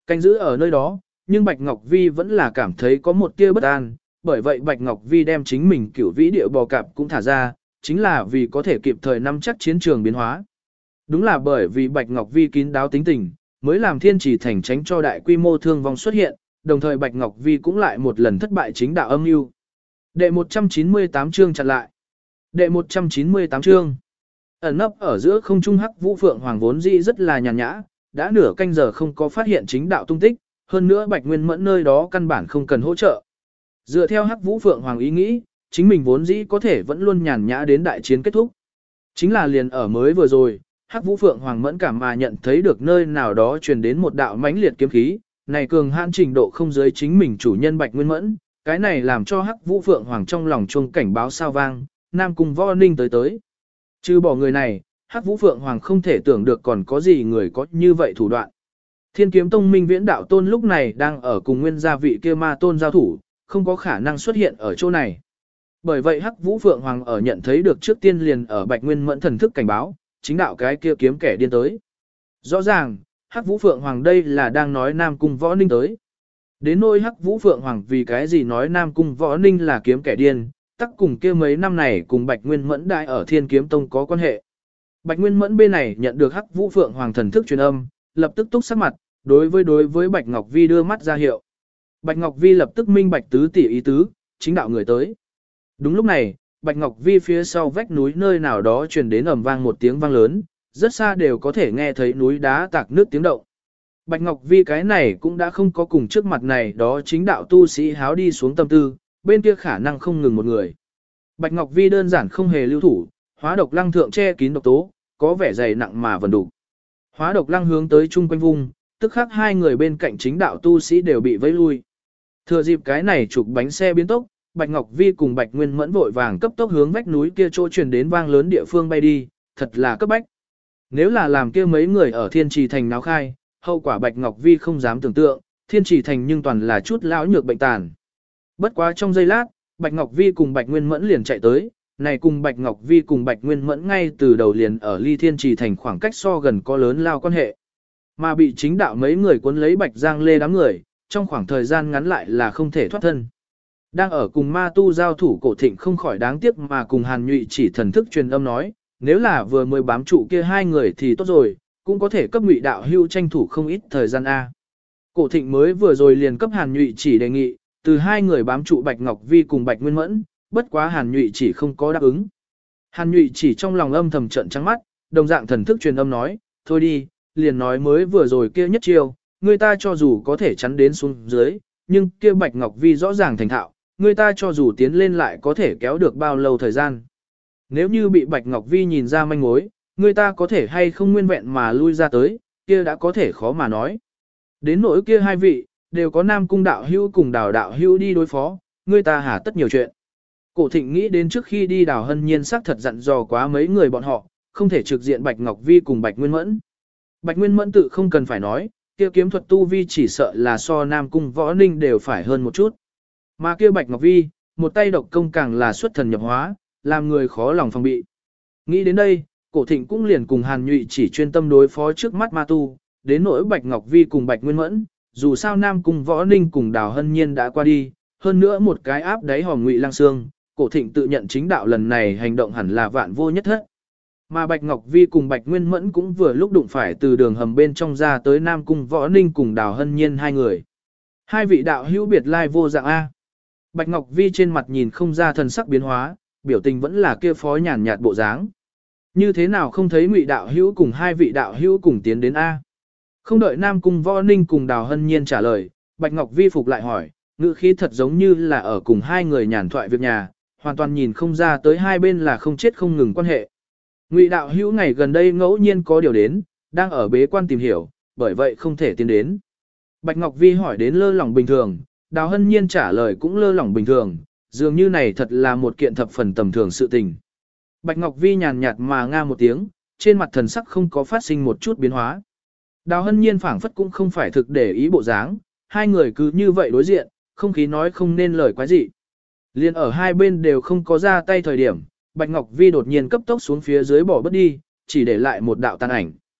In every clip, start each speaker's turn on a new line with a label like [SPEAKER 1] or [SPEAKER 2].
[SPEAKER 1] Canh giữ ở nơi đó, nhưng Bạch Ngọc Vi vẫn là cảm thấy có một tia bất an, bởi vậy Bạch Ngọc Vi đem chính mình cửu vĩ địa bò cạp cũng thả ra, chính là vì có thể kịp thời nắm chắc chiến trường biến hóa. Đúng là bởi vì Bạch Ngọc Vi kín đáo tính tình, mới làm Thiên Chỉ Thành tránh cho đại quy mô thương vong xuất hiện, đồng thời Bạch Ngọc Vi cũng lại một lần thất bại chính đạo âm mưu. Đệ 198 chương chặn lại. Đệ 198 chương. Ẩn nấp ở giữa không trung Hắc Vũ Phượng Hoàng vốn dĩ rất là nhàn nhã, đã nửa canh giờ không có phát hiện chính đạo tung tích, hơn nữa Bạch Nguyên Mẫn nơi đó căn bản không cần hỗ trợ. Dựa theo Hắc Vũ Phượng Hoàng ý nghĩ, chính mình vốn dĩ có thể vẫn luôn nhàn nhã đến đại chiến kết thúc. Chính là liền ở mới vừa rồi, Hắc Vũ Phượng Hoàng mẫn cảm mà nhận thấy được nơi nào đó truyền đến một đạo mãnh liệt kiếm khí, này cường hãn trình độ không dưới chính mình chủ nhân Bạch Nguyên Mẫn, cái này làm cho Hắc Vũ Phượng Hoàng trong lòng chuông cảnh báo sao vang, Nam Cung Võ Ninh tới. Trừ bỏ người này, Hắc Vũ Phượng Hoàng không thể tưởng được còn có gì người có như vậy thủ đoạn. Thiên Kiếm Tông Minh Viễn Đạo Tôn lúc này đang ở cùng nguyên gia vị kia ma tôn giao thủ, không có khả năng xuất hiện ở chỗ này. Bởi vậy Hắc Vũ Phượng Hoàng ở nhận thấy được trước tiên liền ở Bạch Nguyên Mẫn thần thức cảnh báo, chính đạo cái kia kiếm kẻ điên tới. Rõ ràng, Hắc Vũ Phượng Hoàng đây là đang nói Nam Cung Võ Ninh tới. Đến nỗi Hắc Vũ Phượng Hoàng vì cái gì nói Nam Cung Võ Ninh là kiếm kẻ điên, tắc cùng kia mấy năm này cùng Bạch Nguyên Mẫn đại ở Thiên Kiếm Tông có quan hệ. Bạch Nguyên Mẫn bên này nhận được Hắc Vũ Phượng Hoàng thần thức truyền âm, lập tức túc sắc mặt, đối với Bạch Ngọc Vi đưa mắt ra hiệu. Bạch Ngọc Vi lập tức minh bạch tứ tỷ ý tứ, chính đạo người tới. Đúng lúc này, Bạch Ngọc Vi phía sau vách núi nơi nào đó truyền đến ầm vang một tiếng vang lớn, rất xa đều có thể nghe thấy núi đá tạc nước tiếng động. Bạch Ngọc Vi cái này cũng đã không có cùng trước mặt này đó chính đạo tu sĩ háo đi xuống tâm tư, bên kia khả năng không ngừng một người. Bạch Ngọc Vi đơn giản không hề lưu thủ, hóa độc lăng thượng che kín độc tố, có vẻ dày nặng mà vần đủ. Hóa độc lăng hướng tới chung quanh vùng, tức khắc hai người bên cạnh chính đạo tu sĩ đều bị vây lui. Thừa dịp cái này chụp bánh xe biến tốc, Bạch Ngọc Vi cùng Bạch Nguyên Mẫn vội vàng cấp tốc hướng vách núi kia chỗ truyền đến vang lớn địa phương bay đi, thật là cấp bách. Nếu là làm kia mấy người ở Thiên Trì Thành náo khai, hậu quả Bạch Ngọc Vi không dám tưởng tượng, Thiên Trì Thành nhưng toàn là chút lão nhược bệnh tàn. Bất quá trong giây lát, Bạch Ngọc Vi cùng Bạch Nguyên Mẫn liền chạy tới, này cùng Bạch Ngọc Vi cùng Bạch Nguyên Mẫn ngay từ đầu liền ở ly Thiên Trì Thành khoảng cách so gần có lớn lao quan hệ. Mà bị chính đạo mấy người cuốn lấy Bạch Giang Lê đám người, trong khoảng thời gian ngắn lại là không thể thoát thân. Đang ở cùng ma tu giao thủ Cổ Thịnh không khỏi đáng tiếc mà cùng Hàn Nhụy chỉ thần thức truyền âm nói, nếu là vừa mới bám trụ kia hai người thì tốt rồi, cũng có thể cấp Ngụy đạo hưu tranh thủ không ít thời gian A. Cổ Thịnh mới vừa rồi liền cấp Hàn Nhụy chỉ đề nghị, từ hai người bám trụ Bạch Ngọc Vi cùng Bạch Nguyên Mẫn, bất quá Hàn Nhụy chỉ không có đáp ứng. Hàn Nhụy chỉ trong lòng âm thầm trợn trắng mắt, đồng dạng thần thức truyền âm nói, thôi đi, liền nói mới vừa rồi kia nhất chiêu, người ta cho dù có thể chắn đến xuống dưới, nhưng kia Bạch Ngọc Vi rõ ràng thành thạo, người ta cho dù tiến lên lại có thể kéo được bao lâu thời gian. Nếu như bị Bạch Ngọc Vi nhìn ra manh mối, người ta có thể hay không nguyên vẹn mà lui ra tới, kia đã có thể khó mà nói. Đến nỗi kia hai vị, đều có Nam Cung đạo hữu cùng Đào đạo hữu đi đối phó, người ta hà tất nhiều chuyện. Cổ Thịnh nghĩ đến trước khi đi Đào Hân Nhiên xác thật dặn dò quá mấy người bọn họ, không thể trực diện Bạch Ngọc Vi cùng Bạch Nguyên Mẫn. Bạch Nguyên Mẫn tự không cần phải nói, kia kiếm thuật tu vi chỉ sợ là so Nam Cung Võ Ninh đều phải hơn một chút. Mà kia Bạch Ngọc Vi, một tay độc công càng là xuất thần nhập hóa, làm người khó lòng phòng bị. Nghĩ đến đây, Cổ Thịnh cũng liền cùng Hàn Nhụy chỉ chuyên tâm đối phó trước mắt ma tu, đến nỗi Bạch Ngọc Vi cùng Bạch Nguyên Mẫn, dù sao Nam Cung Võ Ninh cùng Đào Hân Nhiên đã qua đi, hơn nữa một cái áp đáy hòm Ngụy Lăng Xương, Cổ Thịnh tự nhận chính đạo lần này hành động hẳn là vạn vô nhất thất. Mà Bạch Ngọc Vi cùng Bạch Nguyên Mẫn cũng vừa lúc đụng phải từ đường hầm bên trong ra tới Nam Cung Võ Ninh cùng Đào Hân Nhiên hai người. Hai vị đạo hữu biệt lai vô dạng A. Bạch Ngọc Vi trên mặt nhìn không ra thần sắc biến hóa, biểu tình vẫn là kia phó nhàn nhạt bộ dáng. Như thế nào không thấy Ngụy đạo hữu cùng hai vị đạo hữu cùng tiến đến A. Không đợi Nam Cung Võ Ninh cùng Đào Hân Nhiên trả lời, Bạch Ngọc Vi phục lại hỏi, ngữ khí thật giống như là ở cùng hai người nhàn thoại việc nhà, hoàn toàn nhìn không ra tới hai bên là không chết không ngừng quan hệ. Ngụy đạo hữu ngày gần đây ngẫu nhiên có điều đến, đang ở bế quan tìm hiểu, bởi vậy không thể tiến đến. Bạch Ngọc Vi hỏi đến lơ lỏng bình thường, Đào Hân Nhiên trả lời cũng lơ lỏng bình thường, dường như này thật là một kiện thập phần tầm thường sự tình. Bạch Ngọc Vi nhàn nhạt mà nga một tiếng, trên mặt thần sắc không có phát sinh một chút biến hóa. Đào Hân Nhiên phảng phất cũng không phải thực để ý bộ dáng, hai người cứ như vậy đối diện, không khí nói không nên lời quái gì. Liên ở hai bên đều không có ra tay thời điểm, Bạch Ngọc Vi đột nhiên cấp tốc xuống phía dưới bỏ bất đi, chỉ để lại một đạo tàn ảnh.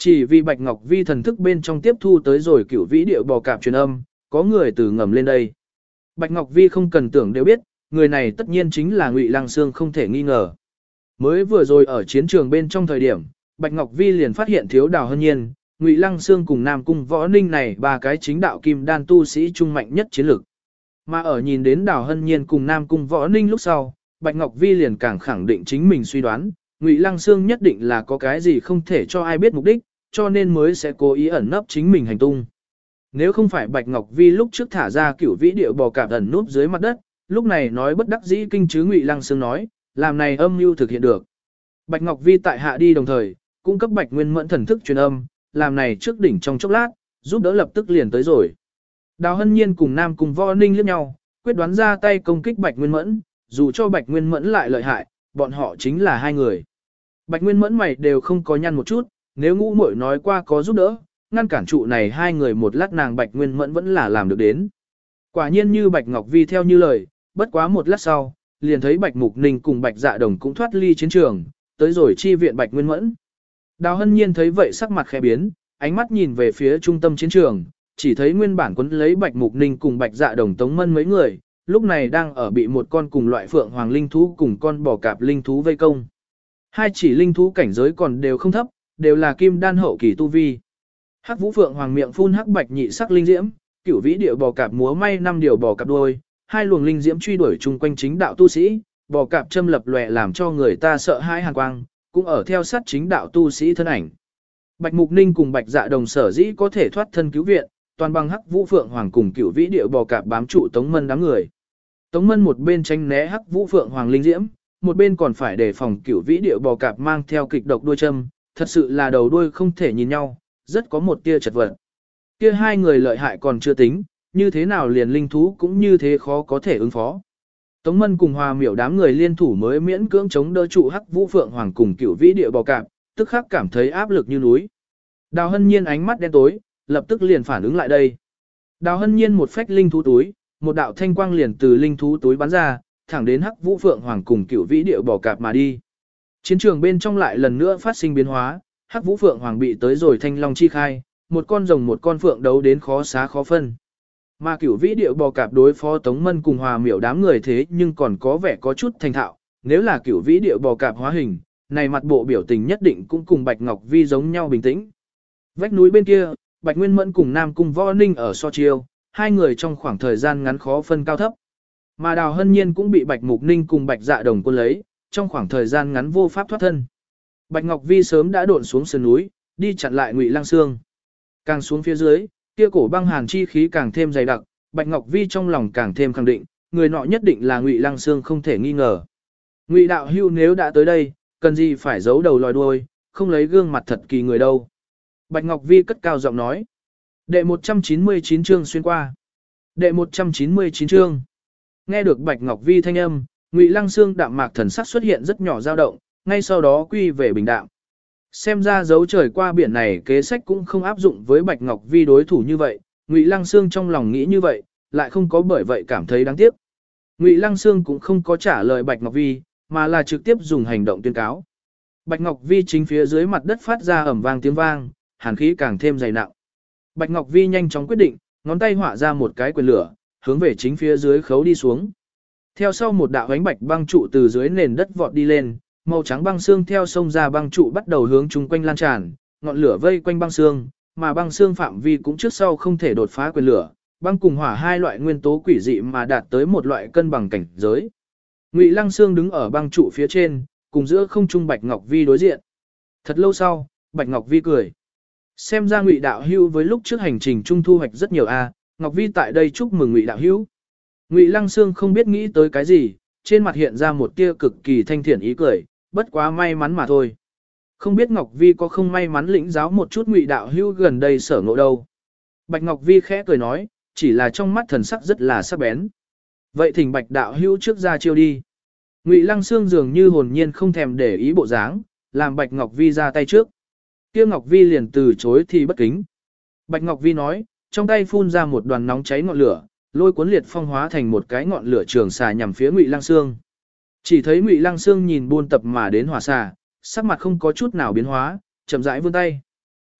[SPEAKER 1] Chỉ vì Bạch Ngọc Vi thần thức bên trong tiếp thu tới rồi cửu vĩ điệu bò cạp truyền âm, có người từ ngầm lên đây. Bạch Ngọc Vi không cần tưởng đều biết, người này tất nhiên chính là Ngụy Lăng Xương không thể nghi ngờ. Mới vừa rồi ở chiến trường bên trong thời điểm, Bạch Ngọc Vi liền phát hiện thiếu Đào Hân Nhiên, Ngụy Lăng Xương cùng Nam Cung Võ Ninh này ba cái chính đạo kim đan tu sĩ trung mạnh nhất chiến lực. Mà ở nhìn đến Đào Hân Nhiên cùng Nam Cung Võ Ninh lúc sau, Bạch Ngọc Vi liền càng khẳng định chính mình suy đoán, Ngụy Lăng Xương nhất định là có cái gì không thể cho ai biết mục đích, cho nên mới sẽ cố ý ẩn nấp chính mình hành tung. Nếu không phải Bạch Ngọc Vi lúc trước thả ra cửu vĩ điệu bò cạp ẩn núp dưới mặt đất, lúc này nói bất đắc dĩ kinh chứ Ngụy Lăng Xương nói, làm này âm mưu thực hiện được. Bạch Ngọc Vi tại hạ đi đồng thời, cung cấp Bạch Nguyên Mẫn thần thức truyền âm, làm này trước đỉnh trong chốc lát, giúp đỡ lập tức liền tới rồi. Đào Hân Nhiên cùng Nam Cung Võ Ninh liếc nhau, quyết đoán ra tay công kích Bạch Nguyên Mẫn, dù cho Bạch Nguyên Mẫn lại lợi hại, bọn họ chính là hai người. Bạch Nguyên Mẫn mày đều không có nhăn một chút, nếu Ngũ Muội nói qua có giúp đỡ, ngăn cản trụ này hai người một lát nàng Bạch Nguyên Mẫn vẫn là làm được đến. Quả nhiên như Bạch Ngọc Vi theo như lời, bất quá một lát sau, liền thấy Bạch Mục Ninh cùng Bạch Dạ Đồng cũng thoát ly chiến trường, tới rồi chi viện Bạch Nguyên Mẫn. Đào Hân Nhiên thấy vậy sắc mặt khẽ biến, ánh mắt nhìn về phía trung tâm chiến trường, chỉ thấy nguyên bản quấn lấy Bạch Mục Ninh cùng Bạch Dạ Đồng Tống Mân mấy người, lúc này đang ở bị một con cùng loại phượng hoàng linh thú cùng con bò cạp linh thú vây công. Hai chỉ linh thú cảnh giới còn đều không thấp, đều là kim đan hậu kỳ tu vi. Hắc Vũ Phượng Hoàng miệng phun hắc bạch nhị sắc linh diễm, cửu vĩ điệu bò cạp múa may 5 điều bò cạp đuôi, hai luồng linh diễm truy đuổi chung quanh chính đạo tu sĩ, bò cạp châm lập lòe làm cho người ta sợ hãi hàn quang, cũng ở theo sát chính đạo tu sĩ thân ảnh. Bạch Mục Ninh cùng Bạch Dạ Đồng sở dĩ có thể thoát thân cứu viện, toàn bằng Hắc Vũ Phượng Hoàng cùng cửu vĩ điệu bò cạp bám trụ Tống Mân đám người. Tống Mân một bên tránh né Hắc Vũ Phượng Hoàng linh diễm, một bên còn phải đề phòng cửu vĩ điệu bò cạp mang theo kịch độc đuôi châm, thật sự là đầu đuôi không thể nhìn nhau, rất có một tia chật vật. Kia hai người lợi hại còn chưa tính, như thế nào liền linh thú cũng như thế khó có thể ứng phó. Tống Mân cùng Hòa Miểu đám người liên thủ mới miễn cưỡng chống đỡ trụ Hắc Vũ Phượng Hoàng cùng cửu vĩ địa bò cạp, tức khắc cảm thấy áp lực như núi. Đào Hân Nhiên ánh mắt đen tối, lập tức liền phản ứng lại đây. Đào Hân Nhiên một phách linh thú túi, một đạo thanh quang liền từ linh thú túi bắn ra, thẳng đến Hắc Vũ Phượng Hoàng cùng cửu vĩ địa bò cạp mà đi. Chiến trường bên trong lại lần nữa phát sinh biến hóa, Hắc Vũ Phượng Hoàng bị tới rồi thanh long chi khai, một con rồng một con phượng đấu đến khó xá khó phân. Mà cửu vĩ điệu bò cạp đối phó Tống Mân cùng Hòa Miểu đám người thế nhưng còn có vẻ có chút thành thạo, nếu là cửu vĩ điệu bò cạp hóa hình, này mặt bộ biểu tình nhất định cũng cùng Bạch Ngọc Vi giống nhau bình tĩnh. Vách núi bên kia, Bạch Nguyên Mẫn cùng Nam Cung Võ Ninh ở so chiêu, hai người trong khoảng thời gian ngắn khó phân cao thấp. Mà Đào Hân Nhiên cũng bị Bạch Mục Ninh cùng Bạch Dạ Đồng quân lấy, trong khoảng thời gian ngắn vô pháp thoát thân. Bạch Ngọc Vi sớm đã độn xuống sườn núi, đi chặn lại Ngụy Lăng Xương. Càng xuống phía dưới, kia cổ băng hàn chi khí càng thêm dày đặc, Bạch Ngọc Vi trong lòng càng thêm khẳng định, người nọ nhất định là Ngụy Lăng Xương không thể nghi ngờ. Ngụy đạo hưu nếu đã tới đây, cần gì phải giấu đầu lòi đuôi, không lấy gương mặt thật kỳ người đâu. Bạch Ngọc Vi cất cao giọng nói. Đệ 199 chương xuyên qua. Đệ 199 chương. Nghe được Bạch Ngọc Vi thanh âm, Ngụy Lăng Xương đạm mạc thần sắc xuất hiện rất nhỏ dao động, ngay sau đó quy về bình đạm. Xem ra dấu trời qua biển này kế sách cũng không áp dụng với Bạch Ngọc Vi đối thủ như vậy, Ngụy Lăng Xương trong lòng nghĩ như vậy, lại không có bởi vậy cảm thấy đáng tiếc. Ngụy Lăng Xương cũng không có trả lời Bạch Ngọc Vi, mà là trực tiếp dùng hành động tuyên cáo. Bạch Ngọc Vi chính phía dưới mặt đất phát ra ầm vang tiếng vang, hàn khí càng thêm dày nặng. Bạch Ngọc Vi nhanh chóng quyết định, ngón tay họa ra một cái quyền lửa, hướng về chính phía dưới khấu đi xuống. Theo sau một đạo ánh bạch băng trụ từ dưới nền đất vọt đi lên, màu trắng băng xương theo sông ra băng trụ bắt đầu hướng chung quanh lan tràn, ngọn lửa vây quanh băng xương, mà băng xương phạm vi cũng trước sau không thể đột phá quyền lửa, băng cùng hỏa hai loại nguyên tố quỷ dị mà đạt tới một loại cân bằng cảnh giới. Ngụy Lăng Xương đứng ở băng trụ phía trên, cùng giữa không trung Bạch Ngọc Vi đối diện. Thật lâu sau, Bạch Ngọc Vi cười. Xem ra Ngụy đạo hữu với lúc trước hành trình trung thu hoạch rất nhiều a, Ngọc Vi tại đây chúc mừng Ngụy đạo hữu. Ngụy Lăng Xương không biết nghĩ tới cái gì, trên mặt hiện ra một tia cực kỳ thanh thiện ý cười, bất quá may mắn mà thôi. Không biết Ngọc Vi có không may mắn lĩnh giáo một chút Ngụy đạo hữu gần đây sở ngộ đâu. Bạch Ngọc Vi khẽ cười nói, chỉ là trong mắt thần sắc rất là sắc bén. Vậy thỉnh Bạch đạo hữu trước ra chiêu đi. Ngụy Lăng Xương dường như hồn nhiên không thèm để ý bộ dáng, làm Bạch Ngọc Vi ra tay trước. Kia Ngọc Vi liền từ chối thì bất kính. Bạch Ngọc Vi nói, trong tay phun ra một đoàn nóng cháy ngọn lửa, lôi cuốn liệt phong hóa thành một cái ngọn lửa trường xà nhằm phía Ngụy Lăng Xương. Chỉ thấy Ngụy Lăng Xương nhìn buôn tập mà đến hỏa xà, sắc mặt không có chút nào biến hóa, chậm rãi vươn tay.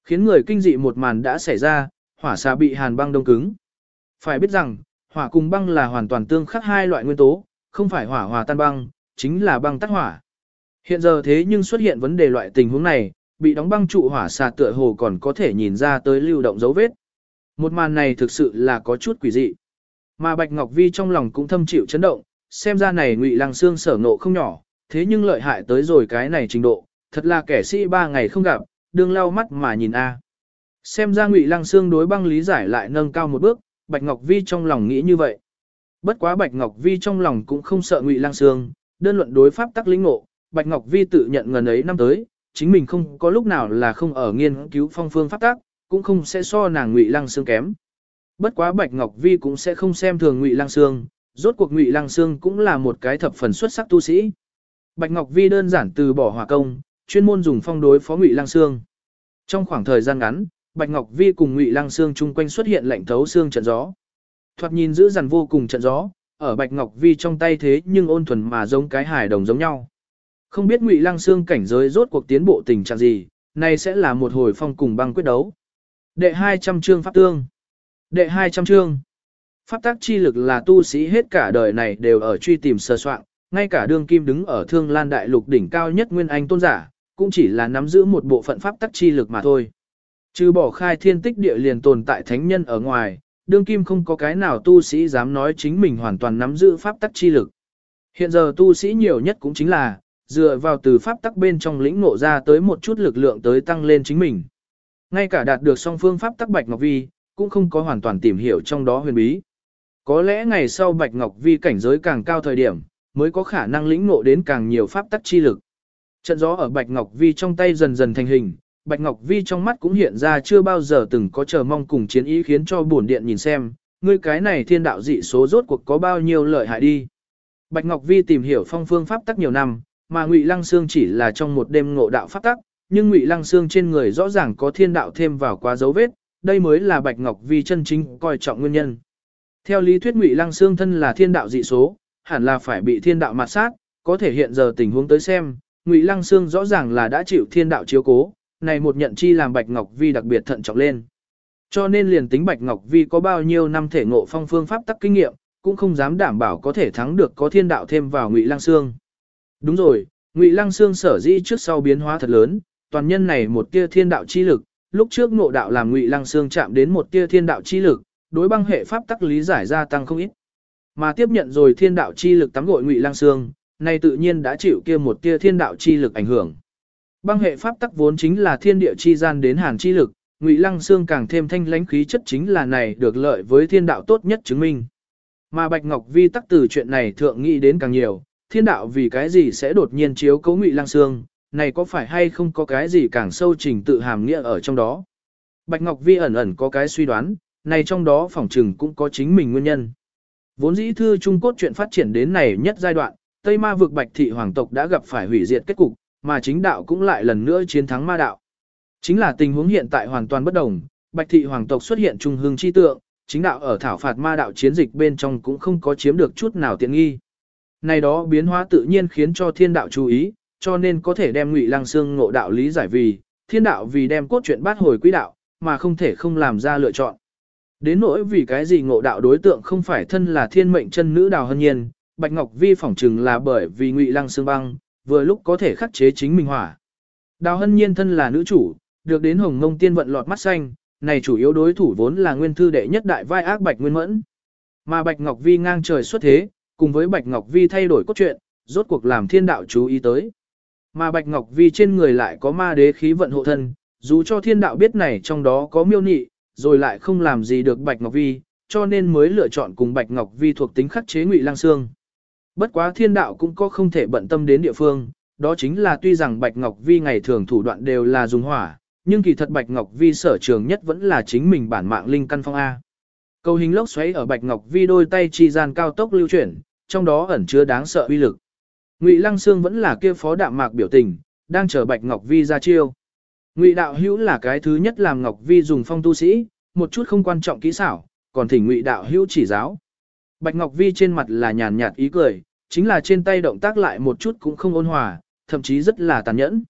[SPEAKER 1] Khiến người kinh dị một màn đã xảy ra, hỏa xà bị hàn băng đông cứng. Phải biết rằng, hỏa cùng băng là hoàn toàn tương khắc hai loại nguyên tố, không phải hỏa hòa tan băng, chính là băng tắt hỏa. Hiện giờ thế nhưng xuất hiện vấn đề loại tình huống này, bị đóng băng trụ hỏa xà tựa hồ còn có thể nhìn ra tới lưu động dấu vết. Một màn này thực sự là có chút quỷ dị. Mà Bạch Ngọc Vi trong lòng cũng thâm chịu chấn động, xem ra này Ngụy Lăng Xương sở ngộ không nhỏ, thế nhưng lợi hại tới rồi cái này trình độ, thật là kẻ sĩ 3 ngày không gặp, đương lau mắt mà nhìn a. Xem ra Ngụy Lăng Xương đối băng lý giải lại nâng cao một bước, Bạch Ngọc Vi trong lòng nghĩ như vậy. Bất quá Bạch Ngọc Vi trong lòng cũng không sợ Ngụy Lăng Xương, đơn luận đối pháp tắc lĩnh ngộ, Bạch Ngọc Vi tự nhận ngần ấy năm tới, chính mình không có lúc nào là không ở nghiên cứu phong phương pháp tắc, cũng không sẽ so nàng Ngụy Lăng Xương kém. Bất quá Bạch Ngọc Vi cũng sẽ không xem thường Ngụy Lăng Xương, rốt cuộc Ngụy Lăng Xương cũng là một cái thập phần xuất sắc tu sĩ. Bạch Ngọc Vi đơn giản từ bỏ hỏa công, chuyên môn dùng phong đối phó Ngụy Lăng Xương. Trong khoảng thời gian ngắn, Bạch Ngọc Vi cùng Ngụy Lăng Xương chung quanh xuất hiện lạnh thấu xương trận gió. Thoạt nhìn dữ dằn vô cùng trận gió, ở Bạch Ngọc Vi trong tay thế nhưng ôn thuần mà giống cái hài đồng giống nhau. Không biết Ngụy Lăng Xương cảnh giới rốt cuộc tiến bộ tình trạng gì, này sẽ là một hồi phong cùng băng quyết đấu. Đệ 200 chương pháp tương. Đệ 200 chương. Pháp tác chi lực là tu sĩ hết cả đời này đều ở truy tìm sơ soạn, ngay cả đương kim đứng ở Thương Lan Đại Lục đỉnh cao nhất Nguyên Anh tôn giả, cũng chỉ là nắm giữ một bộ phận pháp tắc chi lực mà thôi. Trừ bỏ khai thiên tích địa liền tồn tại thánh nhân ở ngoài, đương kim không có cái nào tu sĩ dám nói chính mình hoàn toàn nắm giữ pháp tắc chi lực. Hiện giờ tu sĩ nhiều nhất cũng chính là, dựa vào từ pháp tắc bên trong lĩnh ngộ ra tới một chút lực lượng tới tăng lên chính mình. Ngay cả đạt được song phương pháp tắc Bạch Ngọc Vi, cũng không có hoàn toàn tìm hiểu trong đó huyền bí. Có lẽ ngày sau Bạch Ngọc Vi cảnh giới càng cao thời điểm, mới có khả năng lĩnh ngộ đến càng nhiều pháp tắc chi lực. Trận gió ở Bạch Ngọc Vi trong tay dần dần thành hình, Bạch Ngọc Vi trong mắt cũng hiện ra chưa bao giờ từng có chờ mong cùng chiến ý, khiến cho bổn điện nhìn xem, ngươi cái này thiên đạo dị số rốt cuộc có bao nhiêu lợi hại đi. Bạch Ngọc Vi tìm hiểu phong phương pháp tắc nhiều năm, mà Ngụy Lăng Xương chỉ là trong một đêm ngộ đạo pháp tắc, nhưng Ngụy Lăng Xương trên người rõ ràng có thiên đạo thêm vào quá dấu vết, đây mới là Bạch Ngọc Vi chân chính coi trọng nguyên nhân. Theo lý thuyết Ngụy Lăng Xương thân là thiên đạo dị số, hẳn là phải bị thiên đạo mạt sát, có thể hiện giờ tình huống tới xem, Ngụy Lăng Xương rõ ràng là đã chịu thiên đạo chiếu cố, này một nhận chi làm Bạch Ngọc Vi đặc biệt thận trọng lên. Cho nên liền tính Bạch Ngọc Vi có bao nhiêu năm thể ngộ phong phương pháp tắc kinh nghiệm, cũng không dám đảm bảo có thể thắng được có thiên đạo thêm vào Ngụy Lăng Xương. Đúng rồi, Ngụy Lăng Xương sở dĩ trước sau biến hóa thật lớn, toàn nhân này một tia thiên đạo chi lực, lúc trước ngộ đạo làm Ngụy Lăng Xương chạm đến một tia thiên đạo chi lực, đối băng hệ pháp tắc lý giải gia tăng không ít. Mà tiếp nhận rồi thiên đạo chi lực tắm gội Ngụy Lăng Xương, này tự nhiên đã chịu kia một tia thiên đạo chi lực ảnh hưởng. Băng hệ pháp tắc vốn chính là thiên địa chi gian đến hàn chi lực, Ngụy Lăng Xương càng thêm thanh lãnh khí chất chính là này được lợi với thiên đạo tốt nhất chứng minh. Mà Bạch Ngọc Vi tắc từ chuyện này thượng nghĩ đến càng nhiều, thiên đạo vì cái gì sẽ đột nhiên chiếu cố Ngụy Lăng Xương, này có phải hay không có cái gì càng sâu trình tự hàm nghĩa ở trong đó. Bạch Ngọc Vi ẩn ẩn có cái suy đoán, này trong đó phỏng chừng cũng có chính mình nguyên nhân. Vốn dĩ thư Trung Cốt chuyện phát triển đến này nhất giai đoạn, Tây Ma vực Bạch thị hoàng tộc đã gặp phải hủy diệt kết cục, mà chính đạo cũng lại lần nữa chiến thắng ma đạo. Chính là tình huống hiện tại hoàn toàn bất đồng, Bạch thị hoàng tộc xuất hiện trung hương chi tượng, chính đạo ở thảo phạt ma đạo chiến dịch bên trong cũng không có chiếm được chút nào tiện nghi. Này đó biến hóa tự nhiên khiến cho thiên đạo chú ý, cho nên có thể đem Ngụy Lăng Xương ngộ đạo lý giải vì, thiên đạo vì đem cốt truyện bắt hồi quỹ đạo, mà không thể không làm ra lựa chọn. Đến nỗi vì cái gì ngộ đạo đối tượng không phải thân là thiên mệnh chân nữ Đào Hân Nhiên, Bạch Ngọc Vi phỏng chừng là bởi vì Ngụy Lăng Xương băng, vừa lúc có thể khắc chế chính mình hỏa. Đào Hân Nhiên thân là nữ chủ, được đến Hồng Mông Tiên vận lọt mắt xanh, này chủ yếu đối thủ vốn là nguyên thư đệ nhất đại vai ác Bạch Nguyên Mẫn. Mà Bạch Ngọc Vi ngang trời xuất thế, cùng với Bạch Ngọc Vi thay đổi cốt truyện, rốt cuộc làm thiên đạo chú ý tới. Mà Bạch Ngọc Vi trên người lại có ma đế khí vận hộ thân, dù cho thiên đạo biết này trong đó có miêu nị, rồi lại không làm gì được Bạch Ngọc Vi, cho nên mới lựa chọn cùng Bạch Ngọc Vi thuộc tính khắc chế Ngụy Lăng Xương. Bất quá thiên đạo cũng có không thể bận tâm đến địa phương, đó chính là tuy rằng Bạch Ngọc Vi ngày thường thủ đoạn đều là dùng hỏa, nhưng kỳ thật Bạch Ngọc Vi sở trường nhất vẫn là chính mình bản mạng linh căn phong A. Cầu hình lốc xoáy ở Bạch Ngọc Vi đôi tay chi gian cao tốc lưu chuyển, trong đó ẩn chứa đáng sợ uy lực. Ngụy Lăng Xương vẫn là kia phó đạm mạc biểu tình, đang chờ Bạch Ngọc Vi ra chiêu. Ngụy đạo hữu là cái thứ nhất làm Ngọc Vi dùng phong tu sĩ, một chút không quan trọng kỹ xảo, còn thỉnh Ngụy đạo hữu chỉ giáo. Bạch Ngọc Vi trên mặt là nhàn nhạt ý cười, chính là trên tay động tác lại một chút cũng không ôn hòa, thậm chí rất là tàn nhẫn.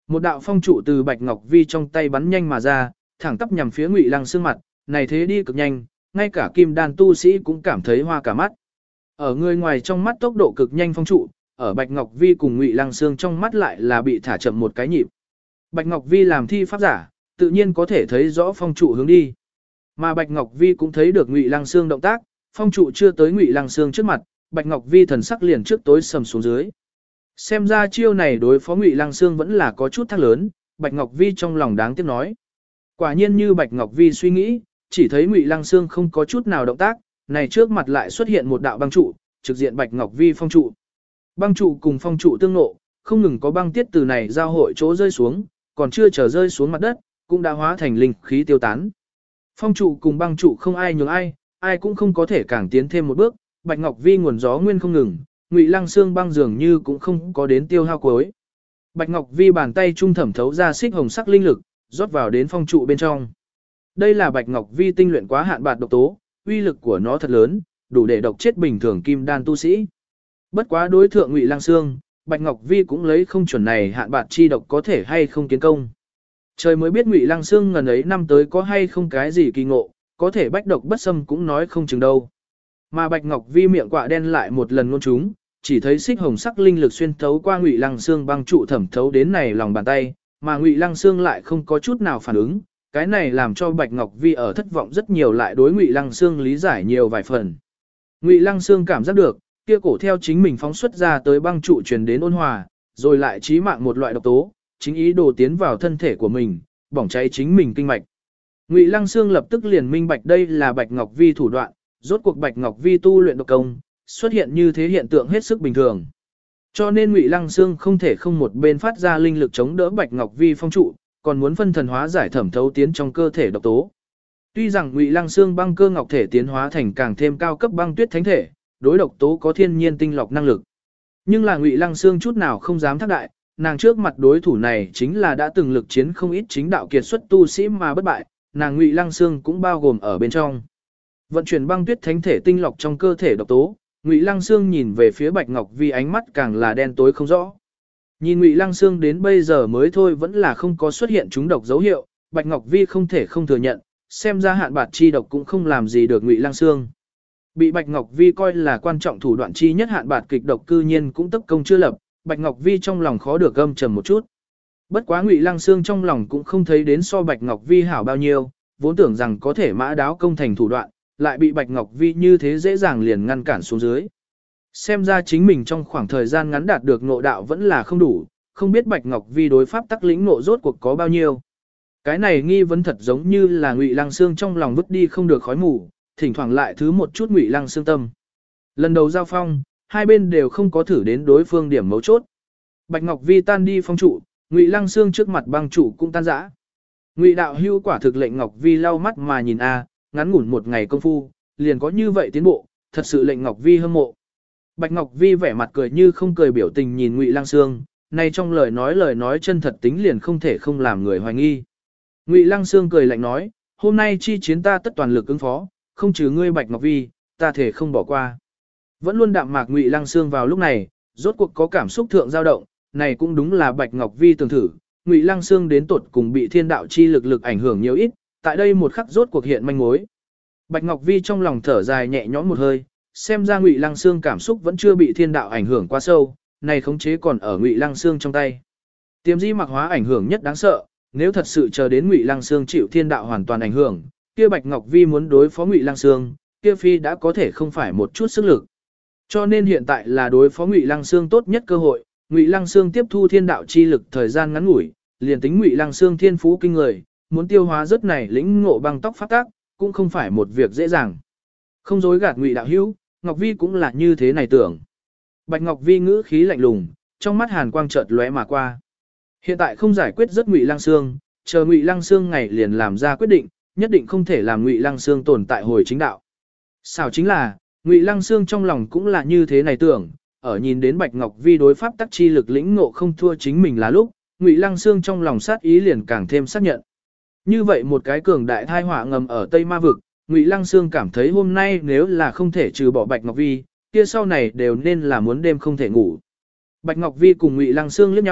[SPEAKER 1] Một đạo phong trụ từ Bạch Ngọc Vi trong tay bắn nhanh mà ra, thẳng tắp nhằm phía Ngụy Lăng Sương mặt, này thế đi cực nhanh, ngay cả kim đan tu sĩ cũng cảm thấy hoa cả mắt. Ở người ngoài trong mắt tốc độ cực nhanh phong trụ, ở Bạch Ngọc Vi cùng Ngụy Lăng Sương trong mắt lại là bị thả chậm một cái nhịp. Bạch Ngọc Vi làm thi pháp giả, tự nhiên có thể thấy rõ phong trụ hướng đi. Mà Bạch Ngọc Vi cũng thấy được Ngụy Lăng Sương động tác, phong trụ chưa tới Ngụy Lăng Sương trước mặt, Bạch Ngọc Vi thần sắc liền trước tối sầm xuống dưới. Xem ra chiêu này đối phó Ngụy Lăng Sương vẫn là có chút thắc lớn, Bạch Ngọc Vi trong lòng đáng tiếc nói. Quả nhiên như Bạch Ngọc Vi suy nghĩ, chỉ thấy Ngụy Lăng Sương không có chút nào động tác, này trước mặt lại xuất hiện một đạo băng trụ, trực diện Bạch Ngọc Vi phong trụ. Băng trụ cùng phong trụ tương nộ, không ngừng có băng tiết từ này giao hội chỗ rơi xuống, còn chưa chờ rơi xuống mặt đất, cũng đã hóa thành linh khí tiêu tán. Phong trụ cùng băng trụ không ai nhường ai, ai cũng không có thể càng tiến thêm một bước, Bạch Ngọc Vi nguồn gió nguyên không ngừng, Ngụy Lăng Sương băng dường như cũng không có đến tiêu hao cuối. Bạch Ngọc Vi bàn tay trung thẩm thấu ra xích hồng sắc linh lực, rót vào đến phong trụ bên trong. Đây là Bạch Ngọc Vi tinh luyện quá hạn bạt độc tố, uy lực của nó thật lớn, đủ để độc chết bình thường kim đan tu sĩ. Bất quá đối thượng Ngụy Lăng Sương, Bạch Ngọc Vi cũng lấy không chuẩn này hạn bạt chi độc có thể hay không kiến công. Trời mới biết Ngụy Lăng Sương ngần ấy năm tới có hay không cái gì kỳ ngộ, có thể bách độc bất xâm cũng nói không chừng đâu. Mà Bạch Ngọc Vi miệng quạ đen lại một lần ngôn chúng, chỉ thấy xích hồng sắc linh lực xuyên thấu qua Ngụy Lăng Sương băng trụ thẩm thấu đến này lòng bàn tay, mà Ngụy Lăng Sương lại không có chút nào phản ứng, cái này làm cho Bạch Ngọc Vi ở thất vọng rất nhiều, lại đối Ngụy Lăng Sương lý giải nhiều vài phần. Ngụy Lăng Sương cảm giác được, kia cổ theo chính mình phóng xuất ra tới băng trụ truyền đến ôn hòa, rồi lại chí mạng một loại độc tố, chính ý đồ tiến vào thân thể của mình, bỏng cháy chính mình kinh mạch. Ngụy Lăng Sương lập tức liền minh bạch đây là Bạch Ngọc Vi thủ đoạn, rốt cuộc Bạch Ngọc Vi tu luyện độc công, xuất hiện như thế hiện tượng hết sức bình thường. Cho nên Ngụy Lăng Sương không thể không một bên phát ra linh lực chống đỡ Bạch Ngọc Vi phong trụ, còn muốn phân thần hóa giải thẩm thấu tiến trong cơ thể độc tố. Tuy rằng Ngụy Lăng Sương băng cơ ngọc thể tiến hóa thành càng thêm cao cấp băng tuyết thánh thể, đối độc tố có thiên nhiên tinh lọc năng lực. Nhưng là Ngụy Lăng Sương chút nào không dám thác đại, nàng trước mặt đối thủ này chính là đã từng lực chiến không ít chính đạo kiệt xuất tu sĩ mà bất bại, nàng Ngụy Lăng Sương cũng bao gồm ở bên trong. Vận chuyển băng tuyết thánh thể tinh lọc trong cơ thể độc tố, Ngụy Lăng Sương nhìn về phía Bạch Ngọc Vi ánh mắt càng là đen tối không rõ. Nhìn Ngụy Lăng Sương đến bây giờ mới thôi vẫn là không có xuất hiện trúng độc dấu hiệu, Bạch Ngọc Vi không thể không thừa nhận, xem ra hạn bạt chi độc cũng không làm gì được Ngụy Lăng Sương. Bị Bạch Ngọc Vi coi là quan trọng thủ đoạn chi nhất hạn bạt kịch độc cư nhiên cũng tất công chưa lập, Bạch Ngọc Vi trong lòng khó được gâm trầm một chút. Bất quá Ngụy Lăng Sương trong lòng cũng không thấy đến so Bạch Ngọc Vi hảo bao nhiêu, vốn tưởng rằng có thể mã đáo công thành thủ đoạn, lại bị Bạch Ngọc Vi như thế dễ dàng liền ngăn cản xuống dưới. Xem ra chính mình trong khoảng thời gian ngắn đạt được ngộ đạo vẫn là không đủ, không biết Bạch Ngọc Vi đối pháp tắc lĩnh ngộ rốt cuộc có bao nhiêu. Cái này nghi vấn thật giống như là Ngụy Lăng Sương trong lòng vứt đi không được khói mù, thỉnh thoảng lại thứ một chút Ngụy Lăng Sương tâm. Lần đầu giao phong, hai bên đều không có thử đến đối phương điểm mấu chốt. Bạch Ngọc Vi tan đi phong trụ, Ngụy Lăng Sương trước mặt băng trụ cũng tan rã. Ngụy đạo hưu quả thực lệnh Ngọc Vi lau mắt mà nhìn ngắn ngủn một ngày công phu, liền có như vậy tiến bộ, thật sự lệnh Ngọc Vi hâm mộ. Bạch Ngọc Vi vẻ mặt cười như không cười biểu tình nhìn Ngụy Lăng Sương, nay trong lời nói chân thật tính liền không thể không làm người hoài nghi. Ngụy Lăng Sương cười lạnh nói, hôm nay chi chiến ta tất toàn lực ứng phó, không trừ ngươi Bạch Ngọc Vi, ta thể không bỏ qua. Vẫn luôn đạm mạc Ngụy Lăng Sương vào lúc này, rốt cuộc có cảm xúc thượng dao động, này cũng đúng là Bạch Ngọc Vi tưởng thử, Ngụy Lăng Sương đến tột cùng bị thiên đạo chi lực ảnh hưởng nhiều ít, tại đây một khắc rốt cuộc hiện manh mối. Bạch Ngọc Vi trong lòng thở dài nhẹ nhõm một hơi, xem ra Ngụy Lăng Sương cảm xúc vẫn chưa bị thiên đạo ảnh hưởng quá sâu, này khống chế còn ở Ngụy Lăng Sương trong tay. Tiềm di mặc hóa ảnh hưởng nhất đáng sợ, nếu thật sự chờ đến Ngụy Lăng Sương chịu thiên đạo hoàn toàn ảnh hưởng, kia Bạch Ngọc Vi muốn đối phó Ngụy Lăng Sương, kia phi đã có thể không phải một chút sức lực. Cho nên hiện tại là đối phó Ngụy Lăng Sương tốt nhất cơ hội, Ngụy Lăng Sương tiếp thu thiên đạo chi lực thời gian ngắn ngủi, liền tính Ngụy Lăng Sương thiên phú kinh người, muốn tiêu hóa rất này lĩnh ngộ băng tóc pháp tác, cũng không phải một việc dễ dàng. Không dối gạt Ngụy đạo hữu, Ngọc Vi cũng là như thế này tưởng. Bạch Ngọc Vi ngữ khí lạnh lùng, trong mắt hàn quang chợt lóe mà qua. Hiện tại không giải quyết rất Ngụy Lăng Sương, chờ Ngụy Lăng Sương ngày liền làm ra quyết định, nhất định không thể làm Ngụy Lăng Sương tồn tại hồi chính đạo. Sao chính là, Ngụy Lăng Sương trong lòng cũng là như thế này tưởng, ở nhìn đến Bạch Ngọc Vi đối pháp tắc chi lực lĩnh ngộ không thua chính mình là lúc, Ngụy Lăng Sương trong lòng sát ý liền càng thêm xác nhận. Như vậy một cái cường đại thai họa ngầm ở Tây Ma vực, Ngụy Lăng Sương cảm thấy hôm nay nếu là không thể trừ bỏ Bạch Ngọc Vi, kia sau này đều nên là muốn đêm không thể ngủ. Bạch Ngọc Vi cùng Ngụy Lăng Sương liếc nhau,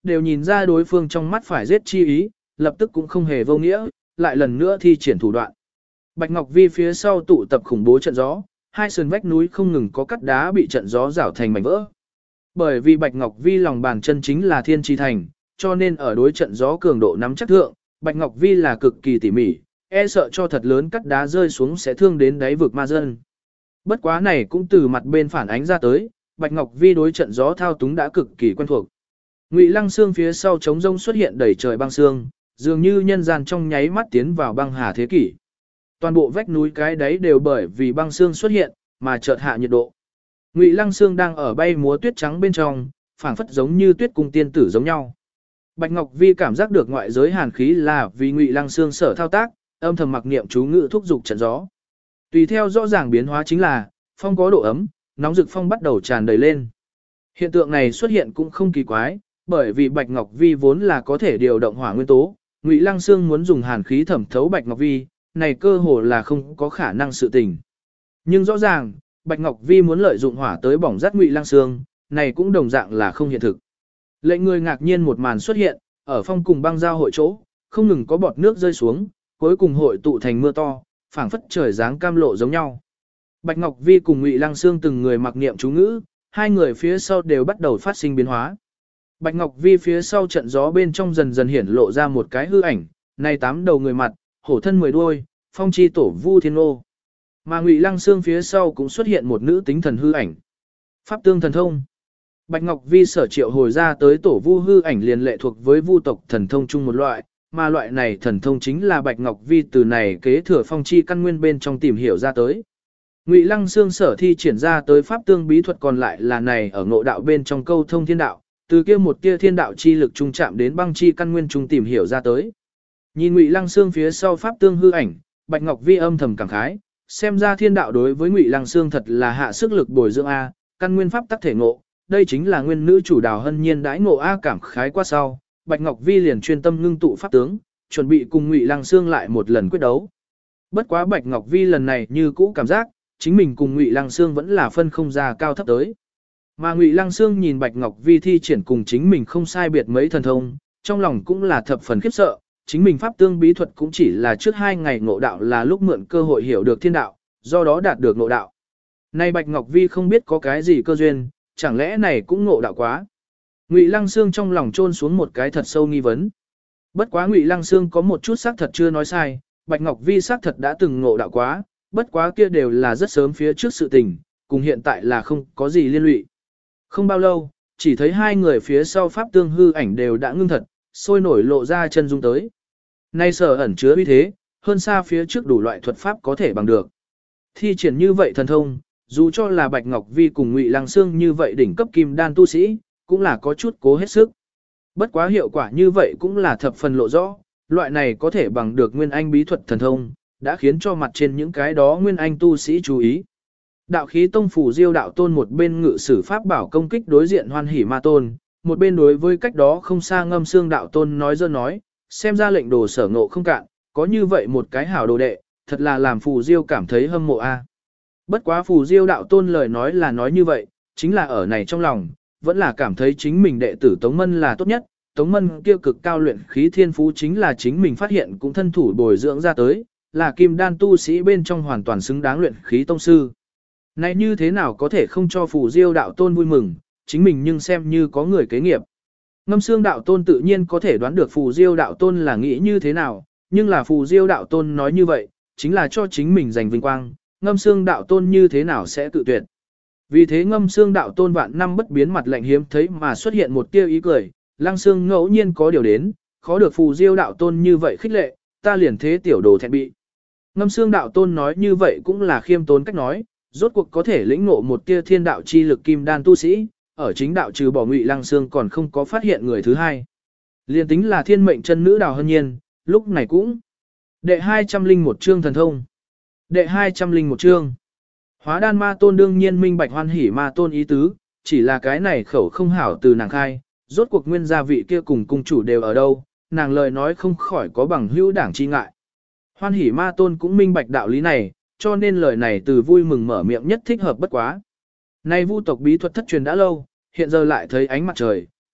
[SPEAKER 1] đều nhìn ra đối phương trong mắt phải giết chi ý, lập tức cũng không hề vô nghĩa, lại lần nữa thi triển thủ đoạn. Bạch Ngọc Vi phía sau tụ tập khủng bố trận gió, hai sườn vách núi không ngừng có cắt đá bị trận gió rảo thành mảnh vỡ. Bởi vì Bạch Ngọc Vi lòng bàn chân chính là thiên tri thành, cho nên ở đối trận gió cường độ nắm chắc thượng, Bạch Ngọc Vi là cực kỳ tỉ mỉ, e sợ cho thật lớn cắt đá rơi xuống sẽ thương đến đáy vực ma dân. Bất quá này cũng từ mặt bên phản ánh ra tới, Bạch Ngọc Vi đối trận gió thao túng đã cực kỳ quen thuộc. Ngụy Lăng Xương phía sau trống rông xuất hiện đầy trời băng xương, dường như nhân gian trong nháy mắt tiến vào băng hà thế kỷ. Toàn bộ vách núi cái đấy đều bởi vì băng xương xuất hiện mà chợt hạ nhiệt độ. Ngụy Lăng Xương đang ở bay múa tuyết trắng bên trong, phảng phất giống như tuyết cung tiên tử giống nhau. Bạch Ngọc Vi cảm giác được ngoại giới hàn khí là vì Ngụy Lăng Xương sở thao tác, âm thầm mặc niệm chú ngữ thúc dục trận gió. Tùy theo rõ ràng biến hóa chính là, phong có độ ấm, nóng rực phong bắt đầu tràn đầy lên. Hiện tượng này xuất hiện cũng không kỳ quái, bởi vì Bạch Ngọc Vi vốn là có thể điều động hỏa nguyên tố, Ngụy Lăng Xương muốn dùng hàn khí thẩm thấu Bạch Ngọc Vi, này cơ hồ là không có khả năng sự tình. Nhưng rõ ràng, Bạch Ngọc Vi muốn lợi dụng hỏa tới bỏng rát Ngụy Lăng Xương, này cũng đồng dạng là không hiện thực. Lệnh người ngạc nhiên một màn xuất hiện, ở phong cùng băng giao hội chỗ, không ngừng có bọt nước rơi xuống, cuối cùng hội tụ thành mưa to, phảng phất trời giáng cam lộ giống nhau. Bạch Ngọc Vi cùng Ngụy Lăng Xương từng người mặc niệm chú ngữ, hai người phía sau đều bắt đầu phát sinh biến hóa. Bạch Ngọc Vi phía sau trận gió bên trong dần dần hiển lộ ra một cái hư ảnh, này 8 đầu người mặt, hổ thân 10 đuôi, phong chi tổ vu thiên ô. Mà Ngụy Lăng Xương phía sau cũng xuất hiện một nữ tính thần hư ảnh. Pháp tương thần thông. Bạch Ngọc Vi sở triệu hồi ra tới tổ vu hư ảnh liền lệ thuộc với vu tộc thần thông chung một loại, mà loại này thần thông chính là Bạch Ngọc Vi từ này kế thừa phong chi căn nguyên bên trong tìm hiểu ra tới. Ngụy Lăng Xương sở thi triển ra tới pháp tương bí thuật còn lại là này ở ngộ đạo bên trong câu thông thiên đạo, từ kia một tia thiên đạo chi lực trung chạm đến băng chi căn nguyên trung tìm hiểu ra tới. Nhìn Ngụy Lăng Xương phía sau pháp tương hư ảnh, Bạch Ngọc Vi âm thầm cảm khái, xem ra thiên đạo đối với Ngụy Lăng Xương thật là hạ sức lực bồi dưỡng a, căn nguyên pháp tắc thể ngộ, đây chính là nguyên nữ chủ Đào Hân Nhiên đãi ngộ a cảm khái qua sau, Bạch Ngọc Vi liền chuyên tâm ngưng tụ pháp tướng, chuẩn bị cùng Ngụy Lăng Xương lại một lần quyết đấu. Bất quá Bạch Ngọc Vi lần này như cũ cảm giác, chính mình cùng Ngụy Lăng Xương vẫn là phân không ra cao thấp tới. Mà Ngụy Lăng Xương nhìn Bạch Ngọc Vi thi triển cùng chính mình không sai biệt mấy thần thông, trong lòng cũng là thập phần khiếp sợ, chính mình pháp tương bí thuật cũng chỉ là trước 2 ngày ngộ đạo là lúc mượn cơ hội hiểu được thiên đạo, do đó đạt được ngộ đạo. Nay Bạch Ngọc Vi không biết có cái gì cơ duyên, chẳng lẽ này cũng ngộ đạo quá. Ngụy Lăng Xương trong lòng chôn xuống một cái thật sâu nghi vấn. Bất quá Ngụy Lăng Xương có một chút xác thật chưa nói sai, Bạch Ngọc Vi xác thật đã từng ngộ đạo quá, bất quá kia đều là rất sớm phía trước sự tình, cùng hiện tại là không có gì liên lụy. Không bao lâu, chỉ thấy hai người phía sau pháp tương hư ảnh đều đã ngưng thật, sôi nổi lộ ra chân dung tới. Nay sở ẩn chứa uy thế, hơn xa phía trước đủ loại thuật pháp có thể bằng được. Thi triển như vậy thần thông, dù cho là Bạch Ngọc Vi cùng Ngụy Lăng Xương như vậy đỉnh cấp kim đan tu sĩ, cũng là có chút cố hết sức. Bất quá hiệu quả như vậy cũng là thập phần lộ rõ, loại này có thể bằng được nguyên anh bí thuật thần thông, đã khiến cho mặt trên những cái đó nguyên anh tu sĩ chú ý. Đạo khí tông phủ Diêu đạo tôn một bên ngự sử pháp bảo công kích đối diện Hoan Hỉ Ma tôn, một bên đối với cách đó không xa Ngâm Xương đạo tôn nói dơ nói, xem ra lệnh đồ sở ngộ không cạn, có như vậy một cái hảo đồ đệ, thật là làm phù Diêu cảm thấy hâm mộ a. Bất quá phù Diêu đạo tôn lời nói là nói như vậy, chính là ở này trong lòng, vẫn là cảm thấy chính mình đệ tử Tống Mân là tốt nhất, Tống Mân kia cực cao luyện khí thiên phú chính là chính mình phát hiện cũng thân thủ bồi dưỡng ra tới, là kim đan tu sĩ bên trong hoàn toàn xứng đáng luyện khí tông sư. Này như thế nào có thể không cho phù Diêu đạo tôn vui mừng, chính mình nhưng xem như có người kế nghiệp. Ngâm Xương đạo tôn tự nhiên có thể đoán được phù Diêu đạo tôn là nghĩ như thế nào, nhưng là phù Diêu đạo tôn nói như vậy, chính là cho chính mình giành vinh quang, Ngâm Xương đạo tôn như thế nào sẽ tự tuyệt. Vì thế Ngâm Xương đạo tôn vạn năm bất biến mặt lạnh hiếm thấy mà xuất hiện một tia ý cười, Lăng Xương ngẫu nhiên có điều đến, khó được phù Diêu đạo tôn như vậy khích lệ, ta liền thế tiểu đồ thẹn bị. Ngâm Xương đạo tôn nói như vậy cũng là khiêm tốn cách nói, rốt cuộc có thể lĩnh ngộ một tia thiên đạo chi lực kim đan tu sĩ, ở chính đạo trừ bỏ Ngụy Lăng Xương còn không có phát hiện người thứ hai. Liên tính là thiên mệnh chân nữ Đào Hân Nhiên, lúc này cũng. Đệ 201 chương thần thông. Đệ 201 chương. Hóa đan ma tôn đương nhiên minh bạch Hoan Hỉ ma tôn ý tứ, chỉ là cái này khẩu không hảo từ nàng khai, rốt cuộc nguyên gia vị kia cùng cung chủ đều ở đâu, nàng lời nói không khỏi có bằng hữu đảng chi ngại. Hoan Hỉ ma tôn cũng minh bạch đạo lý này, cho nên lời này từ vui mừng mở miệng nhất thích hợp bất quá. Nay vu tộc bí thuật thất truyền đã lâu, hiện giờ lại thấy ánh mặt trời,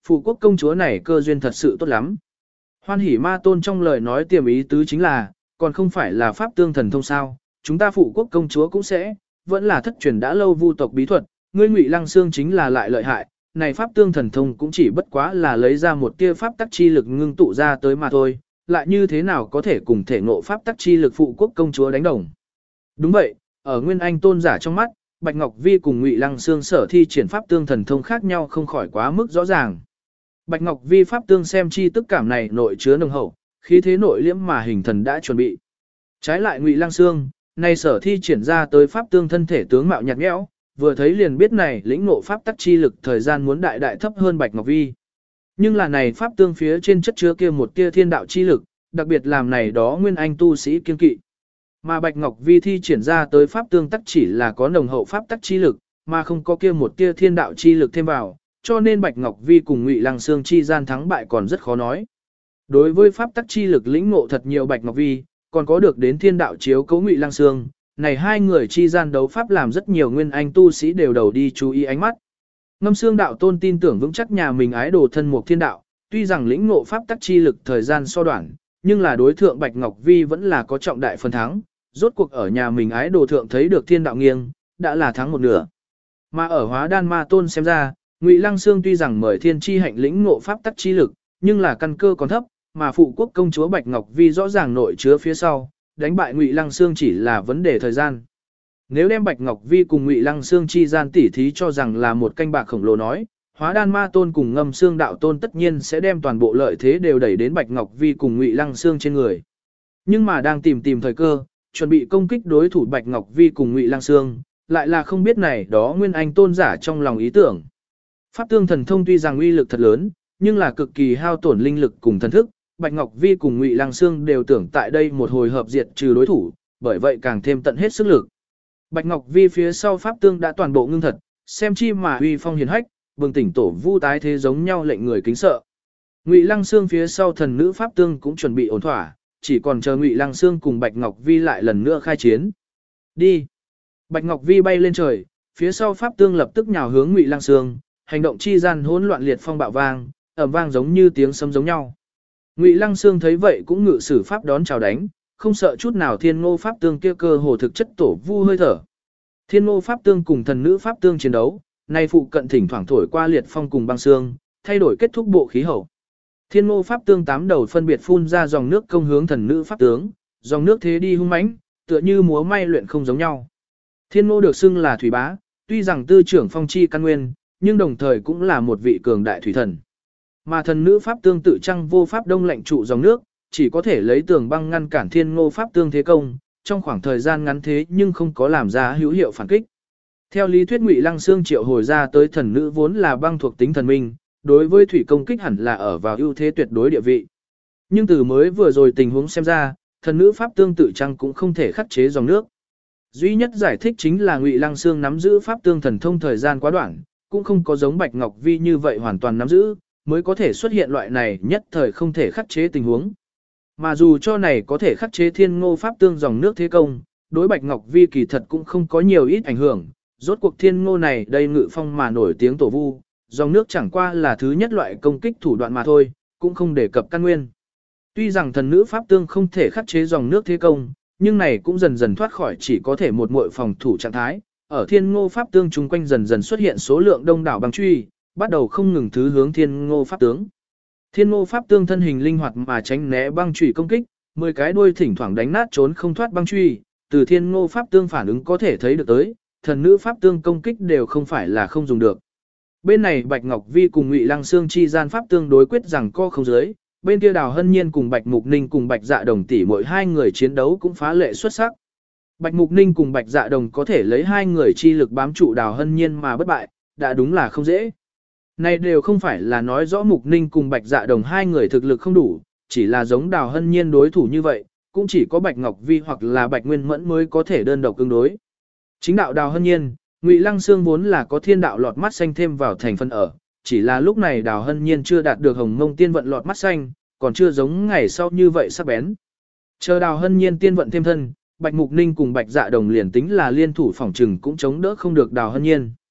[SPEAKER 1] phụ quốc công chúa này cơ duyên thật sự tốt lắm. Hoan hỉ ma tôn trong lời nói tiềm ý tứ chính là, còn không phải là pháp tương thần thông sao, chúng ta phụ quốc công chúa cũng sẽ, vẫn là thất truyền đã lâu vu tộc bí thuật, ngươi Ngụy Lăng Xương chính là lại lợi hại, này pháp tương thần thông cũng chỉ bất quá là lấy ra một tia pháp tắc chi lực ngưng tụ ra tới mà thôi, lại như thế nào có thể cùng thể ngộ pháp tắc chi lực phụ quốc công chúa đánh đồng. Đúng vậy, ở Nguyên Anh tôn giả trong mắt, Bạch Ngọc Vi cùng Ngụy Lăng Xương sở thi triển pháp tương thần thông khác nhau không khỏi quá mức rõ ràng. Bạch Ngọc Vi pháp tương xem chi tức cảm này nội chứa nồng hậu, khí thế nội liễm mà hình thần đã chuẩn bị. Trái lại Ngụy Lăng Xương, nay sở thi triển ra tới pháp tương thân thể tướng mạo nhạt nhẽo, vừa thấy liền biết này lĩnh ngộ pháp tắc chi lực thời gian muốn đại đại thấp hơn Bạch Ngọc Vi. Nhưng là này pháp tương phía trên chất chứa kia một tia thiên đạo chi lực, đặc biệt làm này đó nguyên anh tu sĩ kiên kỵ. Mà Bạch Ngọc Vi thi triển ra tới pháp tương tắc chỉ là có nồng hậu pháp tắc chi lực, mà không có kia một tia thiên đạo chi lực thêm vào, cho nên Bạch Ngọc Vi cùng Ngụy Lăng Xương chi gian thắng bại còn rất khó nói. Đối với pháp tắc chi lực lĩnh ngộ thật nhiều Bạch Ngọc Vi, còn có được đến thiên đạo chiếu cấu Ngụy Lăng Xương, này hai người chi gian đấu pháp làm rất nhiều nguyên anh tu sĩ đều đầu đi chú ý ánh mắt. Ngâm Xương đạo tôn tin tưởng vững chắc nhà mình ái đồ thân mục thiên đạo, tuy rằng lĩnh ngộ pháp tắc chi lực thời gian so đoạn, nhưng là đối thượng Bạch Ngọc Vi vẫn là có trọng đại phần thắng, rốt cuộc ở nhà mình ái đồ thượng thấy được thiên đạo nghiêng, đã là thắng một nửa. Mà ở Hóa Đan Ma Tôn xem ra, Ngụy Lăng Xương tuy rằng mời thiên chi hạnh lĩnh ngộ pháp tắc chi lực, nhưng là căn cơ còn thấp, mà phụ quốc công chúa Bạch Ngọc Vi rõ ràng nội chứa phía sau, đánh bại Ngụy Lăng Xương chỉ là vấn đề thời gian. Nếu đem Bạch Ngọc Vi cùng Ngụy Lăng Xương chi gian tỉ thí cho rằng là một canh bạc khổng lồ nói, Hóa Đan Ma Tôn cùng Ngâm Xương đạo tôn tất nhiên sẽ đem toàn bộ lợi thế đều đẩy đến Bạch Ngọc Vi cùng Ngụy Lăng Xương trên người. Nhưng mà đang tìm thời cơ, chuẩn bị công kích đối thủ Bạch Ngọc Vi cùng Ngụy Lăng Xương, lại là không biết này đó Nguyên Anh tôn giả trong lòng ý tưởng. Pháp tương thần thông tuy rằng uy lực thật lớn, nhưng là cực kỳ hao tổn linh lực cùng thần thức, Bạch Ngọc Vi cùng Ngụy Lăng Xương đều tưởng tại đây một hồi hợp diệt trừ đối thủ, bởi vậy càng thêm tận hết sức lực. Bạch Ngọc Vi phía sau pháp tương đã toàn bộ ngưng thật, xem chi mà uy phong hiền hách, bừng tỉnh tổ vu tái thế giống nhau lệnh người kính sợ. Ngụy Lăng Xương phía sau thần nữ pháp tương cũng chuẩn bị ổn thỏa, chỉ còn chờ Ngụy Lăng Xương cùng Bạch Ngọc Vi lại lần nữa khai chiến. Đi. Bạch Ngọc Vi bay lên trời, phía sau pháp tương lập tức nhào hướng Ngụy Lăng Xương, hành động chi gian hỗn loạn liệt phong bạo vang, ầm vang giống như tiếng sấm giống nhau. Ngụy Lăng Xương thấy vậy cũng ngự sử pháp đón chào đánh, không sợ chút nào Thiên Ngô pháp tương kia cơ hồ thực chất tổ vu hơi thở. Thiên Ngô pháp tương cùng thần nữ pháp tương chiến đấu, nay phụ cận thỉnh thoảng thổi qua liệt phong cùng băng xương, thay đổi kết thúc bộ khí hậu. Thiên Ngô pháp tương tám đầu phân biệt phun ra dòng nước công hướng thần nữ pháp tướng, dòng nước thế đi hung mãnh, tựa như múa may luyện không giống nhau. Thiên Ngô được xưng là thủy bá, tuy rằng tư trưởng phong chi căn nguyên, nhưng đồng thời cũng là một vị cường đại thủy thần. Mà thần nữ pháp tương tự trăng vô pháp đông lạnh trụ dòng nước, chỉ có thể lấy tường băng ngăn cản Thiên Ngô pháp tương thế công, trong khoảng thời gian ngắn thế nhưng không có làm ra hữu hiệu phản kích. Theo lý thuyết Ngụy Lăng Xương triệu hồi ra tới thần nữ vốn là băng thuộc tính thần minh, đối với thủy công kích hẳn là ở vào ưu thế tuyệt đối địa vị. Nhưng từ mới vừa rồi tình huống xem ra, thần nữ pháp tương tự trăng cũng không thể khắc chế dòng nước. Duy nhất giải thích chính là Ngụy Lăng Xương nắm giữ pháp tương thần thông thời gian quá đoạn, cũng không có giống Bạch Ngọc Vi như vậy hoàn toàn nắm giữ, mới có thể xuất hiện loại này nhất thời không thể khắc chế tình huống. Mà dù cho này có thể khắc chế Thiên Ngô pháp tương dòng nước thế công, đối Bạch Ngọc Vi kỳ thật cũng không có nhiều ít ảnh hưởng, rốt cuộc Thiên Ngô này đây ngự phong mà nổi tiếng tổ vu, dòng nước chẳng qua là thứ nhất loại công kích thủ đoạn mà thôi, cũng không đề cập căn nguyên. Tuy rằng thần nữ pháp tương không thể khắc chế dòng nước thế công, nhưng này cũng dần dần thoát khỏi chỉ có thể một muội phòng thủ trạng thái, ở Thiên Ngô pháp tương chung quanh dần dần xuất hiện số lượng đông đảo băng truy, bắt đầu không ngừng thứ hướng Thiên Ngô pháp tướng. Thiên Ngô pháp tương thân hình linh hoạt mà tránh né băng truy công kích, 10 cái đuôi thỉnh thoảng đánh nát trốn không thoát băng truy, từ Thiên Ngô pháp tương phản ứng có thể thấy được tới, thần nữ pháp tương công kích đều không phải là không dùng được. Bên này Bạch Ngọc Vi cùng Ngụy Lăng Xương chi gian pháp tương đối quyết rằng co không dưới, bên kia Đào Hân Nhiên cùng Bạch Mục Ninh cùng Bạch Dạ Đồng tỷ mỗi hai người chiến đấu cũng phá lệ xuất sắc. Bạch Mục Ninh cùng Bạch Dạ Đồng có thể lấy hai người chi lực bám trụ Đào Hân Nhiên mà bất bại, đã đúng là không dễ. Này đều không phải là nói rõ Mục Ninh cùng Bạch Dạ Đồng hai người thực lực không đủ, chỉ là giống Đào Hân Nhiên đối thủ như vậy, cũng chỉ có Bạch Ngọc Vi hoặc là Bạch Nguyên Mẫn mới có thể đơn độc ứng đối. Chính đạo Đào Hân Nhiên, Ngụy Lăng Xương vốn là có thiên đạo lọt mắt xanh thêm vào thành phần ở, chỉ là lúc này Đào Hân Nhiên chưa đạt được Hồng Mông tiên vận lọt mắt xanh, còn chưa giống ngày sau như vậy sắc bén. Chờ Đào Hân Nhiên tiên vận thêm thân, Bạch Mục Ninh cùng Bạch Dạ Đồng liền tính là liên thủ phòng trừng cũng chống đỡ không được Đào Hân Nhiên.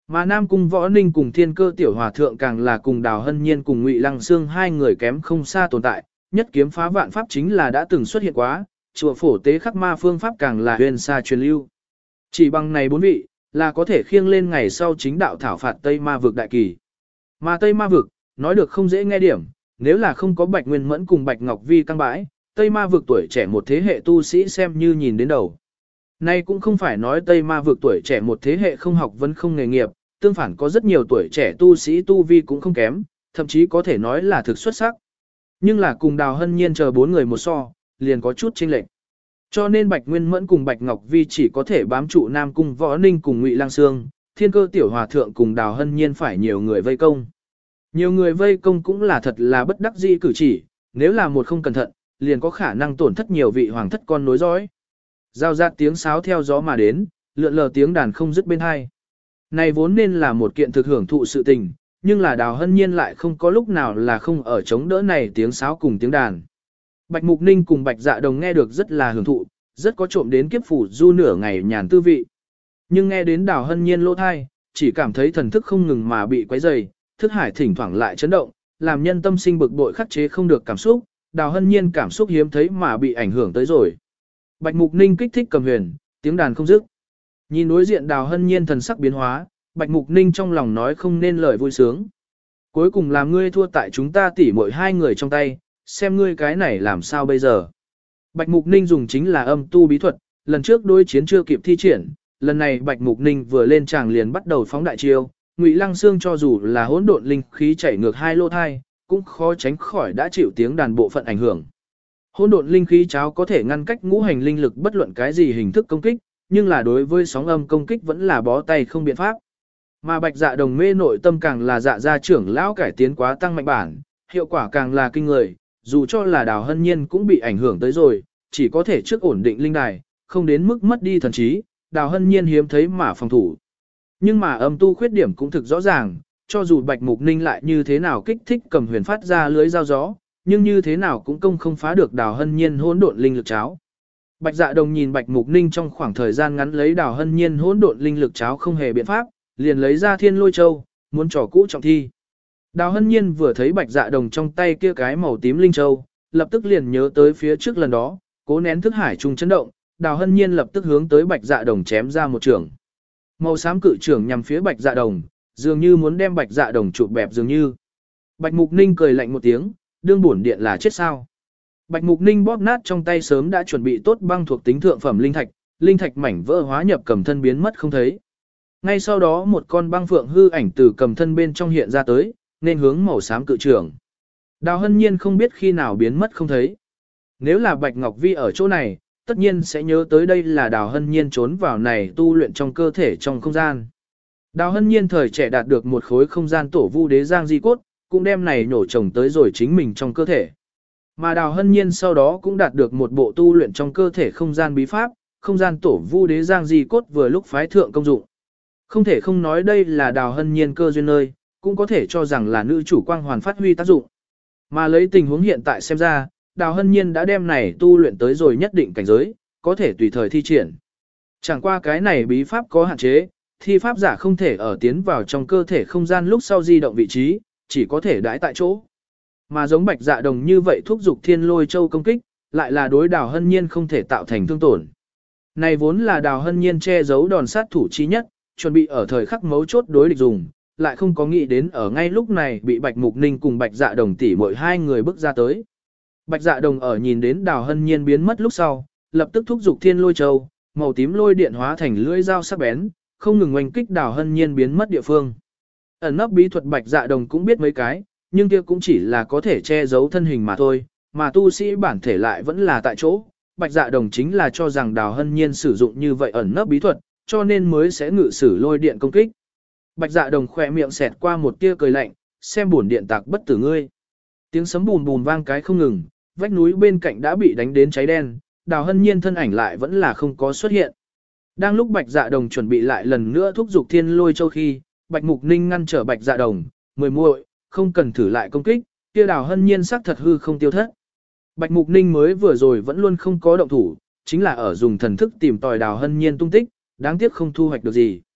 [SPEAKER 1] Mà Nam Cung Võ Ninh cùng Thiên Cơ Tiểu Hòa Thượng càng là cùng Đào Hân Nhiên cùng Ngụy Lăng Xương hai người kém không xa tồn tại, nhất kiếm phá vạn pháp chính là đã từng xuất hiện quá, chùa phổ tế khắc ma phương pháp càng là huyền xa truyền lưu. Chỉ bằng này bốn vị, là có thể khiêng lên ngày sau chính đạo thảo phạt Tây Ma vực đại kỳ. Mà Tây Ma vực, nói được không dễ nghe điểm, nếu là không có Bạch Nguyên Mẫn cùng Bạch Ngọc Vi căng bãi, Tây Ma vực tuổi trẻ một thế hệ tu sĩ xem như nhìn đến đầu. Nay cũng không phải nói Tây Ma vực tuổi trẻ một thế hệ không học vấn không nghề nghiệp, tương phản có rất nhiều tuổi trẻ tu sĩ tu vi cũng không kém, thậm chí có thể nói là thực xuất sắc. Nhưng là cùng Đào Hân Nhiên chờ bốn người một so, liền có chút chênh lệch. Cho nên Bạch Nguyên Mẫn cùng Bạch Ngọc Vi chỉ có thể bám trụ Nam Cung Võ Ninh cùng Ngụy Lang Sương, Thiên Cơ Tiểu Hòa Thượng cùng Đào Hân Nhiên phải nhiều người vây công. Nhiều người vây công cũng là thật là bất đắc dĩ cử chỉ, nếu là một không cẩn thận, liền có khả năng tổn thất nhiều vị hoàng thất con nối dõi. Giao rát tiếng sáo theo gió mà đến, lượn lờ tiếng đàn không dứt bên hai. Này vốn nên là một kiện thực hưởng thụ sự tình, nhưng là Đào Hân Nhiên lại không có lúc nào là không ở chống đỡ này tiếng sáo cùng tiếng đàn. Bạch Mục Ninh cùng Bạch Dạ Đồng nghe được rất là hưởng thụ, rất có trộm đến kiếp phủ du nửa ngày nhàn tư vị. Nhưng nghe đến Đào Hân Nhiên lỗ thai, chỉ cảm thấy thần thức không ngừng mà bị quấy rầy, thức hải thỉnh thoảng lại chấn động, làm nhân tâm sinh bực bội khắc chế không được cảm xúc, Đào Hân Nhiên cảm xúc hiếm thấy mà bị ảnh hưởng tới rồi. Bạch Mục Ninh kích thích cầm huyền, tiếng đàn không dứt. Nhìn đối diện Đào Hân Nhiên thần sắc biến hóa, Bạch Mục Ninh trong lòng nói không nên lời vui sướng. Cuối cùng làm ngươi thua tại chúng ta tỉ mỗi hai người trong tay, xem ngươi cái này làm sao bây giờ. Bạch Mục Ninh dùng chính là âm tu bí thuật, lần trước đối chiến chưa kịp thi triển, lần này Bạch Mục Ninh vừa lên tràng liền bắt đầu phóng đại chiêu, Ngụy Lăng Xương cho dù là hỗn độn linh khí chảy ngược hai lô thai, cũng khó tránh khỏi đã chịu tiếng đàn bộ phận ảnh hưởng. Hỗn độn linh khí cháo có thể ngăn cách ngũ hành linh lực bất luận cái gì hình thức công kích, nhưng là đối với sóng âm công kích vẫn là bó tay không biện pháp. Mà Bạch Dạ Đồng mê nội tâm càng là dạ gia trưởng lão cải tiến quá tăng mạnh bản, hiệu quả càng là kinh người, dù cho là Đào Hân Nhiên cũng bị ảnh hưởng tới rồi, chỉ có thể trước ổn định linh đài, không đến mức mất đi thần trí, Đào Hân Nhiên hiếm thấy mà phòng thủ. Nhưng mà âm tu khuyết điểm cũng thực rõ ràng, cho dù Bạch Mục Ninh lại như thế nào kích thích cầm huyền phát ra lưới dao gió, nhưng như thế nào cũng không phá được Đào Hân Nhiên hỗn độn linh lực cháo. Bạch Dạ Đồng nhìn Bạch Mục Ninh trong khoảng thời gian ngắn lấy Đào Hân Nhiên hỗn độn linh lực cháo không hề biện pháp, liền lấy ra Thiên Lôi Châu, muốn trò cũ trọng thi. Đào Hân Nhiên vừa thấy Bạch Dạ Đồng trong tay kia cái màu tím linh châu, lập tức liền nhớ tới phía trước lần đó, cố nén thức hải trung chấn động, Đào Hân Nhiên lập tức hướng tới Bạch Dạ Đồng chém ra một trường. Màu xám cự trường nhằm phía Bạch Dạ Đồng, dường như muốn đem Bạch Dạ Đồng chụp bẹp dường như. Bạch Mục Ninh cười lạnh một tiếng, đương bổn điện là chết sao? Bạch Mục Ninh bóp nát trong tay sớm đã chuẩn bị tốt băng thuộc tính thượng phẩm linh thạch mảnh vỡ hóa nhập cầm thân biến mất không thấy. Ngay sau đó một con băng phượng hư ảnh từ cầm thân bên trong hiện ra tới, nên hướng màu xám cự trường. Đào Hân Nhiên không biết khi nào biến mất không thấy. Nếu là Bạch Ngọc Vi ở chỗ này, tất nhiên sẽ nhớ tới đây là Đào Hân Nhiên trốn vào này tu luyện trong cơ thể trong không gian. Đào Hân Nhiên thời trẻ đạt được một khối không gian tổ vu đế giang di cốt, cũng đem này nổ trồng tới rồi chính mình trong cơ thể. Mà Đào Hân Nhiên sau đó cũng đạt được một bộ tu luyện trong cơ thể không gian bí pháp, không gian tổ vu đế giang di cốt vừa lúc phái thượng công dụng. Không thể không nói đây là Đào Hân Nhiên cơ duyên nơi, cũng có thể cho rằng là nữ chủ quang hoàn phát huy tác dụng. Mà lấy tình huống hiện tại xem ra, Đào Hân Nhiên đã đem này tu luyện tới rồi nhất định cảnh giới, có thể tùy thời thi triển. Chẳng qua cái này bí pháp có hạn chế, thi pháp giả không thể ở tiến vào trong cơ thể không gian lúc sau di động vị trí, chỉ có thể đãi tại chỗ. Mà giống Bạch Dạ Đồng như vậy thúc giục Thiên Lôi Châu công kích, lại là đối Đào Hân Nhiên không thể tạo thành thương tổn. Này vốn là Đào Hân Nhiên che giấu đòn sát thủ chí nhất, chuẩn bị ở thời khắc mấu chốt đối địch dùng, lại không có nghĩ đến ở ngay lúc này bị Bạch Mục Ninh cùng Bạch Dạ Đồng tỷ mỗi hai người bước ra tới. Bạch Dạ Đồng ở nhìn đến Đào Hân Nhiên biến mất lúc sau, lập tức thúc giục Thiên Lôi Châu, màu tím lôi điện hóa thành lưỡi dao sắc bén, không ngừng oanh kích Đào Hân Nhiên biến mất địa phương. Ẩn nấp bí thuật Bạch Dạ Đồng cũng biết mấy cái, nhưng kia cũng chỉ là có thể che giấu thân hình mà thôi, mà tu sĩ bản thể lại vẫn là tại chỗ. Bạch Dạ Đồng chính là cho rằng Đào Hân Nhiên sử dụng như vậy ẩn nấp bí thuật, cho nên mới sẽ ngự sử lôi điện công kích. Bạch Dạ Đồng khỏe miệng xẹt qua một tia cười lạnh, xem bổn điện tạc bất tử ngươi. Tiếng sấm bùn bùn vang cái không ngừng, vách núi bên cạnh đã bị đánh đến cháy đen, Đào Hân Nhiên thân ảnh lại vẫn là không có xuất hiện. Đang lúc Bạch Dạ Đồng chuẩn bị lại lần nữa thúc giục Thiên Lôi Châu khi, Bạch Mục Ninh ngăn trở Bạch Dạ Đồng, "Mười muội, không cần thử lại công kích." Kia Đào Hân Nhiên sắc thật hư không tiêu thất. Bạch Mục Ninh mới vừa rồi vẫn luôn không có động thủ, chính là ở dùng thần thức tìm tòi Đào Hân Nhiên tung tích, đáng tiếc không thu hoạch được gì.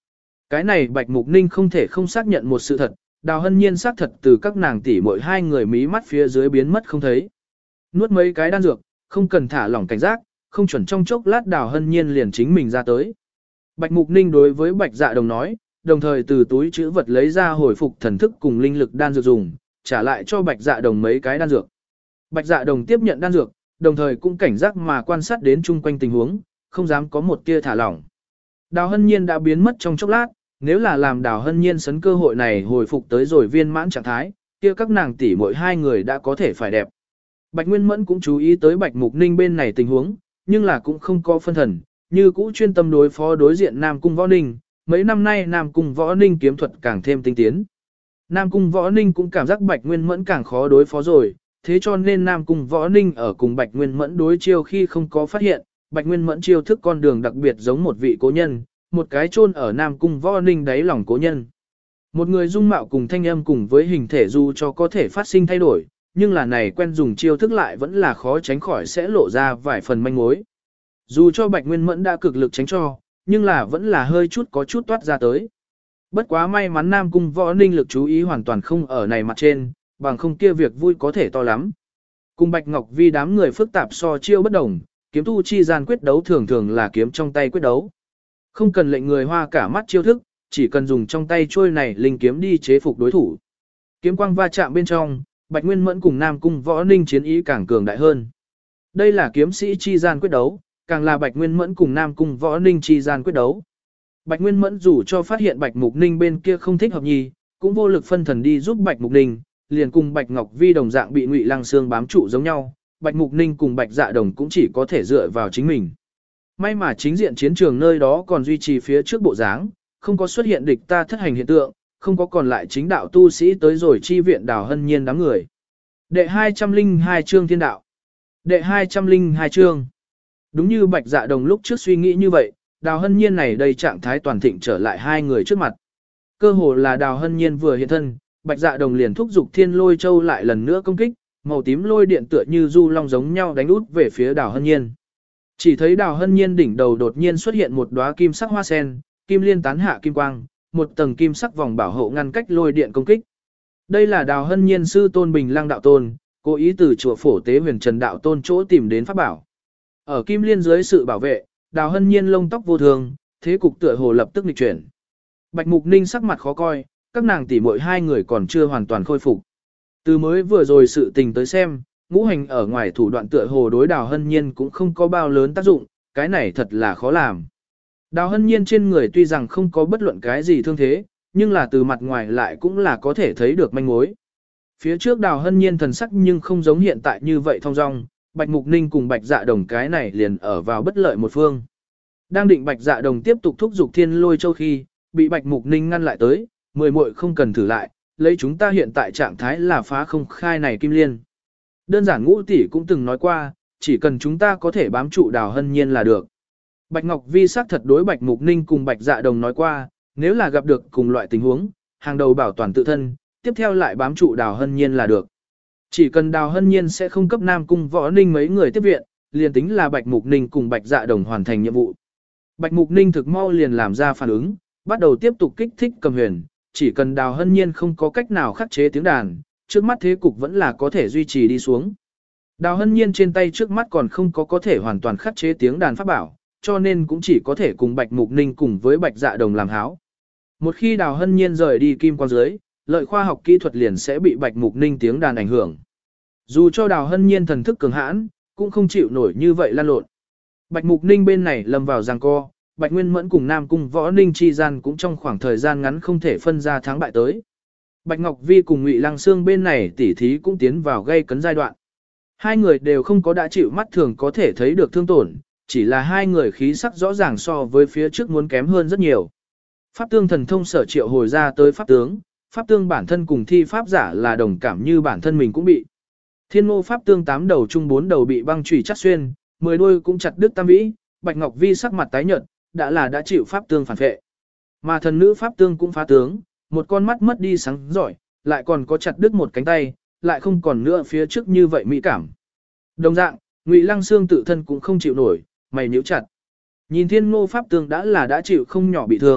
[SPEAKER 1] Cái này Bạch Mục Ninh không thể không xác nhận một sự thật, Đào Hân Nhiên xác thật từ các nàng tỷ muội hai người mí mắt phía dưới biến mất không thấy. Nuốt mấy cái đan dược, không cần thả lỏng cảnh giác, không chuẩn trong chốc lát Đào Hân Nhiên liền chính mình ra tới. Bạch Mục Ninh đối với Bạch Dạ Đồng nói, đồng thời từ túi chữ vật lấy ra hồi phục thần thức cùng linh lực đan dược dùng, trả lại cho Bạch Dạ Đồng mấy cái đan dược. Bạch Dạ Đồng tiếp nhận đan dược, đồng thời cũng cảnh giác mà quan sát đến chung quanh tình huống, không dám có một tia thả lỏng. Đào Hân Nhiên đã biến mất trong chốc lát, nếu là làm Đào Hân Nhiên sấn cơ hội này hồi phục tới rồi viên mãn trạng thái, kia các nàng tỷ mỗi hai người đã có thể phải đẹp. Bạch Nguyên Mẫn cũng chú ý tới Bạch Mục Ninh bên này tình huống, nhưng là cũng không có phân thần, như cũ chuyên tâm đối phó đối diện Nam Cung Võ Ninh, mấy năm nay Nam Cung Võ Ninh kiếm thuật càng thêm tinh tiến. Nam Cung Võ Ninh cũng cảm giác Bạch Nguyên Mẫn càng khó đối phó rồi, thế cho nên Nam Cung Võ Ninh ở cùng Bạch Nguyên Mẫn đối chiêu khi không có phát hiện, Bạch Nguyên Mẫn chiêu thức con đường đặc biệt giống một vị cố nhân, một cái chôn ở Nam Cung Võ Ninh đáy lòng cố nhân. Một người dung mạo cùng thanh âm cùng với hình thể dù cho có thể phát sinh thay đổi, nhưng là này quen dùng chiêu thức lại vẫn là khó tránh khỏi sẽ lộ ra vài phần manh mối. Dù cho Bạch Nguyên Mẫn đã cực lực tránh cho, nhưng là vẫn là hơi chút có chút toát ra tới. Bất quá may mắn Nam Cung Võ Ninh lực chú ý hoàn toàn không ở này mặt trên, bằng không kia việc vui có thể to lắm. Cùng Bạch Ngọc Vi đám người phức tạp so chiêu bất đồng, kiếm tu chi gian quyết đấu thường thường là kiếm trong tay quyết đấu. Không cần lệnh người hoa cả mắt chiêu thức, chỉ cần dùng trong tay trôi này linh kiếm đi chế phục đối thủ. Kiếm quang va chạm bên trong, Bạch Nguyên Mẫn cùng Nam Cung Võ Ninh chiến ý càng cường đại hơn. Đây là kiếm sĩ chi gian quyết đấu, càng là Bạch Nguyên Mẫn cùng Nam Cung Võ Ninh chi gian quyết đấu. Bạch Nguyên Mẫn dù cho phát hiện Bạch Mục Ninh bên kia không thích hợp nhì, cũng vô lực phân thần đi giúp Bạch Mục Ninh, liền cùng Bạch Ngọc Vi đồng dạng bị Ngụy Lăng Xương bám trụ giống nhau, Bạch Mục Ninh cùng Bạch Dạ Đồng cũng chỉ có thể dựa vào chính mình. May mà chính diện chiến trường nơi đó còn duy trì phía trước bộ dáng, không có xuất hiện địch ta thất hành hiện tượng, không có còn lại chính đạo tu sĩ tới rồi chi viện Đào Hân Nhiên đám người. Đệ 202 chương thiên đạo. Đệ 202 chương. Đúng như Bạch Dạ Đồng lúc trước suy nghĩ như vậy, Đào Hân Nhiên này đây trạng thái toàn thịnh trở lại hai người trước mặt. Cơ hồ là Đào Hân Nhiên vừa hiện thân, Bạch Dạ Đồng liền thúc giục Thiên Lôi Châu lại lần nữa công kích, màu tím lôi điện tựa như du long giống nhau đánh út về phía Đào Hân Nhiên. Chỉ thấy Đào Hân Nhiên đỉnh đầu đột nhiên xuất hiện một đóa kim sắc hoa sen, kim liên tán hạ kim quang, một tầng kim sắc vòng bảo hộ ngăn cách lôi điện công kích. Đây là Đào Hân Nhiên sư tôn Bình Lăng đạo tôn, cố ý từ chùa Phổ Tế Huyền Trần đạo tôn chỗ tìm đến pháp bảo. Ở kim liên dưới sự bảo vệ, Đào Hân Nhiên lông tóc vô thường, thế cục tựa hồ lập tức nghịch chuyển. Bạch Mục Ninh sắc mặt khó coi, các nàng tỷ muội hai người còn chưa hoàn toàn khôi phục. Từ mới vừa rồi sự tình tới xem, ngũ hành ở ngoài thủ đoạn tựa hồ đối Đào Hân Nhiên cũng không có bao lớn tác dụng, cái này thật là khó làm. Đào Hân Nhiên trên người tuy rằng không có bất luận cái gì thương thế, nhưng là từ mặt ngoài lại cũng là có thể thấy được manh mối. Phía trước Đào Hân Nhiên thần sắc nhưng không giống hiện tại như vậy thong dong, Bạch Mục Ninh cùng Bạch Dạ Đồng cái này liền ở vào bất lợi một phương. Đang định Bạch Dạ Đồng tiếp tục thúc giục Thiên Lôi Châu khi, bị Bạch Mục Ninh ngăn lại tới, mười muội không cần thử lại, lấy chúng ta hiện tại trạng thái là phá không khai này kim liên. Đơn giản Ngũ tỷ cũng từng nói qua, chỉ cần chúng ta có thể bám trụ Đào Hân Nhiên là được. Bạch Ngọc Vi xác thật đối Bạch Mục Ninh cùng Bạch Dạ Đồng nói qua, nếu là gặp được cùng loại tình huống, hàng đầu bảo toàn tự thân, tiếp theo lại bám trụ Đào Hân Nhiên là được. Chỉ cần Đào Hân Nhiên sẽ không cấp Nam Cung Võ Ninh mấy người tiếp viện, liền tính là Bạch Mục Ninh cùng Bạch Dạ Đồng hoàn thành nhiệm vụ. Bạch Mục Ninh thực mau liền làm ra phản ứng, bắt đầu tiếp tục kích thích Cầm Huyền, chỉ cần Đào Hân Nhiên không có cách nào khắc chế tiếng đàn, trước mắt thế cục vẫn là có thể duy trì đi xuống. Đào Hân Nhiên trên tay trước mắt còn không có thể hoàn toàn khắc chế tiếng đàn pháp bảo, cho nên cũng chỉ có thể cùng Bạch Mục Ninh cùng với Bạch Dạ Đồng làm háo. Một khi Đào Hân Nhiên rời đi kim quang dưới, lợi khoa học kỹ thuật liền sẽ bị Bạch Mục Ninh tiếng đàn ảnh hưởng. Dù cho Đào Hân Nhiên thần thức cường hãn, cũng không chịu nổi như vậy lan lộn. Bạch Mục Ninh bên này lâm vào giằng co, Bạch Nguyên Mẫn cùng Nam Cung Võ Ninh chi gian cũng trong khoảng thời gian ngắn không thể phân ra thắng bại tới. Bạch Ngọc Vi cùng Ngụy Lăng Xương bên này tỉ thí cũng tiến vào gây cấn giai đoạn. Hai người đều không có đã chịu mắt thường có thể thấy được thương tổn, chỉ là hai người khí sắc rõ ràng so với phía trước muốn kém hơn rất nhiều. Pháp tương thần thông sở triệu hồi ra tới pháp tương bản thân cùng thi pháp giả là đồng cảm như bản thân mình cũng bị. Thiên Ngô pháp tương 8 đầu chung 4 đầu bị băng chủy chắt xuyên, 10 đuôi cũng chặt đứt tam vĩ, Bạch Ngọc Vi sắc mặt tái nhợt, đã chịu pháp tương phản vệ. Mà thần nữ pháp tương cũng phá tướng, một con mắt mất đi sáng giỏi, lại còn có chặt đứt một cánh tay, lại không còn nữa phía trước như vậy mỹ cảm. Đồng dạng, Ngụy Lăng Xương tự thân cũng không chịu nổi, mày nhíu chặt. Nhìn Thiên Ngô pháp tương đã chịu không nhỏ bị thương,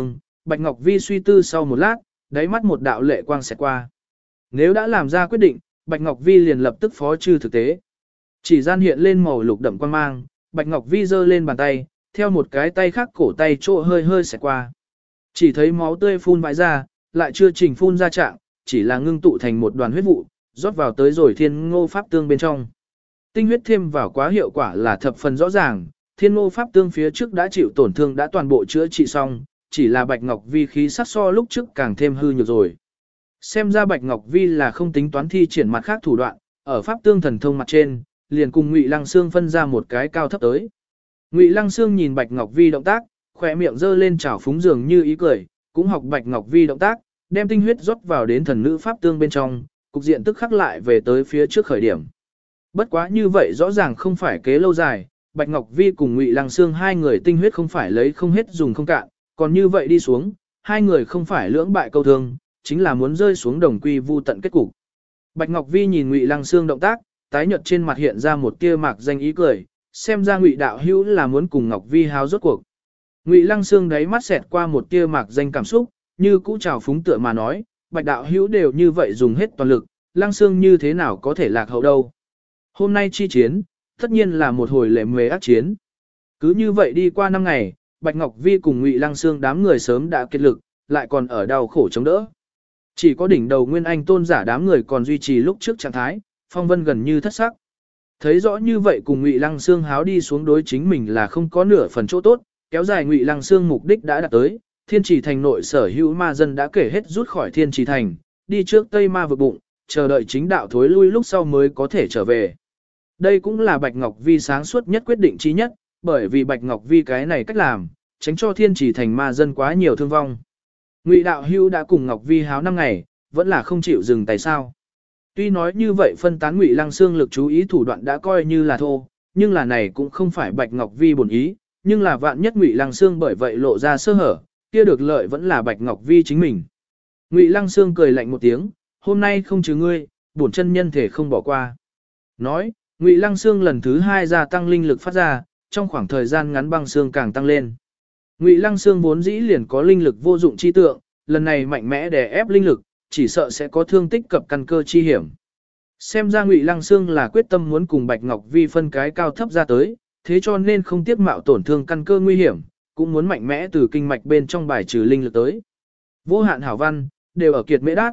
[SPEAKER 1] Bạch Ngọc Vi suy tư sau một lát, đáy mắt một đạo lệ quang xẹt qua. Nếu đã làm ra quyết định, Bạch Ngọc Vi liền lập tức phó chư thực tế. Chỉ gian hiện lên màu lục đậm quang mang, Bạch Ngọc Vi giơ lên bàn tay, theo một cái tay khác cổ tay chỗ hơi hơi xẹt qua. Chỉ thấy máu tươi phun vãi ra, lại chưa chỉnh phun ra trạng, chỉ là ngưng tụ thành một đoàn huyết vụ, rót vào tới rồi thiên ngô pháp tương bên trong. Tinh huyết thêm vào quá hiệu quả là thập phần rõ ràng, thiên ngô pháp tương phía trước đã chịu tổn thương đã toàn bộ chữa trị xong, chỉ là Bạch Ngọc Vi khí sắc so lúc trước càng thêm hư nhược rồi. Xem ra Bạch Ngọc Vi là không tính toán thi triển mặt khác thủ đoạn, ở pháp tương thần thông mặt trên, liền cùng Ngụy Lăng Xương phân ra một cái cao thấp tới. Ngụy Lăng Xương nhìn Bạch Ngọc Vi động tác, khỏe miệng giơ lên chảo phúng dường như ý cười, cũng học Bạch Ngọc Vi động tác, đem tinh huyết rót vào đến thần nữ pháp tương bên trong, cục diện tức khắc lại về tới phía trước khởi điểm. Bất quá như vậy rõ ràng không phải kế lâu dài, Bạch Ngọc Vi cùng Ngụy Lăng Xương hai người tinh huyết không phải lấy không hết dùng không cạn, còn như vậy đi xuống, hai người không phải lưỡng bại câu thương, chính là muốn rơi xuống đồng quy vu tận kết cục. Bạch Ngọc Vi nhìn Ngụy Lăng Xương động tác, tái nhợt trên mặt hiện ra một tia mạc danh ý cười, xem ra Ngụy đạo hữu là muốn cùng Ngọc Vi háo rốt cuộc. Ngụy Lăng Xương đáy mắt xẹt qua một tia mạc danh cảm xúc, như cũ trào phúng tựa mà nói, Bạch đạo hữu đều như vậy dùng hết toàn lực, Lăng Xương như thế nào có thể lạc hậu đâu. Hôm nay chi chiến, tất nhiên là một hồi lệ mề ác chiến. Cứ như vậy đi qua 5 ngày, Bạch Ngọc Vi cùng Ngụy Lăng Xương đám người sớm đã kiệt lực, lại còn ở đau khổ chống đỡ. Chỉ có đỉnh đầu Nguyên Anh tôn giả đám người còn duy trì lúc trước trạng thái, phong vân gần như thất sắc. Thấy rõ như vậy cùng Ngụy Lăng Xương háo đi xuống đối chính mình là không có nửa phần chỗ tốt, kéo dài Ngụy Lăng Xương mục đích đã đạt tới, Thiên Trì Thành nội sở hữu ma dân đã kể hết rút khỏi Thiên Trì Thành, đi trước Tây Ma vực bụng, chờ đợi chính đạo thối lui lúc sau mới có thể trở về. Đây cũng là Bạch Ngọc Vi sáng suốt nhất quyết định chí nhất, bởi vì Bạch Ngọc Vi cái này cách làm, tránh cho Thiên Trì Thành ma dân quá nhiều thương vong. Ngụy đạo hữu đã cùng Ngọc Vi háo 5 ngày, vẫn là không chịu dừng tại sao? Tuy nói như vậy phân tán Ngụy Lăng Xương lực chú ý thủ đoạn đã coi như là thô, nhưng là này cũng không phải Bạch Ngọc Vi bổn ý, nhưng là vạn nhất Ngụy Lăng Xương bởi vậy lộ ra sơ hở, kia được lợi vẫn là Bạch Ngọc Vi chính mình. Ngụy Lăng Xương cười lạnh một tiếng, hôm nay không trừ ngươi, bổn chân nhân thể không bỏ qua. Nói, Ngụy Lăng Xương lần thứ 2 gia tăng linh lực phát ra, trong khoảng thời gian ngắn băng xương càng tăng lên. Ngụy Lăng Xương vốn dĩ liền có linh lực vô dụng chi tượng, lần này mạnh mẽ đè ép linh lực, chỉ sợ sẽ có thương tích cập căn cơ chi hiểm. Xem ra Ngụy Lăng Xương là quyết tâm muốn cùng Bạch Ngọc Vi phân cái cao thấp ra tới, thế cho nên không tiếc mạo tổn thương căn cơ nguy hiểm, cũng muốn mạnh mẽ từ kinh mạch bên trong bài trừ linh lực tới. Vô hạn hảo văn, đều ở kiệt mễ đát,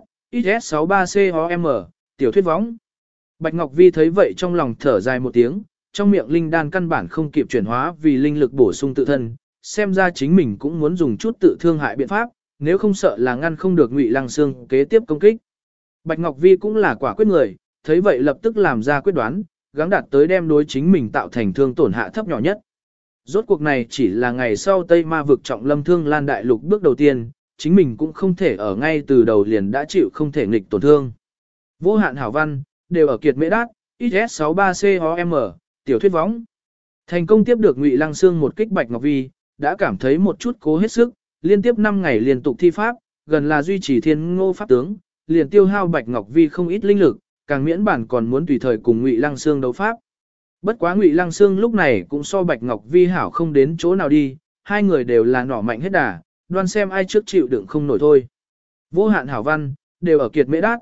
[SPEAKER 1] XS63COM, tiểu thuyết võng. Bạch Ngọc Vi thấy vậy trong lòng thở dài một tiếng, trong miệng linh đan căn bản không kịp chuyển hóa vì linh lực bổ sung tự thân, xem ra chính mình cũng muốn dùng chút tự thương hại biện pháp, nếu không sợ là ngăn không được Ngụy Lăng Xương kế tiếp công kích. Bạch Ngọc Vi cũng là quả quyết người, thấy vậy lập tức làm ra quyết đoán, gắng đạt tới đem đối chính mình tạo thành thương tổn hạ thấp nhỏ nhất. Rốt cuộc này chỉ là ngày sau Tây Ma vực trọng lâm Thương Lan đại lục bước đầu tiên, chính mình cũng không thể ở ngay từ đầu liền đã chịu không thể nghịch tổn thương. Vô hạn hảo văn, đều ở kiệt mễ đát, XS63COM, tiểu thuyết võng. Thành công tiếp được Ngụy Lăng Xương một kích Bạch Ngọc Vi, đã cảm thấy một chút cố hết sức, liên tiếp 5 ngày liên tục thi pháp, gần là duy trì thiên ngô pháp tướng, liền tiêu hao Bạch Ngọc Vi không ít linh lực, càng miễn bản còn muốn tùy thời cùng Ngụy Lăng Xương đấu pháp. Bất quá Ngụy Lăng Xương lúc này cũng so Bạch Ngọc Vi hảo không đến chỗ nào đi, hai người đều là nỏ mạnh hết đà, đoan xem ai trước chịu đựng không nổi thôi. Vô hạn hảo văn, đều ở kiệt mễ đát,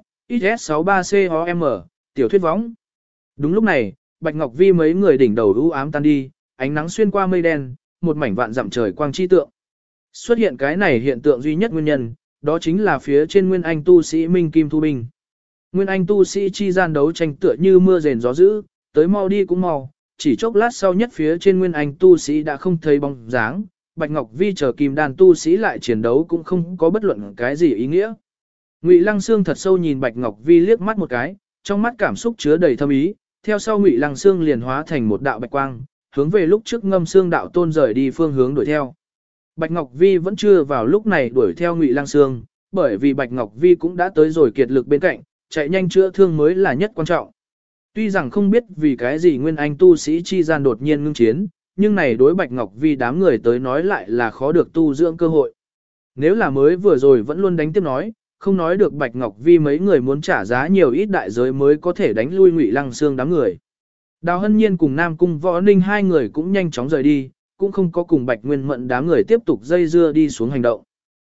[SPEAKER 1] XS63COM, tiểu thuyết võng. Đúng lúc này, Bạch Ngọc Vi mấy người đỉnh đầu u ám tan đi, ánh nắng xuyên qua mây đen, một mảnh vạn dặm trời quang chi tượng. Xuất hiện cái này hiện tượng duy nhất nguyên nhân, đó chính là phía trên Nguyên Anh tu sĩ Minh Kim Thu Binh. Nguyên Anh tu sĩ chi gian đấu tranh tựa như mưa rền gió dữ, tới mau đi cũng mau, chỉ chốc lát sau nhất phía trên Nguyên Anh tu sĩ đã không thấy bóng dáng, Bạch Ngọc Vi chờ Kim Đan tu sĩ lại chiến đấu cũng không có bất luận cái gì ý nghĩa. Ngụy Lăng Xương thật sâu nhìn Bạch Ngọc Vi liếc mắt một cái, trong mắt cảm xúc chứa đầy thâm ý, theo sau Ngụy Lăng Xương liền hóa thành một đạo bạch quang, hướng về lúc trước Ngâm Xương đạo tôn rời đi phương hướng đuổi theo. Bạch Ngọc Vi vẫn chưa vào lúc này đuổi theo Ngụy Lăng Xương, bởi vì Bạch Ngọc Vi cũng đã tới rồi kiệt lực bên cạnh, chạy nhanh chữa thương mới là nhất quan trọng. Tuy rằng không biết vì cái gì Nguyên Anh tu sĩ chi gian đột nhiên ngưng chiến, nhưng này đối Bạch Ngọc Vi đám người tới nói lại là khó được tu dưỡng cơ hội. Nếu là mới vừa rồi vẫn luôn đánh tiếp nói, không nói được Bạch Ngọc Vi mấy người muốn trả giá nhiều ít đại giới mới có thể đánh lui Ngụy Lăng Xương đám người. Đào Hân Nhiên cùng Nam Cung Võ Ninh hai người cũng nhanh chóng rời đi, cũng không có cùng Bạch Nguyên Mận đám người tiếp tục dây dưa đi xuống hành động.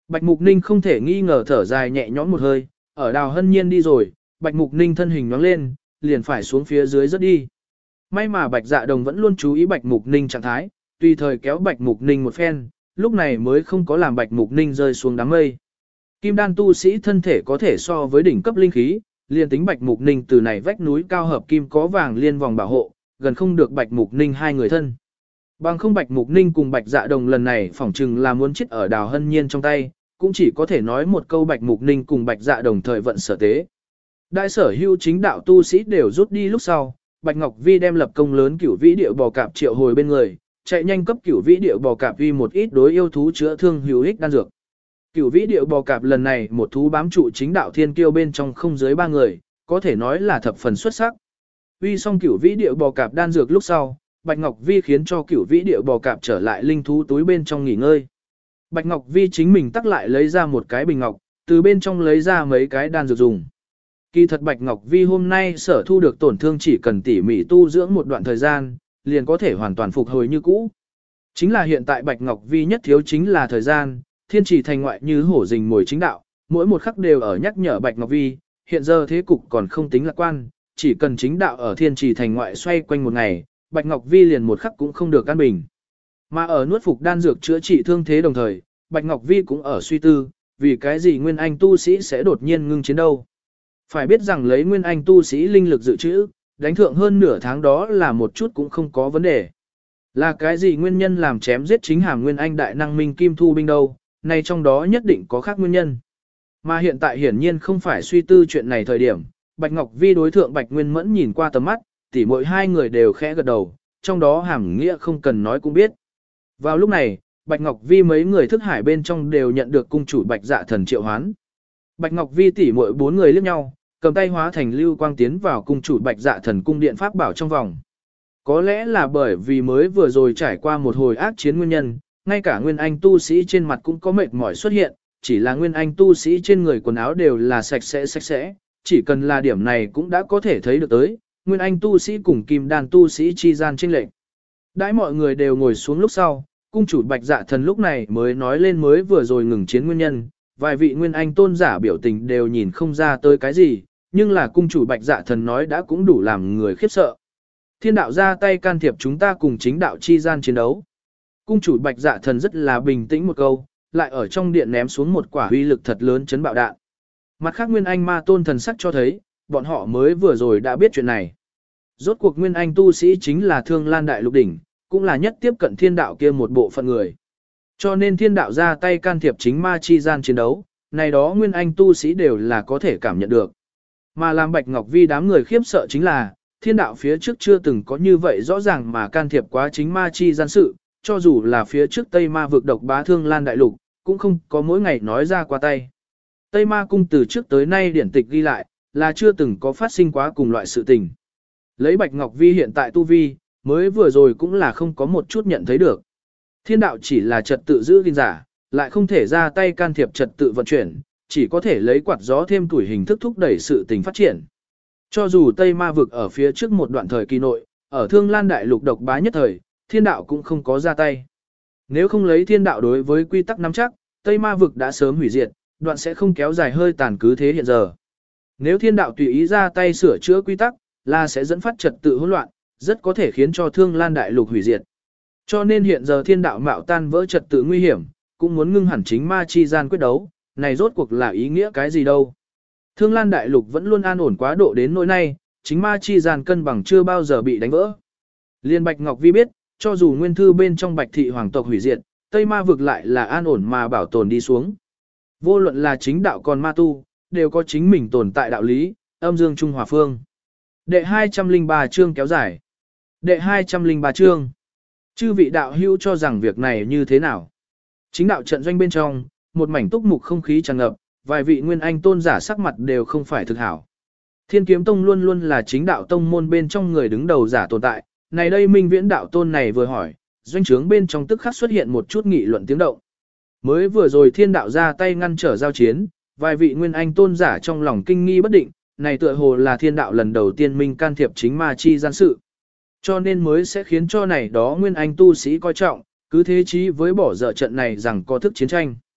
[SPEAKER 1] Bạch Mục Ninh không thể nghi ngờ thở dài nhẹ nhõm một hơi, ở Đào Hân Nhiên đi rồi, Bạch Mục Ninh thân hình nhoáng lên, liền phải xuống phía dưới rất đi. May mà Bạch Dạ Đồng vẫn luôn chú ý Bạch Mục Ninh trạng thái, tùy thời kéo Bạch Mục Ninh một phen, lúc này mới không có làm Bạch Mục Ninh rơi xuống đám mây. Kim đan tu sĩ thân thể có thể so với đỉnh cấp linh khí, liền tính Bạch Mục Ninh từ này vách núi cao hợp kim có vàng liên vòng bảo hộ, gần không được Bạch Mục Ninh hai người thân. Bằng không Bạch Mục Ninh cùng Bạch Dạ Đồng lần này phỏng chừng là muốn chết ở Đào Hân Nhiên trong tay, cũng chỉ có thể nói một câu Bạch Mục Ninh cùng Bạch Dạ Đồng thời vận sở tế. Đại sở hữu chính đạo tu sĩ đều rút đi lúc sau, Bạch Ngọc Vi đem lập công lớn Cửu Vĩ Điệu Bò Cạp triệu hồi bên người, chạy nhanh cấp Cửu Vĩ Điệu Bò Cạp vi một ít đối yêu thú chữa thương hữu ích đan dược. Cửu Vĩ Điệu Bò Cạp lần này một thú bám trụ chính đạo thiên kiêu bên trong không dưới 3 người, có thể nói là thập phần xuất sắc. Uy xong Cửu Vĩ Điệu Bò Cạp đan dược lúc sau, Bạch Ngọc Vi khiến cho Cửu Vĩ Điệu Bò Cạp trở lại linh thú túi bên trong nghỉ ngơi. Bạch Ngọc Vi chính mình tắc lại lấy ra một cái bình ngọc, từ bên trong lấy ra mấy cái đan dược dùng. Kỳ thật Bạch Ngọc Vi hôm nay sở thu được tổn thương chỉ cần tỉ mỉ tu dưỡng một đoạn thời gian, liền có thể hoàn toàn phục hồi như cũ. Chính là hiện tại Bạch Ngọc Vi nhất thiếu chính là thời gian, thiên trì thành ngoại như hổ rình mồi chính đạo, mỗi một khắc đều ở nhắc nhở Bạch Ngọc Vi, hiện giờ thế cục còn không tính lạc quan, chỉ cần chính đạo ở thiên trì thành ngoại xoay quanh một ngày, Bạch Ngọc Vi liền một khắc cũng không được an bình. Mà ở nuốt phục đan dược chữa trị thương thế đồng thời, Bạch Ngọc Vi cũng ở suy tư, vì cái gì Nguyên Anh tu sĩ sẽ đột nhiên ngưng chiến đâu. Phải biết rằng lấy Nguyên Anh tu sĩ linh lực dự trữ, đánh thượng hơn nửa tháng đó là một chút cũng không có vấn đề. Là cái gì nguyên nhân làm chém giết chính hàm Nguyên Anh đại năng minh kim thu binh đâu, này trong đó nhất định có khác nguyên nhân. Mà hiện tại hiển nhiên không phải suy tư chuyện này thời điểm, Bạch Ngọc Vi đối thượng Bạch Nguyên Mẫn nhìn qua tầm mắt, tỉ mỗi hai người đều khẽ gật đầu, trong đó hàm nghĩa không cần nói cũng biết. Vào lúc này, Bạch Ngọc Vi mấy người thức hải bên trong đều nhận được cung chủ Bạch Dạ Thần triệu hoán. Bạch Ngọc Vi tỉ mỗi 4 người liếc nhau, cầm tay hóa thành lưu quang tiến vào cung chủ Bạch Dạ Thần cung điện pháp bảo trong vòng. Có lẽ là bởi vì mới vừa rồi trải qua một hồi ác chiến nguyên nhân, ngay cả Nguyên Anh tu sĩ trên mặt cũng có mệt mỏi xuất hiện, chỉ là Nguyên Anh tu sĩ trên người quần áo đều là sạch sẽ, chỉ cần là điểm này cũng đã có thể thấy được tới, Nguyên Anh tu sĩ cùng Kim Đan tu sĩ chi gian chênh lệch. Đãi mọi người đều ngồi xuống lúc sau, cung chủ Bạch Dạ Thần lúc này mới nói lên mới vừa rồi ngừng chiến nguyên nhân, vài vị Nguyên Anh tôn giả biểu tình đều nhìn không ra tới cái gì, nhưng là cung chủ Bạch Dạ Thần nói đã cũng đủ làm người khiếp sợ. Thiên đạo ra tay can thiệp chúng ta cùng chính đạo chi gian chiến đấu. Cung chủ Bạch Dạ Thần rất là bình tĩnh một câu, lại ở trong điện ném xuống một quả uy lực thật lớn chấn bạo đạn. Mặt khác Nguyên Anh ma tôn thần sắc cho thấy, bọn họ mới vừa rồi đã biết chuyện này. Rốt cuộc Nguyên Anh tu sĩ chính là Thương Lan Đại Lục đỉnh, cũng là nhất tiếp cận thiên đạo kia một bộ phận người. Cho nên thiên đạo ra tay can thiệp chính ma chi gian chiến đấu, này đó Nguyên Anh tu sĩ đều là có thể cảm nhận được. Mà làm Bạch Ngọc Vi đám người khiếp sợ chính là, thiên đạo phía trước chưa từng có như vậy rõ ràng mà can thiệp quá chính ma chi gian sự, cho dù là phía trước Tây Ma vực độc bá Thương Lan Đại Lục, cũng không có mỗi ngày nói ra qua tay. Tây Ma cung từ trước tới nay điển tịch ghi lại, là chưa từng có phát sinh quá cùng loại sự tình. Lấy Bạch Ngọc Vi hiện tại tu vi, mới vừa rồi cũng là không có một chút nhận thấy được. Thiên đạo chỉ là trật tự giữ gìn giả, lại không thể ra tay can thiệp trật tự vận chuyển, chỉ có thể lấy quạt gió thêm tuổi hình thức thúc đẩy sự tình phát triển. Cho dù Tây Ma vực ở phía trước một đoạn thời kỳ nội, ở Thương Lan Đại Lục độc bá nhất thời, thiên đạo cũng không có ra tay. Nếu không lấy thiên đạo đối với quy tắc nắm chắc, Tây Ma vực đã sớm hủy diệt, đoạn sẽ không kéo dài hơi tàn cứ thế hiện giờ. Nếu thiên đạo tùy ý ra tay sửa chữa quy tắc, là sẽ dẫn phát trật tự hỗn loạn, rất có thể khiến cho Thương Lan Đại Lục hủy diệt. Cho nên hiện giờ thiên đạo mạo tan vỡ trật tự nguy hiểm, cũng muốn ngưng hẳn chính ma chi gian quyết đấu, này rốt cuộc là ý nghĩa cái gì đâu. Thương Lan Đại Lục vẫn luôn an ổn quá độ đến nỗi nay, chính ma chi gian cân bằng chưa bao giờ bị đánh vỡ. Liên Bạch Ngọc Vi biết, cho dù nguyên thư bên trong Bạch thị hoàng tộc hủy diệt, Tây Ma vực lại là an ổn mà bảo tồn đi xuống. Vô luận là chính đạo còn ma tu, đều có chính mình tồn tại đạo lý, âm dương trung hòa phương. Đệ 203 chương kéo dài. Đệ 203 chương. Chư vị đạo hữu cho rằng việc này như thế nào? Chính đạo trận doanh bên trong, một mảnh túc mục không khí tràn ngập, vài vị nguyên anh tôn giả sắc mặt đều không phải thực hảo. Thiên Kiếm Tông luôn luôn là chính đạo tông môn bên trong người đứng đầu giả tồn tại, này đây Minh Viễn đạo tôn này vừa hỏi, doanh trướng bên trong tức khắc xuất hiện một chút nghị luận tiếng động. Mới vừa rồi thiên đạo ra tay ngăn trở giao chiến, vài vị nguyên anh tôn giả trong lòng kinh nghi bất định, này tựa hồ là thiên đạo lần đầu tiên minh can thiệp chính ma chi gian sự. Cho nên mới sẽ khiến cho này đó nguyên anh tu sĩ coi trọng, cứ thế chí với bỏ dở trận này rằng có thức chiến tranh.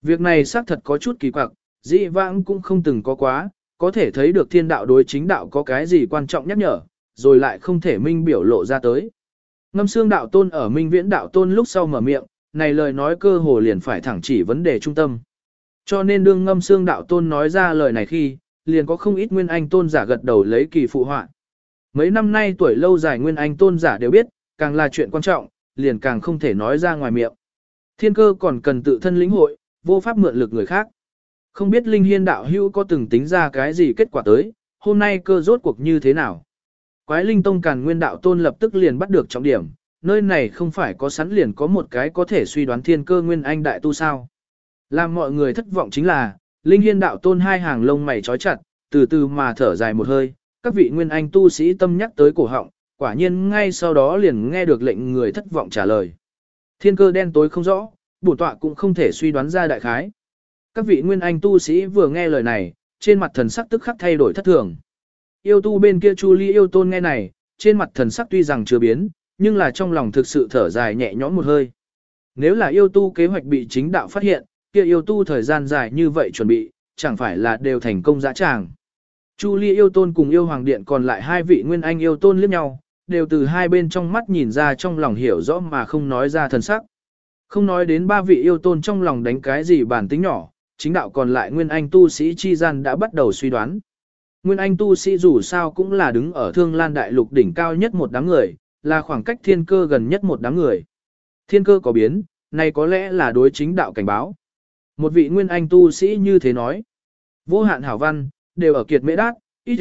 [SPEAKER 1] Việc này xác thật có chút kỳ quặc, dĩ vãng cũng không từng có quá, có thể thấy được thiên đạo đối chính đạo có cái gì quan trọng nhắc nhở, rồi lại không thể minh biểu lộ ra tới. Ngâm xương đạo tôn ở minh viễn đạo tôn lúc sau mở miệng, này lời nói cơ hồ liền phải thẳng chỉ vấn đề trung tâm. Cho nên đương ngâm xương đạo tôn nói ra lời này khi, liền có không ít nguyên anh tôn giả gật đầu lấy kỳ phụ họa. Mấy năm nay tuổi lâu dài nguyên anh tôn giả đều biết, càng là chuyện quan trọng, liền càng không thể nói ra ngoài miệng. Thiên cơ còn cần tự thân lĩnh hội, vô pháp mượn lực người khác. Không biết Linh Hiên đạo hữu có từng tính ra cái gì kết quả tới, hôm nay cơ rốt cuộc như thế nào. Quái Linh Tông Càn Nguyên đạo tôn lập tức liền bắt được trọng điểm, nơi này không phải có sẵn liền có một cái có thể suy đoán thiên cơ nguyên anh đại tu sao. Làm mọi người thất vọng chính là, Linh Hiên đạo tôn hai hàng lông mày trói chặt, từ từ mà thở dài một hơi, các vị nguyên anh tu sĩ tâm nhắc tới cổ họng, quả nhiên ngay sau đó liền nghe được lệnh người thất vọng trả lời. Thiên cơ đen tối không rõ, bổn tọa cũng không thể suy đoán ra đại khái. Các vị nguyên anh tu sĩ vừa nghe lời này, trên mặt thần sắc tức khắc thay đổi thất thường. Yêu tu bên kia Chu Ly yêu tôn nghe này, trên mặt thần sắc tuy rằng chưa biến, nhưng là trong lòng thực sự thở dài nhẹ nhõm một hơi. Nếu là yêu tu kế hoạch bị chính đạo phát hiện, kia yêu tu thời gian dài như vậy chuẩn bị, chẳng phải là đều thành công dã tràng. Chu Ly yêu tôn cùng yêu hoàng điện còn lại hai vị nguyên anh yêu tôn liếc nhau, đều từ hai bên trong mắt nhìn ra trong lòng hiểu rõ mà không nói ra thần sắc. Không nói đến ba vị yêu tôn trong lòng đánh cái gì bản tính nhỏ, chính đạo còn lại nguyên anh tu sĩ chi gian đã bắt đầu suy đoán. Nguyên anh tu sĩ dù sao cũng là đứng ở Thương Lan Đại Lục đỉnh cao nhất một đám người, là khoảng cách thiên cơ gần nhất một đám người. Thiên cơ có biến, này có lẽ là đối chính đạo cảnh báo. Một vị nguyên anh tu sĩ như thế nói. Vô hạn hảo văn, đều ở kiệt mễ đát,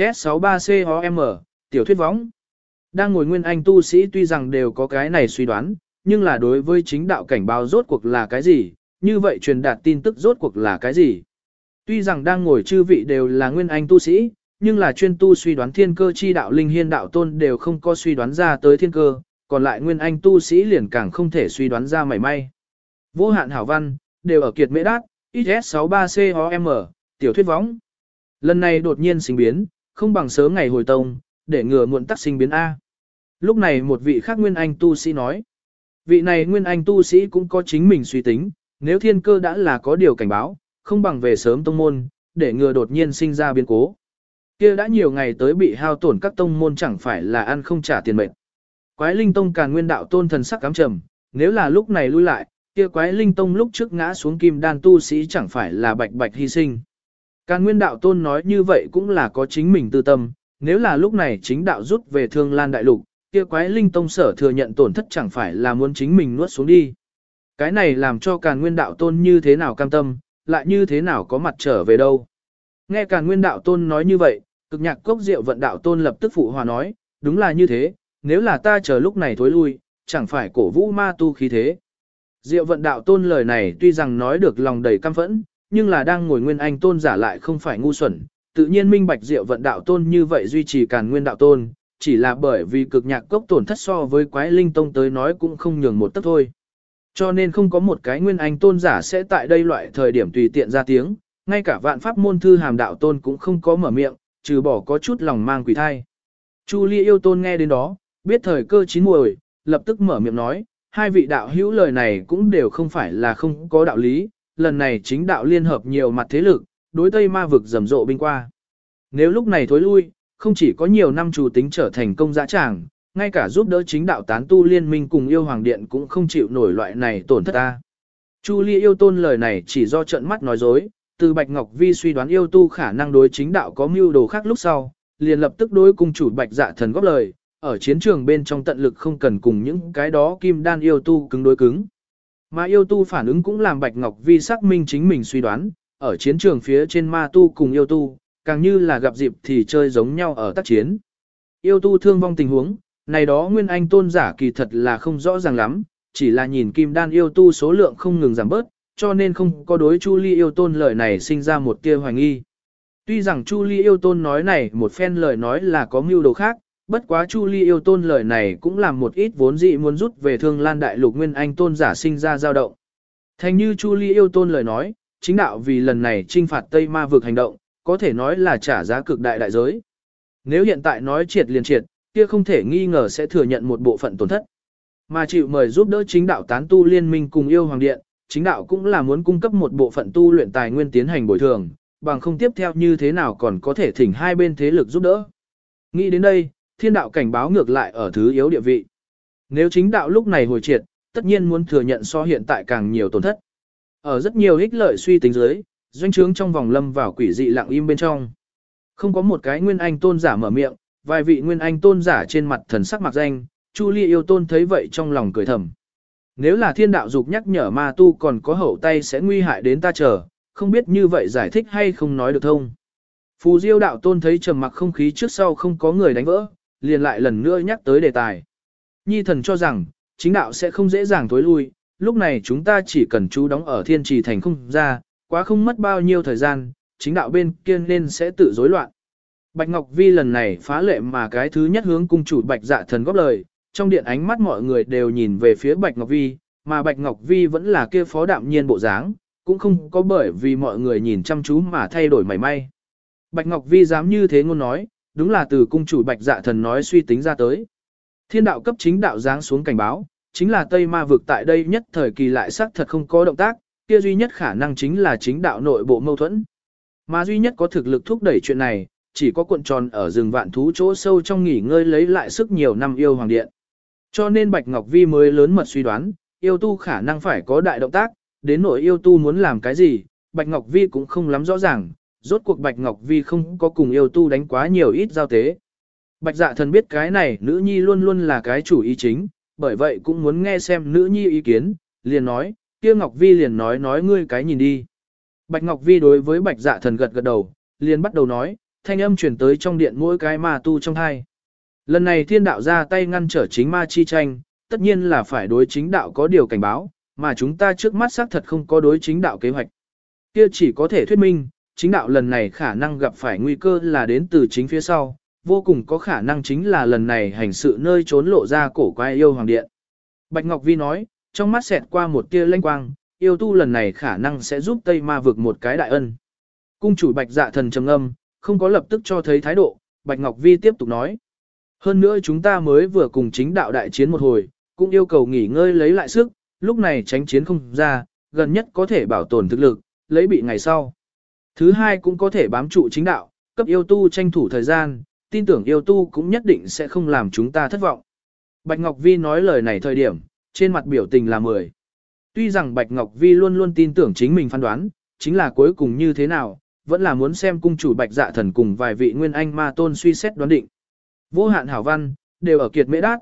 [SPEAKER 1] XS63COM, tiểu thuyết võng. Đang ngồi nguyên anh tu sĩ tuy rằng đều có cái này suy đoán, nhưng là đối với chính đạo cảnh báo rốt cuộc là cái gì, như vậy truyền đạt tin tức rốt cuộc là cái gì. Tuy rằng đang ngồi chư vị đều là nguyên anh tu sĩ, nhưng là chuyên tu suy đoán thiên cơ chi đạo Linh Hiên đạo tôn đều không có suy đoán ra tới thiên cơ, còn lại nguyên anh tu sĩ liền càng không thể suy đoán ra mảy may. Vô hạn hảo văn, đều ở kiệt mễ đát, XS63COM, tiểu thuyết võng. Lần này đột nhiên sinh biến, không bằng sớm ngày hồi tông, để ngừa muộn tắc sinh biến A. Lúc này một vị khác nguyên anh tu sĩ nói. Vị này nguyên anh tu sĩ cũng có chính mình suy tính, nếu thiên cơ đã là có điều cảnh báo, không bằng về sớm tông môn, để ngừa đột nhiên sinh ra biến cố. Kia đã nhiều ngày tới bị hao tổn các tông môn chẳng phải là ăn không trả tiền mệnh. Quái Linh Tông Càn Nguyên đạo tôn thần sắc cám trầm, nếu là lúc này lui lại, kia Quái Linh Tông lúc trước ngã xuống kim đan tu sĩ chẳng phải là bạch bạch hy sinh. Càn Nguyên đạo tôn nói như vậy cũng là có chính mình tư tâm, nếu là lúc này chính đạo rút về Thương Lan Đại Lục, kia Quái Linh Tông sở thừa nhận tổn thất chẳng phải là muốn chính mình nuốt xuống đi. Cái này làm cho Càn Nguyên đạo tôn như thế nào cam tâm, lại như thế nào có mặt trở về đâu. Nghe Càn Nguyên đạo tôn nói như vậy, Cực Nhạc Cốc Diệu Vận đạo tôn lập tức phụ hòa nói, đúng là như thế, nếu là ta chờ lúc này thối lui, chẳng phải cổ vũ ma tu khí thế. Diệu Vận đạo tôn lời này tuy rằng nói được lòng đầy căm phẫn, nhưng là đang ngồi nguyên anh tôn giả lại không phải ngu xuẩn, tự nhiên minh bạch Diệu Vận đạo tôn như vậy duy trì Càn Nguyên đạo tôn, chỉ là bởi vì Cực Nhạc Cốc tổn thất so với Quái Linh Tông tới nói cũng không nhường một tấc thôi. Cho nên không có một cái nguyên anh tôn giả sẽ tại đây loại thời điểm tùy tiện ra tiếng, ngay cả Vạn Pháp môn thư Hàm đạo tôn cũng không có mở miệng, trừ bỏ có chút lòng mang quỷ thai. Chu Ly yêu tôn nghe đến đó, biết thời cơ chín muồi, lập tức mở miệng nói, hai vị đạo hữu lời này cũng đều không phải là không có đạo lý, lần này chính đạo liên hợp nhiều mặt thế lực, đối Tây Ma vực rầm rộ binh qua. Nếu lúc này thối lui, không chỉ có nhiều năm chủ tính trở thành công dã tràng, ngay cả giúp đỡ chính đạo tán tu liên minh cùng yêu hoàng điện cũng không chịu nổi loại này tổn thất ta. Chu Ly yêu tôn lời này chỉ do trận mắt nói dối, từ Bạch Ngọc Vi suy đoán yêu tu khả năng đối chính đạo có mưu đồ khác lúc sau, liền lập tức đối cung chủ Bạch Dạ Thần góp lời, ở chiến trường bên trong tận lực không cần cùng những cái đó kim đan yêu tu cứng đối cứng. Mà yêu tu phản ứng cũng làm Bạch Ngọc Vi xác minh chính mình suy đoán, ở chiến trường phía trên ma tu cùng yêu tu, càng như là gặp dịp thì chơi giống nhau ở tác chiến. Yêu tu thương vong tình huống, này đó nguyên anh tôn giả kỳ thật là không rõ ràng lắm, chỉ là nhìn kim đan yêu tu số lượng không ngừng giảm bớt, cho nên không có đối Chu Ly yêu tôn lời này sinh ra một tia hoài nghi. Tuy rằng Chu Ly yêu tôn nói này một phen lời nói là có mưu đồ khác, bất quá Chu Ly yêu tôn lời này cũng làm một ít vốn dị muốn rút về Thương Lan Đại Lục nguyên anh tôn giả sinh ra dao động. Thành như Chu Ly yêu tôn lời nói, chính đạo vì lần này trinh phạt Tây Ma vực hành động, có thể nói là trả giá cực đại đại giới. Nếu hiện tại nói triệt liền triệt, kia không thể nghi ngờ sẽ thừa nhận một bộ phận tổn thất. Mà chịu mời giúp đỡ chính đạo tán tu liên minh cùng yêu hoàng điện, chính đạo cũng là muốn cung cấp một bộ phận tu luyện tài nguyên tiến hành bồi thường, bằng không tiếp theo như thế nào còn có thể thỉnh hai bên thế lực giúp đỡ. Nghĩ đến đây, thiên đạo cảnh báo ngược lại ở thứ yếu địa vị. Nếu chính đạo lúc này hồi triệt, tất nhiên muốn thừa nhận so hiện tại càng nhiều tổn thất. Ở rất nhiều ích lợi suy tính dưới, doanh trướng trong vòng lâm vào quỷ dị lặng im bên trong. Không có một cái nguyên anh tôn giả mở miệng, vài vị nguyên anh tôn giả trên mặt thần sắc mặc danh, Chu Ly yêu tôn thấy vậy trong lòng cười thầm. Nếu là thiên đạo dục nhắc nhở ma tu còn có hậu tay sẽ nguy hại đến ta chờ, không biết như vậy giải thích hay không nói được thông. Phù Diêu đạo tôn thấy trầm mặc không khí trước sau không có người đánh vỡ, liền lại lần nữa nhắc tới đề tài. Nhi thần cho rằng, chính đạo sẽ không dễ dàng tối lui, lúc này chúng ta chỉ cần chú đóng ở thiên trì thành không ra, quá không mất bao nhiêu thời gian, chính đạo bên kia nên sẽ tự rối loạn. Bạch Ngọc Vi lần này phá lệ mà cái thứ nhất hướng cung chủ Bạch Dạ Thần góp lời, trong điện ánh mắt mọi người đều nhìn về phía Bạch Ngọc Vi, mà Bạch Ngọc Vi vẫn là kia phó đạm nhiên bộ dáng, cũng không có bởi vì mọi người nhìn chăm chú mà thay đổi mảy may. Bạch Ngọc Vi dám như thế ngôn nói, đúng là từ cung chủ Bạch Dạ Thần nói suy tính ra tới. Thiên đạo cấp chính đạo giáng xuống cảnh báo, chính là Tây Ma vực tại đây nhất thời kỳ lại xác thật không có động tác, kia duy nhất khả năng chính là chính đạo nội bộ mâu thuẫn. Mà duy nhất có thực lực thúc đẩy chuyện này, chỉ có cuộn tròn ở rừng vạn thú chỗ sâu trong nghỉ ngơi lấy lại sức nhiều năm yêu hoàng điện. Cho nên Bạch Ngọc Vi mới lớn mật suy đoán, yêu tu khả năng phải có đại động tác, đến nỗi yêu tu muốn làm cái gì, Bạch Ngọc Vi cũng không lắm rõ ràng, rốt cuộc Bạch Ngọc Vi không có cùng yêu tu đánh quá nhiều ít giao tế. Bạch Dạ Thần biết cái này nữ nhi luôn luôn là cái chủ ý chính, bởi vậy cũng muốn nghe xem nữ nhi ý kiến, liền nói, kia Ngọc Vi liền nói ngươi cái nhìn đi. Bạch Ngọc Vi đối với Bạch Dạ Thần gật gật đầu, liền bắt đầu nói, thanh âm truyền tới trong điện mỗi cái ma tu trong hai. Lần này thiên đạo ra tay ngăn trở chính ma chi tranh, tất nhiên là phải đối chính đạo có điều cảnh báo, mà chúng ta trước mắt xác thật không có đối chính đạo kế hoạch. Kia chỉ có thể thuyết minh, chính đạo lần này khả năng gặp phải nguy cơ là đến từ chính phía sau, vô cùng có khả năng chính là lần này hành sự nơi trốn lộ ra cổ quái yêu hoàng điện. Bạch Ngọc Vi nói, trong mắt xẹt qua một tia lanh quang, yêu tu lần này khả năng sẽ giúp Tây Ma vực một cái đại ân. Cung chủ Bạch Dạ Thần trầm ngâm, không có lập tức cho thấy thái độ, Bạch Ngọc Vi tiếp tục nói. Hơn nữa chúng ta mới vừa cùng chính đạo đại chiến một hồi, cũng yêu cầu nghỉ ngơi lấy lại sức, lúc này tránh chiến không ra, gần nhất có thể bảo tồn thực lực, lấy bị ngày sau. Thứ hai cũng có thể bám trụ chính đạo, cấp yêu tu tranh thủ thời gian, tin tưởng yêu tu cũng nhất định sẽ không làm chúng ta thất vọng. Bạch Ngọc Vi nói lời này thời điểm, trên mặt biểu tình là 10. Tuy rằng Bạch Ngọc Vi luôn luôn tin tưởng chính mình phán đoán, chính là cuối cùng như thế nào, vẫn là muốn xem cung chủ Bạch Dạ Thần cùng vài vị nguyên anh ma tôn suy xét đoán định. Vô hạn hảo văn, đều ở kiệt mễ đát,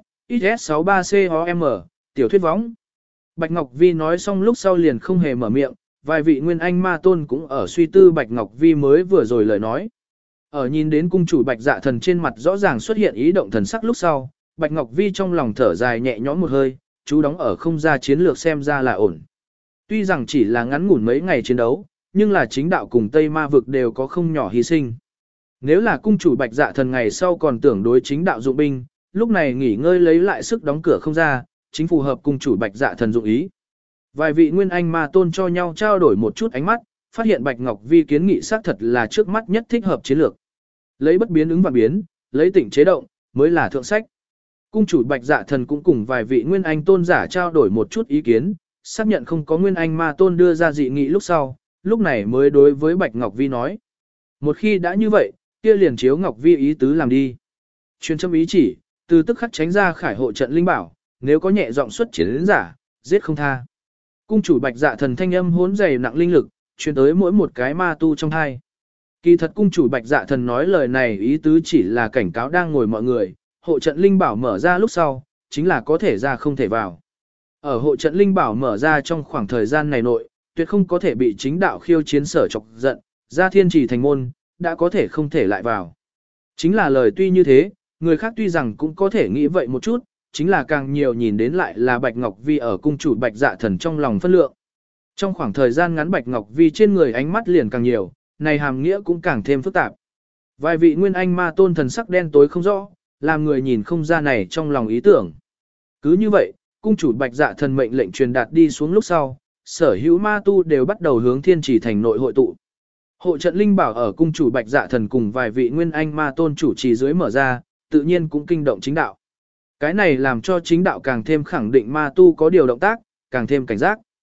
[SPEAKER 1] XS63COM, tiểu thuyết võng. Bạch Ngọc Vi nói xong lúc sau liền không hề mở miệng, vài vị nguyên anh ma tôn cũng ở suy tư Bạch Ngọc Vi mới vừa rồi lời nói. Ở nhìn đến cung chủ Bạch Dạ Thần trên mặt rõ ràng xuất hiện ý động thần sắc lúc sau, Bạch Ngọc Vi trong lòng thở dài nhẹ nhõm một hơi, chú đóng ở không ra chiến lược xem ra là ổn. Tuy rằng chỉ là ngắn ngủn mấy ngày chiến đấu, nhưng là chính đạo cùng Tây Ma vực đều có không nhỏ hy sinh. Nếu là cung chủ Bạch Dạ Thần ngày sau còn tưởng đối chính đạo dụng binh, lúc này nghỉ ngơi lấy lại sức đóng cửa không ra, chính phù hợp cung chủ Bạch Dạ Thần dụng ý. Vài vị nguyên anh ma tôn cho nhau trao đổi một chút ánh mắt, phát hiện Bạch Ngọc Vi kiến nghị xác thật là trước mắt nhất thích hợp chiến lược. Lấy bất biến ứng và biến, lấy tỉnh chế động, mới là thượng sách. Cung chủ Bạch Dạ Thần cũng cùng vài vị nguyên anh tôn giả trao đổi một chút ý kiến, xác nhận không có nguyên anh ma tôn đưa ra dị nghị lúc sau, lúc này mới đối với Bạch Ngọc Vi nói. Một khi đã như vậy, kia liền chiếu Ngọc Vi ý tứ làm đi. Truyền châm ý chỉ, từ tức khắc tránh ra khải hộ trận linh bảo, nếu có nhẹ giọng xuất chiến giả, giết không tha. Cung chủ Bạch Dạ Thần thanh âm hốn dày nặng linh lực, truyền tới mỗi một cái ma tu trong hai. Kỳ thật cung chủ Bạch Dạ Thần nói lời này ý tứ chỉ là cảnh cáo đang ngồi mọi người, hộ trận linh bảo mở ra lúc sau, chính là có thể ra không thể vào. Ở hộ trận linh bảo mở ra trong khoảng thời gian này nội, tuyệt không có thể bị chính đạo khiêu chiến sở chọc giận, ra thiên trì thành môn, đã có thể không thể lại vào. Chính là lời tuy như thế, người khác tuy rằng cũng có thể nghĩ vậy một chút, chính là càng nhiều nhìn đến lại là Bạch Ngọc Vi ở cung chủ Bạch Dạ Thần trong lòng phân lượng. Trong khoảng thời gian ngắn Bạch Ngọc Vi trên người ánh mắt liền càng nhiều, này hàm nghĩa cũng càng thêm phức tạp. Vài vị nguyên anh ma tôn thần sắc đen tối không rõ, làm người nhìn không ra này trong lòng ý tưởng. Cứ như vậy, cung chủ Bạch Dạ Thần mệnh lệnh truyền đạt đi xuống lúc sau, sở hữu ma tu đều bắt đầu hướng thiên trì thành nội hội tụ. Hộ trận linh bảo ở cung chủ Bạch Dạ Thần cùng vài vị nguyên anh ma tôn chủ trì dưới mở ra, tự nhiên cũng kinh động chính đạo. Cái này làm cho chính đạo càng thêm khẳng định ma tu có điều động tác, càng thêm cảnh giác.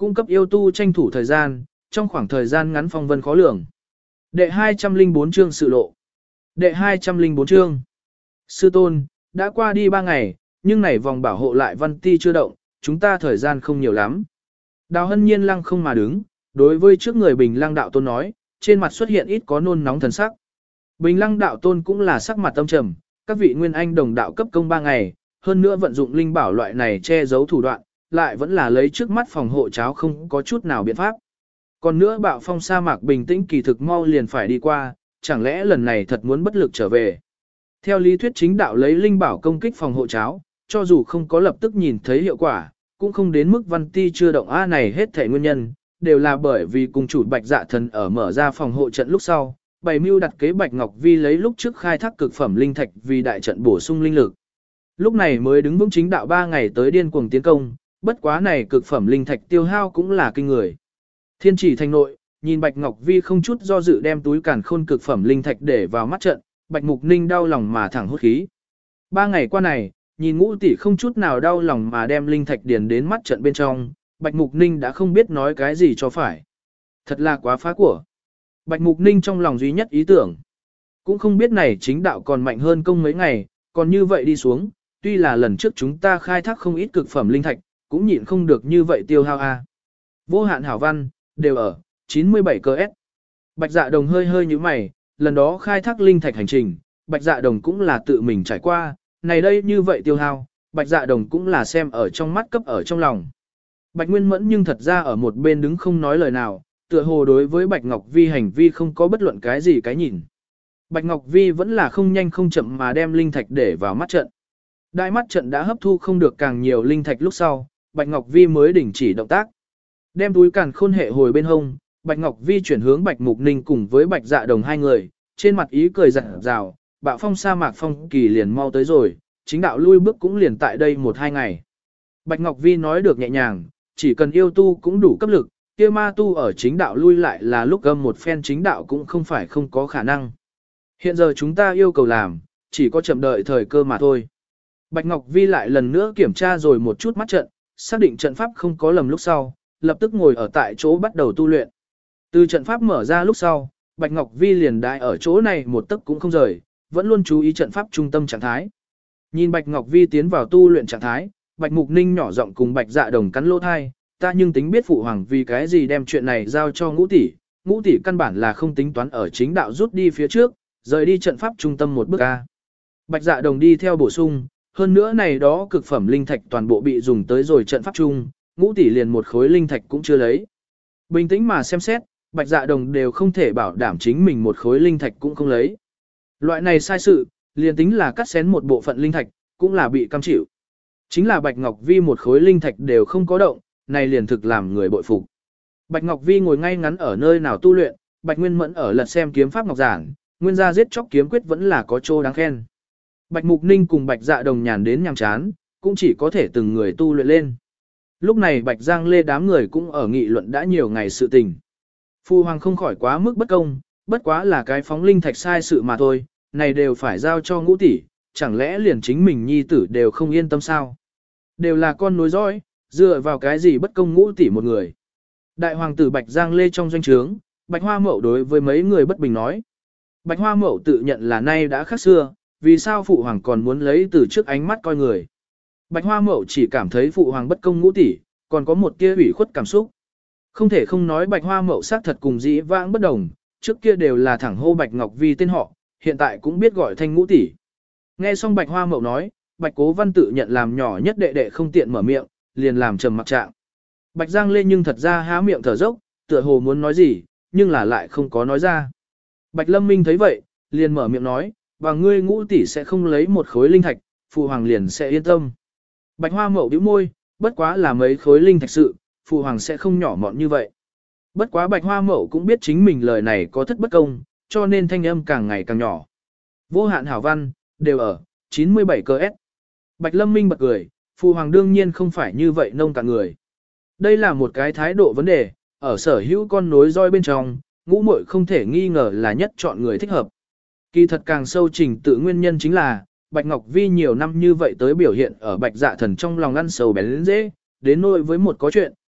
[SPEAKER 1] cung cấp yêu tu tranh thủ thời gian, trong khoảng thời gian ngắn phong vân khó lường. Đệ 204 chương sự lộ. Đệ 204 chương. Sư tôn, đã qua đi 3 ngày, nhưng này vòng bảo hộ lại văn ti chưa động, chúng ta thời gian không nhiều lắm. Đào Hân Nhiên lăng không mà đứng, đối với trước người Bình Lăng đạo tôn nói, trên mặt xuất hiện ít có nôn nóng thần sắc. Bình Lăng đạo tôn cũng là sắc mặt âm trầm, các vị nguyên anh đồng đạo cấp công 3 ngày, hơn nữa vận dụng linh bảo loại này che giấu thủ đoạn, lại vẫn là lấy trước mắt phòng hộ cháo không có chút nào biện pháp. Còn nữa bạo phong sa mạc bình tĩnh kỳ thực mau liền phải đi qua, chẳng lẽ lần này thật muốn bất lực trở về. Theo lý thuyết chính đạo lấy linh bảo công kích phòng hộ cháo, cho dù không có lập tức nhìn thấy hiệu quả, cũng không đến mức văn ti chưa động A này hết thể nguyên nhân, đều là bởi vì cùng chủ Bạch Dạ Thần ở mở ra phòng hộ trận lúc sau, bày mưu đặt kế Bạch Ngọc Vi lấy lúc trước khai thác cực phẩm linh thạch vì đại trận bổ sung linh lực. Lúc này mới đứng vững chính đạo 3 ngày tới điên cuồng tiến công, bất quá này cực phẩm linh thạch tiêu hao cũng là kinh người. Thiên Chỉ thành nội, nhìn Bạch Ngọc Vi không chút do dự đem túi càn khôn cực phẩm linh thạch để vào mắt trận, Bạch Mục Ninh đau lòng mà thẳng hốt khí. 3 ngày qua này, nhìn Ngũ tỷ không chút nào đau lòng mà đem linh thạch điền đến mắt trận bên trong, Bạch Mục Ninh đã không biết nói cái gì cho phải. Thật là quá phá của. Bạch Mục Ninh trong lòng duy nhất ý tưởng. Cũng không biết này chính đạo còn mạnh hơn công mấy ngày, còn như vậy đi xuống, tuy là lần trước chúng ta khai thác không ít cực phẩm linh thạch, cũng nhịn không được như vậy tiêu hao a. Vô hạn hảo văn, đều ở, 97 CS. Bạch Dạ Đồng hơi hơi như mày, lần đó khai thác linh thạch hành trình, Bạch Dạ Đồng cũng là tự mình trải qua, này đây như vậy tiêu hao, Bạch Dạ Đồng cũng là xem ở trong mắt cấp ở trong lòng. Bạch Nguyên Mẫn nhưng thật ra ở một bên đứng không nói lời nào, tựa hồ đối với Bạch Ngọc Vi hành vi không có bất luận cái gì cái nhìn. Bạch Ngọc Vi vẫn là không nhanh không chậm mà đem linh thạch để vào mắt trận. Đại mắt trận đã hấp thu không được càng nhiều linh thạch lúc sau, Bạch Ngọc Vi mới đình chỉ động tác. Đem túi càn khôn hệ hồi bên hông, Bạch Ngọc Vi chuyển hướng Bạch Mục Ninh cùng với Bạch Dạ Đồng hai người, trên mặt ý cười rạng rào, bạo phong sa mạc phong kỳ liền mau tới rồi, chính đạo lui bước cũng liền tại đây 1-2 ngày. Bạch Ngọc Vi nói được nhẹ nhàng, chỉ cần yêu tu cũng đủ cấp lực, kia ma tu ở chính đạo lui lại là lúc gầm một phen chính đạo cũng không phải không có khả năng. Hiện giờ chúng ta yêu cầu làm, chỉ có chậm đợi thời cơ mà thôi. Bạch Ngọc Vi lại lần nữa kiểm tra rồi một chút mắt trận, xác định trận pháp không có lầm lúc sau, lập tức ngồi ở tại chỗ bắt đầu tu luyện. Từ trận pháp mở ra lúc sau, Bạch Ngọc Vi liền đại ở chỗ này một tấc cũng không rời, vẫn luôn chú ý trận pháp trung tâm trạng thái. Nhìn Bạch Ngọc Vi tiến vào tu luyện trạng thái, Bạch Mục Ninh nhỏ giọng cùng Bạch Dạ Đồng cắn lỗ thai, ta nhưng tính biết phụ hoàng vì cái gì đem chuyện này giao cho Ngũ tỷ căn bản là không tính toán ở chính đạo rút đi phía trước, rời đi trận pháp trung tâm một bước a. Bạch Dạ Đồng đi theo bổ sung, hơn nữa này đó cực phẩm linh thạch toàn bộ bị dùng tới rồi trận pháp trung, Ngũ tỷ liền một khối linh thạch cũng chưa lấy. Bình tĩnh mà xem xét, Bạch Dạ Đồng đều không thể bảo đảm chính mình một khối linh thạch cũng không lấy. Loại này sai sự, liền tính là cắt xén một bộ phận linh thạch, cũng là bị cam chịu. Chính là Bạch Ngọc Vi một khối linh thạch đều không có động, này liền thực làm người bội phục. Bạch Ngọc Vi ngồi ngay ngắn ở nơi nào tu luyện, Bạch Nguyên Mẫn ở lật xem kiếm pháp ngọc giản, nguyên gia giết chóc kiếm quyết vẫn là có chỗ đáng khen. Bạch Mục Ninh cùng Bạch Dạ Đồng nhàn đến nhàm chán, cũng chỉ có thể từng người tu luyện lên. Lúc này Bạch Giang Lê đám người cũng ở nghị luận đã nhiều ngày sự tình. Phu hoàng không khỏi quá mức bất công, bất quá là cái phóng linh thạch sai sự mà thôi, này đều phải giao cho Ngũ tỷ, chẳng lẽ liền chính mình nhi tử đều không yên tâm sao? Đều là con nối dõi, dựa vào cái gì bất công Ngũ tỷ một người. Đại hoàng tử Bạch Giang Lê trong doanh trướng, Bạch Hoa Mậu đối với mấy người bất bình nói. Bạch Hoa Mậu tự nhận là nay đã khác xưa, vì sao phụ hoàng còn muốn lấy từ trước ánh mắt coi người. Bạch Hoa Mậu chỉ cảm thấy phụ hoàng bất công Ngũ tỷ, còn có một tia ủy khuất cảm xúc. Không thể không nói Bạch Hoa Mậu xác thật cùng dĩ vãng bất đồng, trước kia đều là thẳng hô Bạch Ngọc Vi tên họ, hiện tại cũng biết gọi thanh Ngũ tỷ. Nghe xong Bạch Hoa Mậu nói, Bạch Cố Văn tự nhận làm nhỏ nhất đệ đệ không tiện mở miệng, liền làm trầm mặc trạng. Bạch Giang Lê nhưng thật ra há miệng thở dốc, tựa hồ muốn nói gì, nhưng là lại không có nói ra. Bạch Lâm Minh thấy vậy, liền mở miệng nói, và ngươi Ngũ tỷ sẽ không lấy một khối linh thạch, phụ hoàng liền sẽ yên tâm. Bạch Hoa Mậu bĩu môi, bất quá là mấy khối linh thạch sự, phụ hoàng sẽ không nhỏ mọn như vậy. Bất quá Bạch Hoa Mậu cũng biết chính mình lời này có thất bất công, cho nên thanh âm càng ngày càng nhỏ. Vô hạn hảo văn, đều ở, 97 CS. Bạch Lâm Minh bật cười, phụ hoàng đương nhiên không phải như vậy nông cạn người. Đây là một cái thái độ vấn đề, ở sở hữu con nối roi bên trong, Ngũ muội không thể nghi ngờ là nhất chọn người thích hợp. Kỳ thật càng sâu trình tự nguyên nhân chính là, Bạch Ngọc Vi nhiều năm như vậy tới biểu hiện ở Bạch Dạ Thần trong lòng ăn sầu bén dễ, đến nỗi với một có chuyện,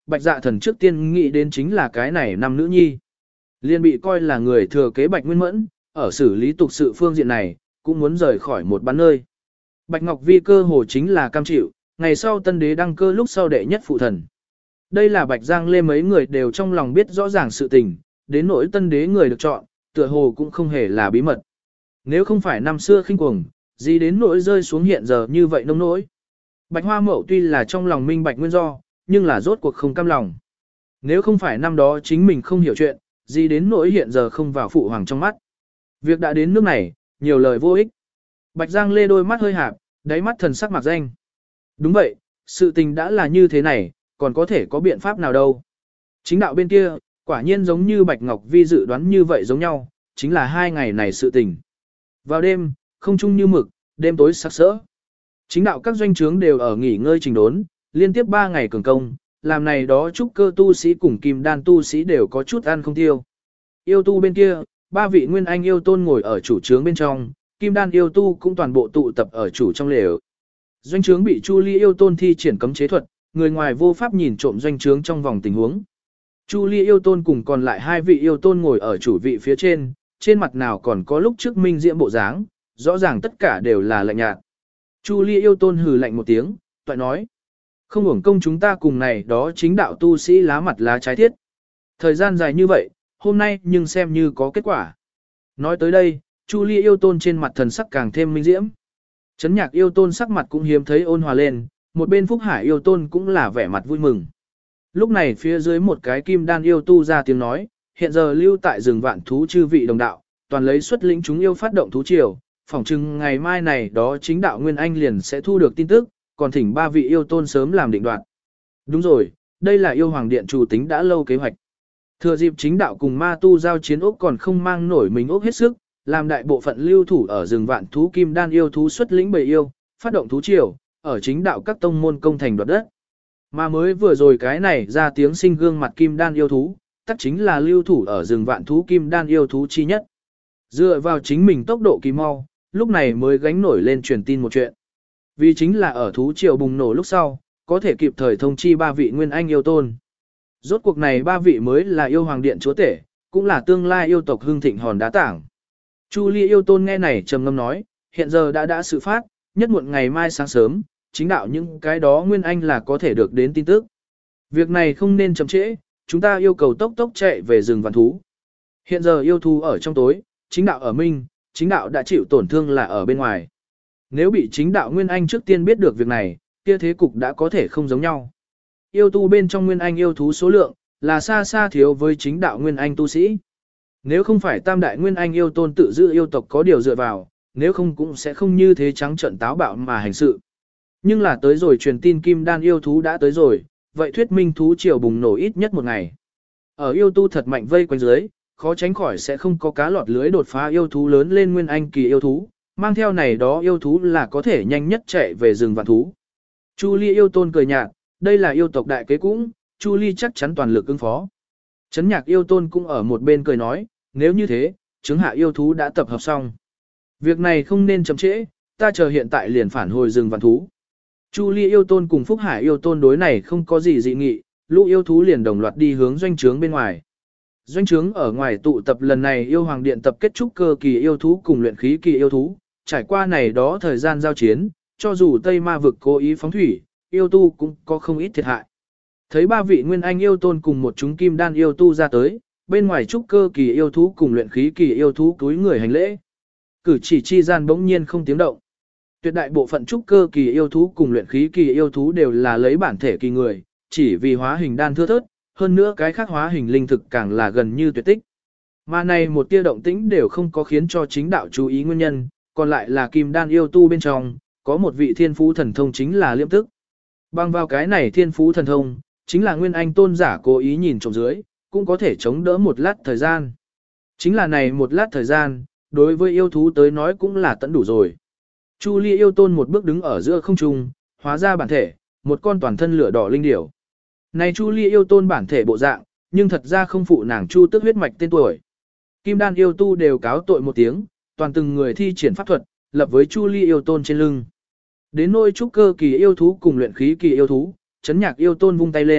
[SPEAKER 1] Bạch Dạ Thần trước tiên nghĩ đến chính là cái này năm nữ nhi. Liên bị coi là người thừa kế Bạch Nguyên Mẫn, ở xử lý tục sự phương diện này, cũng muốn rời khỏi một bán nơi. Bạch Ngọc Vi cơ hồ chính là cam chịu, ngày sau tân đế đăng cơ lúc sau đệ nhất phụ thần. Đây là Bạch Giang Lê mấy người đều trong lòng biết rõ ràng sự tình, đến nỗi tân đế người được chọn, tựa hồ cũng không hề là bí mật. Nếu không phải năm xưa khinh cuồng, gì đến nỗi rơi xuống hiện giờ như vậy nông nỗi. Bạch Hoa Mậu tuy là trong lòng minh bạch nguyên do, nhưng là rốt cuộc không cam lòng. Nếu không phải năm đó chính mình không hiểu chuyện, gì đến nỗi hiện giờ không vào phụ hoàng trong mắt. Việc đã đến nước này, nhiều lời vô ích. Bạch Giang Lê đôi mắt hơi hạp, đáy mắt thần sắc mạc danh. Đúng vậy, sự tình đã là như thế này, còn có thể có biện pháp nào đâu. Chính đạo bên kia, quả nhiên giống như Bạch Ngọc Vi dự đoán như vậy giống nhau, chính là 2 ngày này sự tình. Vào đêm, không trung như mực, đêm tối sắc sỡ. Chính đạo các doanh trướng đều ở nghỉ ngơi trình đốn, liên tiếp 3 ngày cường công, làm này đó trúc cơ tu sĩ cùng kim đan tu sĩ đều có chút ăn không tiêu. Yêu tu bên kia, 3 vị nguyên anh yêu tôn ngồi ở chủ trướng bên trong, kim đan yêu tu cũng toàn bộ tụ tập ở chủ trong lều. Doanh trướng bị Chu Ly yêu tôn thi triển cấm chế thuật, người ngoài vô pháp nhìn trộm doanh trướng trong vòng tình huống. Chu Ly yêu tôn cùng còn lại 2 vị yêu tôn ngồi ở chủ vị phía trên mặt nào còn có lúc trước minh diễm bộ dáng, rõ ràng tất cả đều là lạnh nhạt. Chu Ly yêu tôn hừ lạnh một tiếng, toại nói: không uổng công chúng ta cùng này đó chính đạo tu sĩ lá mặt lá trái thiết. Thời gian dài như vậy, hôm nay nhưng xem như có kết quả. Nói tới đây, Chu Ly yêu tôn trên mặt thần sắc càng thêm minh diễm. Chấn Nhạc yêu tôn sắc mặt cũng hiếm thấy ôn hòa lên, một bên Phúc Hải yêu tôn cũng là vẻ mặt vui mừng. Lúc này phía dưới một cái kim đan yêu tu ra tiếng nói, hiện giờ lưu tại rừng vạn thú chư vị đồng đạo, toàn lấy xuất lĩnh chúng yêu phát động thú triều, phỏng chừng ngày mai này đó chính đạo Nguyên Anh liền sẽ thu được tin tức, còn thỉnh 3 vị yêu tôn sớm làm định đoạt. Đúng rồi, đây là yêu hoàng điện chủ tính đã lâu kế hoạch. Thừa dịp chính đạo cùng ma tu giao chiến ốc còn không mang nổi mình ốc hết sức, làm đại bộ phận lưu thủ ở rừng vạn thú kim đan yêu thú xuất lĩnh bầy yêu, phát động thú triều, ở chính đạo các tông môn công thành đoạt đất. Mà mới vừa rồi cái này ra tiếng sinh gương mặt kim đan yêu thú, tất chính là lưu thủ ở rừng vạn thú kim đan yêu thú chi nhất. Dựa vào chính mình tốc độ kỳ mau, lúc này mới gánh nổi lên truyền tin một chuyện. Vì chính là ở thú triều bùng nổ lúc sau, có thể kịp thời thông chi 3 vị nguyên anh yêu tôn. Rốt cuộc này 3 vị mới là yêu hoàng điện chúa tể, cũng là tương lai yêu tộc hưng thịnh hòn đá tảng. Chu Ly yêu tôn nghe này trầm ngâm nói, hiện giờ đã sự phát, nhất muộn ngày mai sáng sớm, chính đạo những cái đó nguyên anh là có thể được đến tin tức. Việc này không nên chậm trễ, chúng ta yêu cầu tốc tốc chạy về rừng vạn thú. Hiện giờ yêu thú ở trong tối, chính đạo ở minh, chính đạo đã chịu tổn thương là ở bên ngoài. Nếu bị chính đạo nguyên anh trước tiên biết được việc này, kia thế cục đã có thể không giống nhau. Yêu tu bên trong nguyên anh yêu thú số lượng, là xa xa thiếu với chính đạo nguyên anh tu sĩ. Nếu không phải tam đại nguyên anh yêu tôn tự giữ yêu tộc có điều dựa vào, nếu không cũng sẽ không như thế trắng trợn táo bạo mà hành sự. Nhưng là tới rồi truyền tin kim đan yêu thú đã tới rồi, vậy thuyết minh thú triều bùng nổ ít nhất một ngày. Ở yêu tu thật mạnh vây quanh dưới, khó tránh khỏi sẽ không có cá lọt lưới đột phá yêu thú lớn lên nguyên anh kỳ yêu thú, mang theo này đó yêu thú là có thể nhanh nhất chạy về rừng vạn thú. Chu Ly yêu tôn cười nhạt, đây là yêu tộc đại kế cũng, Chu Ly chắc chắn toàn lực ứng phó. Chấn Nhạc yêu tôn cũng ở một bên cười nói, nếu như thế, chứng hạ yêu thú đã tập hợp xong. Việc này không nên chậm trễ, ta chờ hiện tại liền phản hồi rừng vạn thú. Chu Ly yêu tôn cùng Phúc Hải yêu tôn đối này không có gì dị nghị, lũ yêu thú liền đồng loạt đi hướng doanh trướng bên ngoài. Doanh trướng ở ngoài tụ tập lần này yêu hoàng điện tập kết trúc cơ kỳ yêu thú cùng luyện khí kỳ yêu thú, trải qua này đó thời gian giao chiến, cho dù Tây Ma vực cố ý phóng thủy, yêu tu cũng có không ít thiệt hại. Thấy 3 vị nguyên anh yêu tôn cùng một chúng kim đan yêu tu ra tới, bên ngoài trúc cơ kỳ yêu thú cùng luyện khí kỳ yêu thú túi người hành lễ. Cử chỉ chi gian bỗng nhiên không tiếng động. Tuyệt đại bộ phận trúc cơ kỳ yêu thú cùng luyện khí kỳ yêu thú đều là lấy bản thể kỳ người, chỉ vì hóa hình đan thưa thớt, hơn nữa cái khác hóa hình linh thực càng là gần như tuyệt tích. Mà này một tia động tĩnh đều không có khiến cho chính đạo chú ý nguyên nhân, còn lại là kim đan yêu tu bên trong, có một vị thiên phú thần thông chính là liêm tức. Bằng vào cái này thiên phú thần thông, chính là nguyên anh tôn giả cố ý nhìn trộm dưới, cũng có thể chống đỡ một lát thời gian. Chính là này một lát thời gian, đối với yêu thú tới nói cũng là tận đủ rồi. Chu Ly yêu tôn một bước đứng ở giữa không trung, hóa ra bản thể, một con toàn thân lửa đỏ linh điểu. Này Chu Ly yêu tôn bản thể bộ dạng, nhưng thật ra không phụ nàng Chu Tức huyết mạch tên tuổi. Kim đan yêu tu đều cáo tội một tiếng, toàn từng người thi triển pháp thuật, lập với Chu Ly yêu tôn trên lưng. Đến nôi trúc cơ kỳ yêu thú cùng luyện khí kỳ yêu thú, Chấn Nhạc yêu tôn vung tay lên,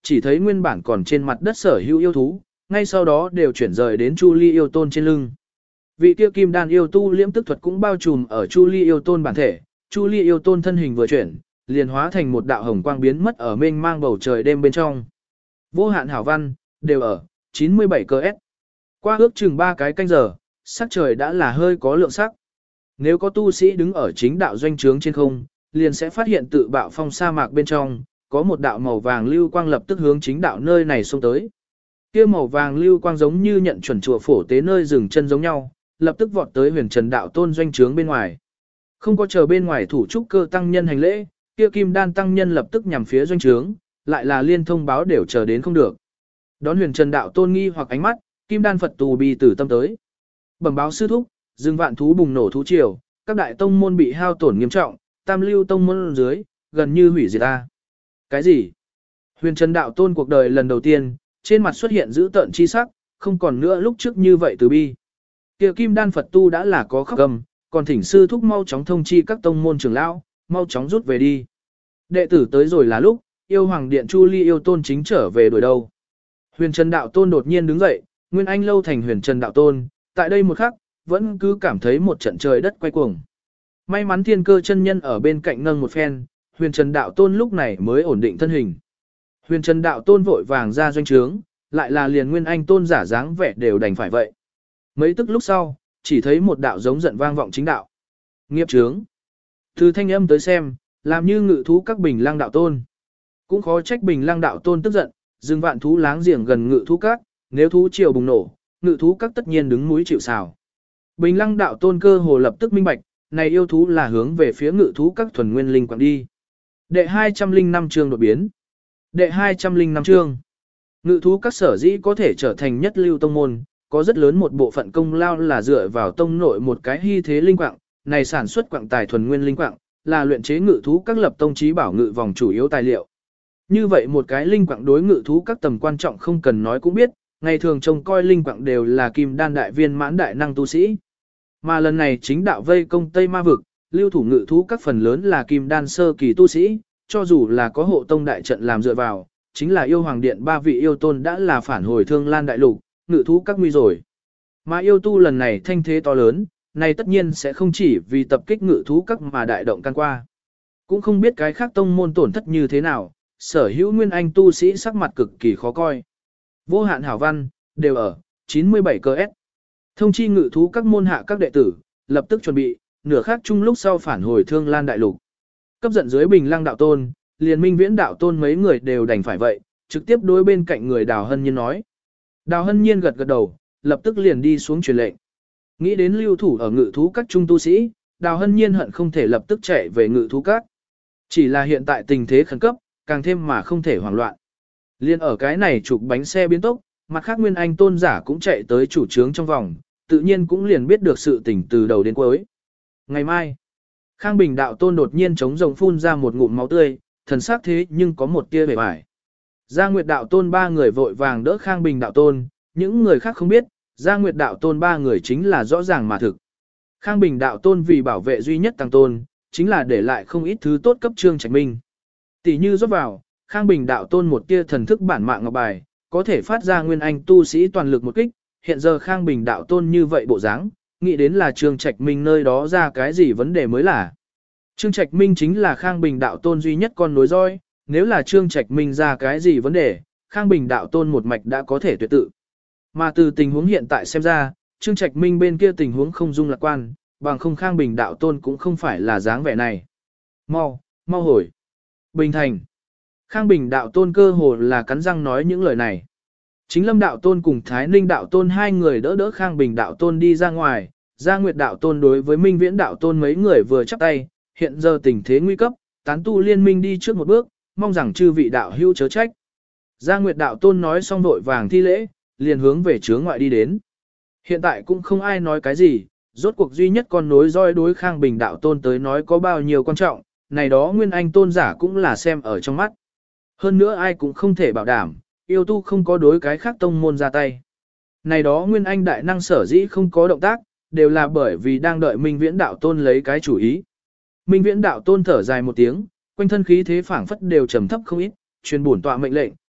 [SPEAKER 1] chỉ thấy nguyên bản còn trên mặt đất sở hữu yêu thú, ngay sau đó đều chuyển rời đến Chu Ly yêu tôn trên lưng. Vị kia kim đan yêu tu liễm tức thuật cũng bao trùm ở Chu Ly yêu tôn bản thể, Chu Ly yêu tôn thân hình vừa chuyển, liền hóa thành một đạo hồng quang biến mất ở mênh mang bầu trời đêm bên trong. Vô hạn hảo văn, đều ở 97 CS. Qua ước chừng 3 cái canh giờ, sắc trời đã là hơi có lượng sắc. Nếu có tu sĩ đứng ở chính đạo doanh trướng trên không, liền sẽ phát hiện tự bạo phong sa mạc bên trong, có một đạo màu vàng lưu quang lập tức hướng chính đạo nơi này xông tới. Kia màu vàng lưu quang giống như nhận chuẩn chùa phổ tế nơi dừng chân giống nhau, lập tức vọt tới Huyền Trần đạo tôn doanh trướng bên ngoài. Không có chờ bên ngoài thủ trúc cơ tăng nhân hành lễ, kia kim đan tăng nhân lập tức nhằm phía doanh trướng, lại là liên thông báo đều chờ đến không được. Đón Huyền Trần đạo tôn nghi hoặc ánh mắt, kim đan Phật tù bì tử tâm tới. Bẩm báo sư thúc, rừng vạn thú bùng nổ thú triều, các đại tông môn bị hao tổn nghiêm trọng, tam lưu tông môn dưới, gần như hủy diệt ta. Cái gì? Huyền Trần đạo tôn cuộc đời lần đầu tiên, trên mặt xuất hiện dữ tợn chi sắc, không còn nữa lúc trước như vậy từ bi. Kia kim đan Phật tu đã là có khóc cầm, còn thỉnh sư thúc mau chóng thông chi các tông môn trưởng lão, mau chóng rút về đi. Đệ tử tới rồi là lúc, yêu hoàng điện Chu Ly yêu tôn chính trở về đuổi đâu. Huyền Trần đạo tôn đột nhiên đứng dậy, Nguyên Anh lâu thành Huyền Trần đạo tôn, tại đây một khắc, vẫn cứ cảm thấy một trận trời đất quay cuồng. May mắn thiên cơ chân nhân ở bên cạnh nâng một phen, Huyền Trần đạo tôn lúc này mới ổn định thân hình. Huyền Trần đạo tôn vội vàng ra doanh trướng, lại là liền Nguyên Anh tôn giả dáng vẻ đều đành phải vậy. Mấy tức lúc sau, chỉ thấy một đạo giống giận vang vọng chính đạo. Nghiệp chướng. Từ thanh âm tới xem, làm như ngự thú các bình lăng đạo tôn. Cũng khó trách bình lăng đạo tôn tức giận, dừng vạn thú láng giềng gần ngự thú các, nếu thú triều bùng nổ, ngự thú các tất nhiên đứng mũi chịu sào. Bình lăng đạo tôn cơ hồ lập tức minh bạch, này yêu thú là hướng về phía ngự thú các thuần nguyên linh quảng đi. Đệ 205 chương đột biến. Đệ 205 chương. Ngự thú các sở dĩ có thể trở thành nhất lưu tông môn, có rất lớn một bộ phận công lao là dựa vào tông nội một cái hy thế linh quạng, này sản xuất quạng tài thuần nguyên linh quạng, là luyện chế ngự thú các lập tông trí bảo ngự vòng chủ yếu tài liệu. Như vậy một cái linh quạng đối ngự thú các tầm quan trọng không cần nói cũng biết, ngày thường trông coi linh quạng đều là kim đan đại viên mãn đại năng tu sĩ. Mà lần này chính đạo vây công Tây Ma vực, lưu thủ ngự thú các phần lớn là kim đan sơ kỳ tu sĩ, cho dù là có hộ tông đại trận làm dựa vào, chính là yêu hoàng điện ba vị yêu tôn đã là phản hồi Thương Lan đại lục, ngự thú các nguy rồi. Mà yêu tu lần này thanh thế to lớn, này tất nhiên sẽ không chỉ vì tập kích ngự thú các mà đại động can qua. Cũng không biết cái khác tông môn tổn thất như thế nào, sở hữu nguyên anh tu sĩ sắc mặt cực kỳ khó coi. Vô hạn hảo văn, đều ở 97 CS. Thông chi ngự thú các môn hạ các đệ tử, lập tức chuẩn bị, nửa khắc chung lúc sau phản hồi Thương Lan đại lục. Cấp giận dưới bình lăng đạo tôn, liền minh viễn đạo tôn mấy người đều đành phải vậy, trực tiếp đối bên cạnh người Đào Hân Nhiên nói. Đào Hân Nhiên gật gật đầu, lập tức liền đi xuống truyền lệnh. Nghĩ đến lưu thủ ở ngự thú các trung tu sĩ, Đào Hân Nhiên hận không thể lập tức chạy về ngự thú các. Chỉ là hiện tại tình thế khẩn cấp, càng thêm mà không thể hoảng loạn. Liên ở cái này chụp bánh xe biến tốc, mặt khác Nguyên Anh tôn giả cũng chạy tới chủ trướng trong vòng, tự nhiên cũng liền biết được sự tình từ đầu đến cuối. Ngày mai, Khang Bình đạo tôn đột nhiên chống rồng phun ra một ngụm máu tươi, thần sắc thế nhưng có một tia bề bại. Gia Nguyệt đạo tôn ba người vội vàng đỡ Khang Bình đạo tôn, những người khác không biết, Gia Nguyệt đạo tôn ba người chính là rõ ràng mà thực. Khang Bình đạo tôn vì bảo vệ duy nhất tăng tôn, chính là để lại không ít thứ tốt cấp Trương Trạch Minh. Tỷ như rót vào, Khang Bình đạo tôn một tia thần thức bản mạng ngọc bài, có thể phát ra nguyên anh tu sĩ toàn lực một kích, hiện giờ Khang Bình đạo tôn như vậy bộ dáng, nghĩ đến là Trương Trạch Minh nơi đó ra cái gì vấn đề mới là. Trương Trạch Minh chính là Khang Bình đạo tôn duy nhất con nối roi, nếu là Trương Trạch Minh ra cái gì vấn đề, Khang Bình đạo tôn một mạch đã có thể tuyệt tự. Mà từ tình huống hiện tại xem ra, Trương Trạch Minh bên kia tình huống không dung lạc quan, bằng không Khang Bình đạo tôn cũng không phải là dáng vẻ này. Mau hồi. Bình thành. Khang Bình đạo tôn cơ hồ là cắn răng nói những lời này. Chính Lâm đạo tôn cùng Thái Ninh đạo tôn hai người đỡ Khang Bình đạo tôn đi ra ngoài, Gia Nguyệt đạo tôn đối với Minh Viễn đạo tôn mấy người vừa chắp tay, hiện giờ tình thế nguy cấp, tán tu liên minh đi trước một bước, mong rằng chư vị đạo hữu chớ trách. Gia Nguyệt đạo tôn nói xong vội vàng thi lễ, liền hướng về chướng ngoại đi đến. Hiện tại cũng không ai nói cái gì, rốt cuộc duy nhất con nối roi đối Khang Bình đạo tôn tới nói có bao nhiêu quan trọng, này đó Nguyên Anh tôn giả cũng là xem ở trong mắt. Hơn nữa ai cũng không thể bảo đảm, yêu tu không có đối cái khác tông môn ra tay. Này đó Nguyên Anh đại năng sở dĩ không có động tác, đều là bởi vì đang đợi Minh Viễn đạo tôn lấy cái chủ ý. Minh Viễn đạo tôn thở dài một tiếng, quanh thân khí thế phảng phất đều trầm thấp không ít, truyền bổn tọa mệnh lệnh,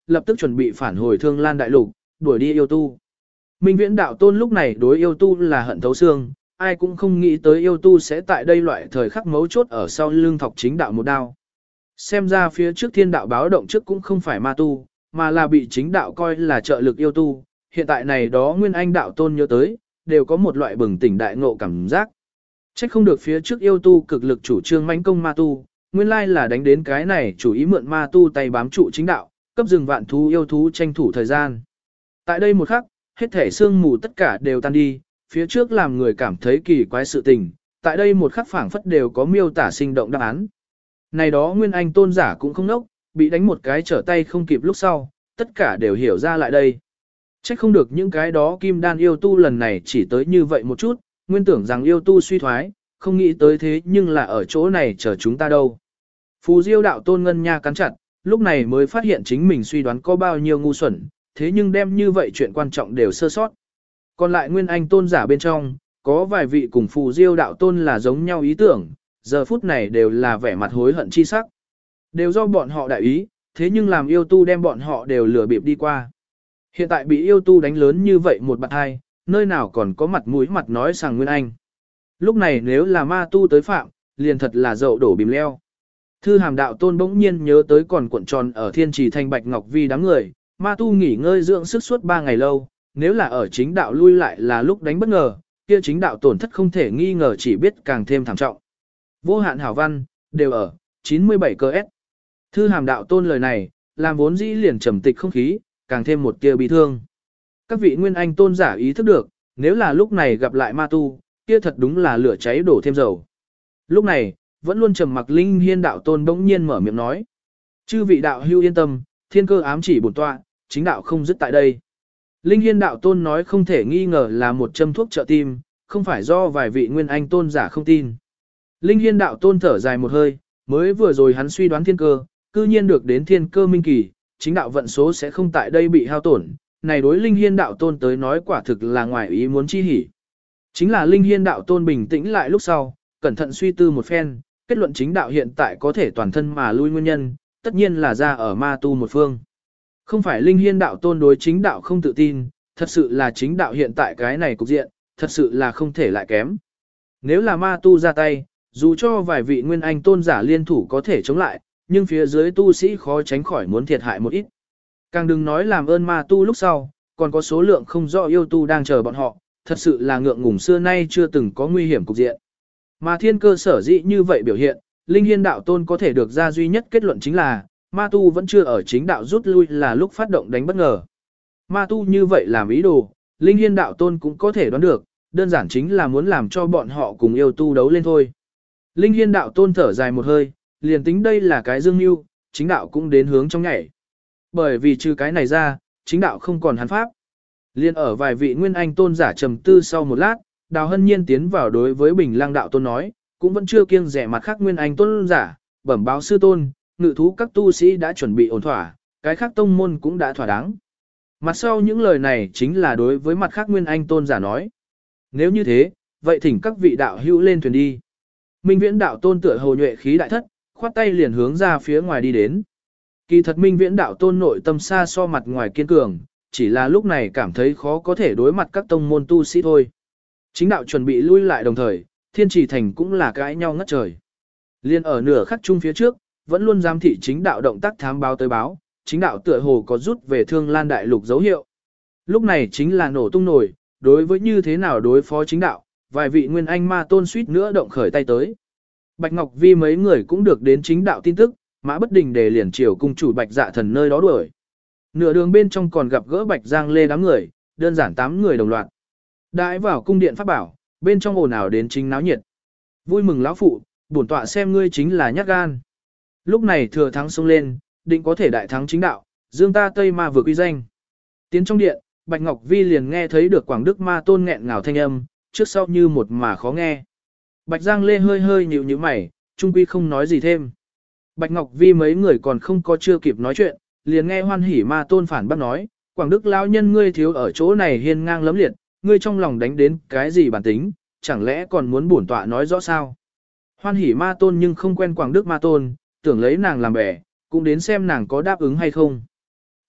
[SPEAKER 1] lập tức chuẩn bị phản hồi Thương Lan Đại Lục, đuổi đi yêu tu. Minh Viễn đạo tôn lúc này đối yêu tu là hận thấu xương, ai cũng không nghĩ tới yêu tu sẽ tại đây loại thời khắc mấu chốt ở sau lưng thọc chính đạo một đao. Xem ra phía trước thiên đạo báo động trước cũng không phải ma tu, mà là bị chính đạo coi là trợ lực yêu tu, hiện tại này đó Nguyên Anh đạo tôn nhớ tới, đều có một loại bừng tỉnh đại ngộ cảm giác. Trách không được phía trước yêu tu cực lực chủ trương mãnh công ma tu, nguyên lai là đánh đến cái này chủ ý mượn ma tu tay bám trụ chính đạo, cấp rừng vạn thú yêu thú tranh thủ thời gian. Tại đây một khắc, hết thể sương mù tất cả đều tan đi, phía trước làm người cảm thấy kỳ quái sự tình, tại đây một khắc phảng phất đều có miêu tả sinh động đáp án. Này đó Nguyên Anh tôn giả cũng không nốc, bị đánh một cái trở tay không kịp lúc sau, tất cả đều hiểu ra lại đây. Trách không được những cái đó kim đan yêu tu lần này chỉ tới như vậy một chút, nguyên tưởng rằng yêu tu suy thoái, không nghĩ tới thế nhưng là ở chỗ này chờ chúng ta đâu. Phù Diêu đạo tôn ngân nha cắn chặt, lúc này mới phát hiện chính mình suy đoán có bao nhiêu ngu xuẩn, thế nhưng đem như vậy chuyện quan trọng đều sơ sót. Còn lại Nguyên Anh tôn giả bên trong, có vài vị cùng Phù Diêu đạo tôn là giống nhau ý tưởng, giờ phút này đều là vẻ mặt hối hận chi sắc. Đều do bọn họ đại ý, thế nhưng làm yêu tu đem bọn họ đều lừa bịp đi qua. Hiện tại bị yêu tu đánh lớn như vậy một bạn hai, nơi nào còn có mặt mũi mặt nói sang Nguyên Anh. Lúc này nếu là ma tu tới phạm, liền thật là dậu đổ bìm leo. Thư Hàm đạo tôn bỗng nhiên nhớ tới còn cuộn tròn ở Thiên Trì Thành Bạch Ngọc Vi đám người, ma tu nghỉ ngơi dưỡng sức suốt 3 ngày lâu, nếu là ở chính đạo lui lại là lúc đánh bất ngờ, kia chính đạo tổn thất không thể nghi ngờ chỉ biết càng thêm thảm trọng. Vô hạn hảo văn, đều ở, 97 cơ S. Thư Hàm đạo tôn lời này, làm vốn dĩ liền trầm tịch không khí, càng thêm một tia bi thương. Các vị Nguyên Anh tôn giả ý thức được, nếu là lúc này gặp lại ma tu, kia thật đúng là lửa cháy đổ thêm dầu. Lúc này, vẫn luôn trầm mặc Linh Hiên đạo tôn bỗng nhiên mở miệng nói. Chư vị đạo hưu yên tâm, thiên cơ ám chỉ bổn tọa, chính đạo không dứt tại đây. Linh Hiên đạo tôn nói không thể nghi ngờ là một châm thuốc trợ tim, không phải do vài vị Nguyên Anh tôn giả không tin. Linh Hiên đạo tôn thở dài một hơi, mới vừa rồi hắn suy đoán thiên cơ, cư nhiên được đến thiên cơ minh kỳ, chính đạo vận số sẽ không tại đây bị hao tổn. Này đối Linh Hiên đạo tôn tới nói quả thực là ngoài ý muốn chi hỉ. Chính là Linh Hiên đạo tôn bình tĩnh lại lúc sau, cẩn thận suy tư một phen, kết luận chính đạo hiện tại có thể toàn thân mà lui nguyên nhân, tất nhiên là ra ở ma tu một phương. Không phải Linh Hiên đạo tôn đối chính đạo không tự tin, thật sự là chính đạo hiện tại cái này cục diện, thật sự là không thể lại kém. Nếu là ma tu ra tay, dù cho vài vị Nguyên Anh tôn giả liên thủ có thể chống lại, nhưng phía dưới tu sĩ khó tránh khỏi muốn thiệt hại một ít. Càng đừng nói làm ơn ma tu lúc sau, còn có số lượng không rõ yêu tu đang chờ bọn họ, thật sự là ngượng ngùng xưa nay chưa từng có nguy hiểm cục diện. Mà thiên cơ sở dĩ như vậy biểu hiện, Linh Hiên đạo tôn có thể được ra duy nhất kết luận chính là, ma tu vẫn chưa ở chính đạo rút lui là lúc phát động đánh bất ngờ. Ma tu như vậy làm ý đồ, Linh Hiên đạo tôn cũng có thể đoán được, đơn giản chính là muốn làm cho bọn họ cùng yêu tu đấu lên thôi. Linh Hiên đạo tôn thở dài một hơi, liền tính đây là cái dương mưu, chính đạo cũng đến hướng trong nhảy. Bởi vì trừ cái này ra, chính đạo không còn hắn pháp. Liên ở vài vị Nguyên Anh tôn giả trầm tư sau một lát, Đào Hân Nhiên tiến vào đối với Bình Lăng đạo tôn nói, cũng vẫn chưa kiêng rẻ mặt khác Nguyên Anh tôn giả, bẩm báo sư tôn, ngự thú các tu sĩ đã chuẩn bị ổn thỏa, cái khác tông môn cũng đã thỏa đáng. Mặt sau những lời này chính là đối với mặt khác Nguyên Anh tôn giả nói. Nếu như thế, vậy thỉnh các vị đạo hữu lên thuyền đi. Minh Viễn đạo tôn tựa hồ nhuệ khí đại thất, khoát tay liền hướng ra phía ngoài đi đến. Kỳ thật Minh Viễn đạo tôn nội tâm xa so mặt ngoài kiên cường, chỉ là lúc này cảm thấy khó có thể đối mặt các tông môn tu sĩ thôi. Chính đạo chuẩn bị lui lại đồng thời, Thiên Trì Thành cũng là cãi nhau ngất trời. Liên ở nửa khắc chung phía trước, vẫn luôn giám thị chính đạo động tác thám báo tới báo, chính đạo tựa hồ có rút về Thương Lan Đại Lục dấu hiệu. Lúc này chính là nổ tung nổi, đối với như thế nào đối phó chính đạo, vài vị Nguyên Anh ma tôn suýt nữa động khởi tay tới. Bạch Ngọc Vi mấy người cũng được đến chính đạo tin tức, Mã Bất Đình để liền chiều cung chủ Bạch Dạ Thần nơi đó đuổi. Nửa đường bên trong còn gặp gỡ Bạch Giang Lê đám người, đơn giản 8 người đồng loạt. Đãi vào cung điện pháp bảo, bên trong ồn ào đến chính náo nhiệt. Vui mừng lão phụ, bổn tọa xem ngươi chính là nhát gan. Lúc này thừa thắng xông lên, định có thể đại thắng chính đạo, dương ta Tây Ma vừa quy danh. Tiến trong điện, Bạch Ngọc Vi liền nghe thấy được Quảng Đức Ma Tôn nghẹn ngào thanh âm, trước sau như một mà khó nghe. Bạch Giang Lê hơi hơi nhíu nhíu mày, trung quy không nói gì thêm. Bạch Ngọc Vi mấy người còn không có chưa kịp nói chuyện, liền nghe Hoan Hỉ Ma Tôn phản bác nói, Quảng Đức lão nhân ngươi thiếu ở chỗ này hiên ngang lấm liệt, ngươi trong lòng đánh đến cái gì bản tính, chẳng lẽ còn muốn bổn tọa nói rõ sao? Hoan Hỉ Ma Tôn nhưng không quen Quảng Đức Ma Tôn, tưởng lấy nàng làm bè, cũng đến xem nàng có đáp ứng hay không.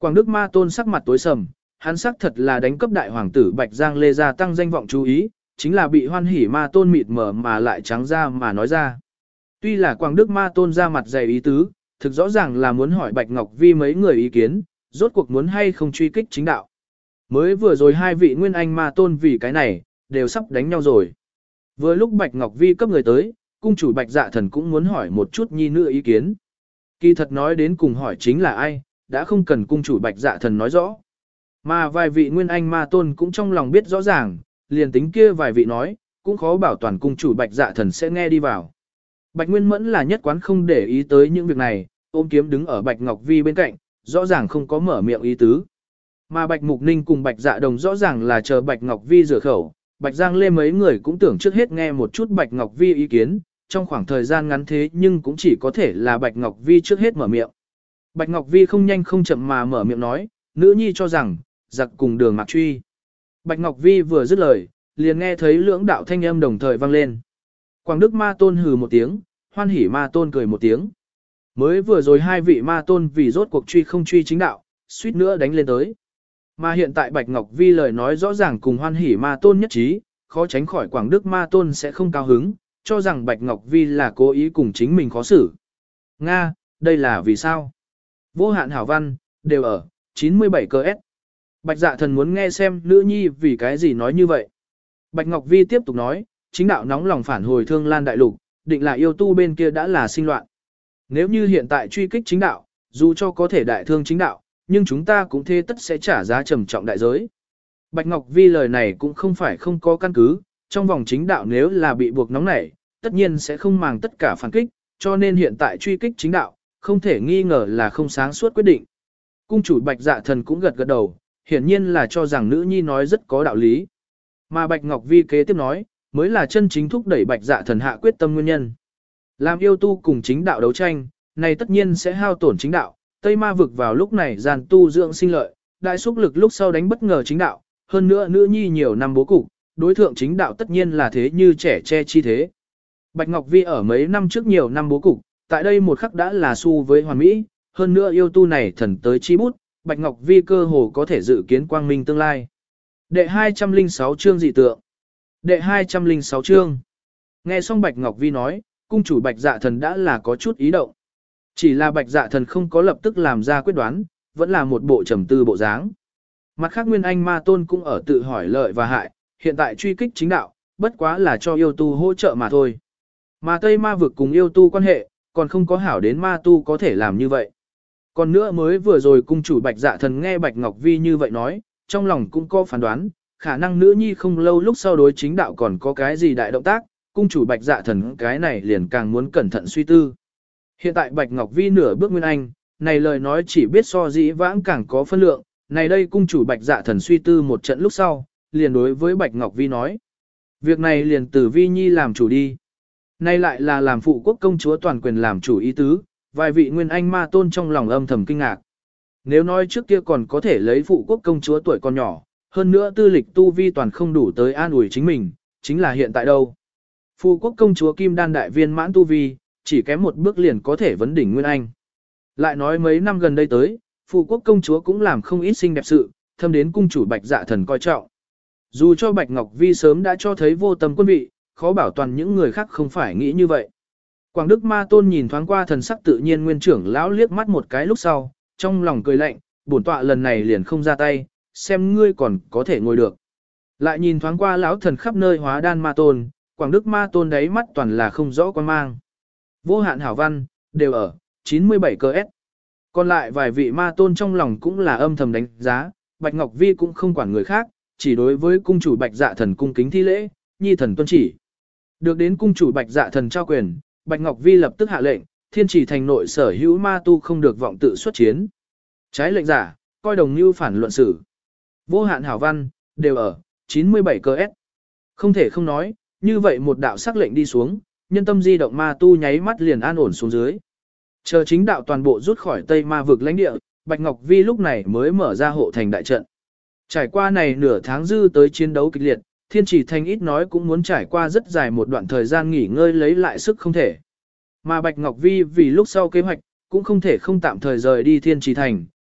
[SPEAKER 1] Quảng Đức Ma Tôn sắc mặt tối sầm, hắn sắc thật là đánh cấp đại hoàng tử Bạch Giang Lê gia tăng danh vọng chú ý, chính là bị Hoan Hỉ Ma Tôn mịt mờ mà lại trắng ra mà nói ra. Tuy là Quảng Đức Ma Tôn ra mặt dày ý tứ, thực rõ ràng là muốn hỏi Bạch Ngọc Vi mấy người ý kiến, rốt cuộc muốn hay không truy kích chính đạo. Mới vừa rồi hai vị Nguyên Anh Ma Tôn vì cái này, đều sắp đánh nhau rồi. Vừa lúc Bạch Ngọc Vi cấp người tới, cung chủ Bạch Dạ Thần cũng muốn hỏi một chút nhi nữ ý kiến. Kỳ thật nói đến cùng hỏi chính là ai, đã không cần cung chủ Bạch Dạ Thần nói rõ. Mà vài vị Nguyên Anh Ma Tôn cũng trong lòng biết rõ ràng, liền tính kia vài vị nói, cũng khó bảo toàn cung chủ Bạch Dạ Thần sẽ nghe đi vào. Bạch Nguyên Mẫn là nhất quán không để ý tới những việc này, ôm kiếm đứng ở Bạch Ngọc Vi bên cạnh, rõ ràng không có mở miệng ý tứ. Mà Bạch Mục Ninh cùng Bạch Dạ Đồng rõ ràng là chờ Bạch Ngọc Vi rửa khẩu, Bạch Giang Lê mấy người cũng tưởng trước hết nghe một chút Bạch Ngọc Vi ý kiến, trong khoảng thời gian ngắn thế nhưng cũng chỉ có thể là Bạch Ngọc Vi trước hết mở miệng. Bạch Ngọc Vi không nhanh không chậm mà mở miệng nói, nữ nhi cho rằng, giặc cùng đường mạc truy. Bạch Ngọc Vi vừa dứt lời, liền nghe thấy lưỡng đạo thanh âm đồng thời vang lên. Quảng Đức Ma Tôn hừ một tiếng, Hoan Hỉ Ma Tôn cười một tiếng. Mới vừa rồi hai vị Ma Tôn vì rốt cuộc truy không truy chính đạo, suýt nữa đánh lên tới. Mà hiện tại Bạch Ngọc Vi lời nói rõ ràng cùng Hoan Hỉ Ma Tôn nhất trí, khó tránh khỏi Quảng Đức Ma Tôn sẽ không cao hứng, cho rằng Bạch Ngọc Vi là cố ý cùng chính mình khó xử. Nga, đây là vì sao? Vô hạn hảo văn, đều ở, 97 cơ S. Bạch Dạ Thần muốn nghe xem nữ nhi vì cái gì nói như vậy. Bạch Ngọc Vi tiếp tục nói, chính đạo nóng lòng phản hồi Thương Lan Đại Lục, định là yêu tu bên kia đã là sinh loạn. Nếu như hiện tại truy kích chính đạo, dù cho có thể đại thương chính đạo, nhưng chúng ta cũng thế tất sẽ trả giá trầm trọng đại giới. Bạch Ngọc Vi lời này cũng không phải không có căn cứ, trong vòng chính đạo nếu là bị buộc nóng nảy, tất nhiên sẽ không màng tất cả phản kích, cho nên hiện tại truy kích chính đạo, không thể nghi ngờ là không sáng suốt quyết định. Cung chủ Bạch Dạ Thần cũng gật gật đầu, hiển nhiên là cho rằng nữ nhi nói rất có đạo lý. Mà Bạch Ngọc Vi kế tiếp nói, mới là chân chính thúc đẩy Bạch Dạ Thần hạ quyết tâm nguyên nhân. Làm yêu tu cùng chính đạo đấu tranh, này tất nhiên sẽ hao tổn chính đạo, Tây Ma vực vào lúc này gian tu dưỡng sinh lợi, đại xúc lực lúc sau đánh bất ngờ chính đạo, hơn nữa nữ nhi nhiều năm bố cục, đối thượng chính đạo tất nhiên là thế như trẻ che chi thế. Bạch Ngọc Vi ở mấy năm trước nhiều năm bố cục, tại đây một khắc đã là xu với hoàn mỹ, hơn nữa yêu tu này thần tới chi bút, Bạch Ngọc Vi cơ hồ có thể dự kiến quang minh tương lai. Đệ 206 chương dị tượng. Đệ 206 chương. Nghe xong Bạch Ngọc Vi nói, cung chủ Bạch Dạ Thần đã là có chút ý động. Chỉ là Bạch Dạ Thần không có lập tức làm ra quyết đoán, vẫn là một bộ trầm tư bộ dáng. Mặt khác Nguyên Anh Ma Tôn cũng ở tự hỏi lợi và hại, hiện tại truy kích chính đạo, bất quá là cho yêu tu hỗ trợ mà thôi. Mà Tây Ma vực cùng yêu tu quan hệ, còn không có hảo đến ma tu có thể làm như vậy. Còn nữa mới vừa rồi cung chủ Bạch Dạ Thần nghe Bạch Ngọc Vi như vậy nói, trong lòng cũng có phán đoán, khả năng nữ nhi không lâu lúc sau đối chính đạo còn có cái gì đại động tác, cung chủ Bạch Dạ Thần cái này liền càng muốn cẩn thận suy tư. Hiện tại Bạch Ngọc Vi nửa bước Nguyên Anh, này lời nói chỉ biết so dĩ vãng càng có phân lượng, này đây cung chủ Bạch Dạ Thần suy tư một trận lúc sau, liền đối với Bạch Ngọc Vi nói. Việc này liền từ Vi Nhi làm chủ đi. Nay lại là làm phụ quốc công chúa toàn quyền làm chủ ý tứ, vài vị Nguyên Anh Ma Tôn trong lòng âm thầm kinh ngạc. Nếu nói trước kia còn có thể lấy phụ quốc công chúa tuổi còn nhỏ, hơn nữa tư lịch tu vi toàn không đủ tới an ủi chính mình, chính là hiện tại đâu. Phụ quốc công chúa Kim Đan đại viên mãn tu vi, chỉ kém một bước liền có thể vấn đỉnh Nguyên Anh. Lại nói mấy năm gần đây tới, phụ quốc công chúa cũng làm không ít xinh đẹp sự, thâm đến cung chủ Bạch Dạ Thần coi trọng. Dù cho Bạch Ngọc Vi sớm đã cho thấy vô tâm quân vị, khó bảo toàn những người khác không phải nghĩ như vậy. Quảng Đức Ma Tôn nhìn thoáng qua thần sắc tự nhiên nguyên trưởng lão liếc mắt một cái lúc sau, trong lòng cười lạnh, bổn tọa lần này liền không ra tay, xem ngươi còn có thể ngồi được. Lại nhìn thoáng qua lão thần khắp nơi hóa đan Ma Tôn, Quảng Đức Ma Tôn đáy mắt toàn là không rõ quan mang. Vô hạn hảo văn, đều ở, 97 cơ S. Còn lại vài vị Ma Tôn trong lòng cũng là âm thầm đánh giá, Bạch Ngọc Vi cũng không quản người khác, chỉ đối với cung chủ Bạch Dạ Thần cung kính thi lễ, nhi thần tuân chỉ. Được đến cung chủ Bạch Dạ Thần trao quyền, Bạch Ngọc Vi lập tức hạ lệnh, Thiên Chỉ thành nội sở hữu ma tu không được vọng tự xuất chiến. Trái lệnh giả, coi đồng như phản luận xử. Vô hạn hảo văn, đều ở, 97 cơ S. Không thể không nói, như vậy một đạo sắc lệnh đi xuống, nhân tâm di động ma tu nháy mắt liền an ổn xuống dưới. Chờ chính đạo toàn bộ rút khỏi Tây Ma vực lãnh địa, Bạch Ngọc Vi lúc này mới mở ra hộ thành đại trận. Trải qua này nửa tháng dư tới chiến đấu kịch liệt, Thiên Chỉ thành ít nói cũng muốn trải qua rất dài một đoạn thời gian nghỉ ngơi lấy lại sức không thể. Mà Bạch Ngọc Vi vì lúc sau kế hoạch, cũng không thể không tạm thời rời đi Thiên Chỉ thành,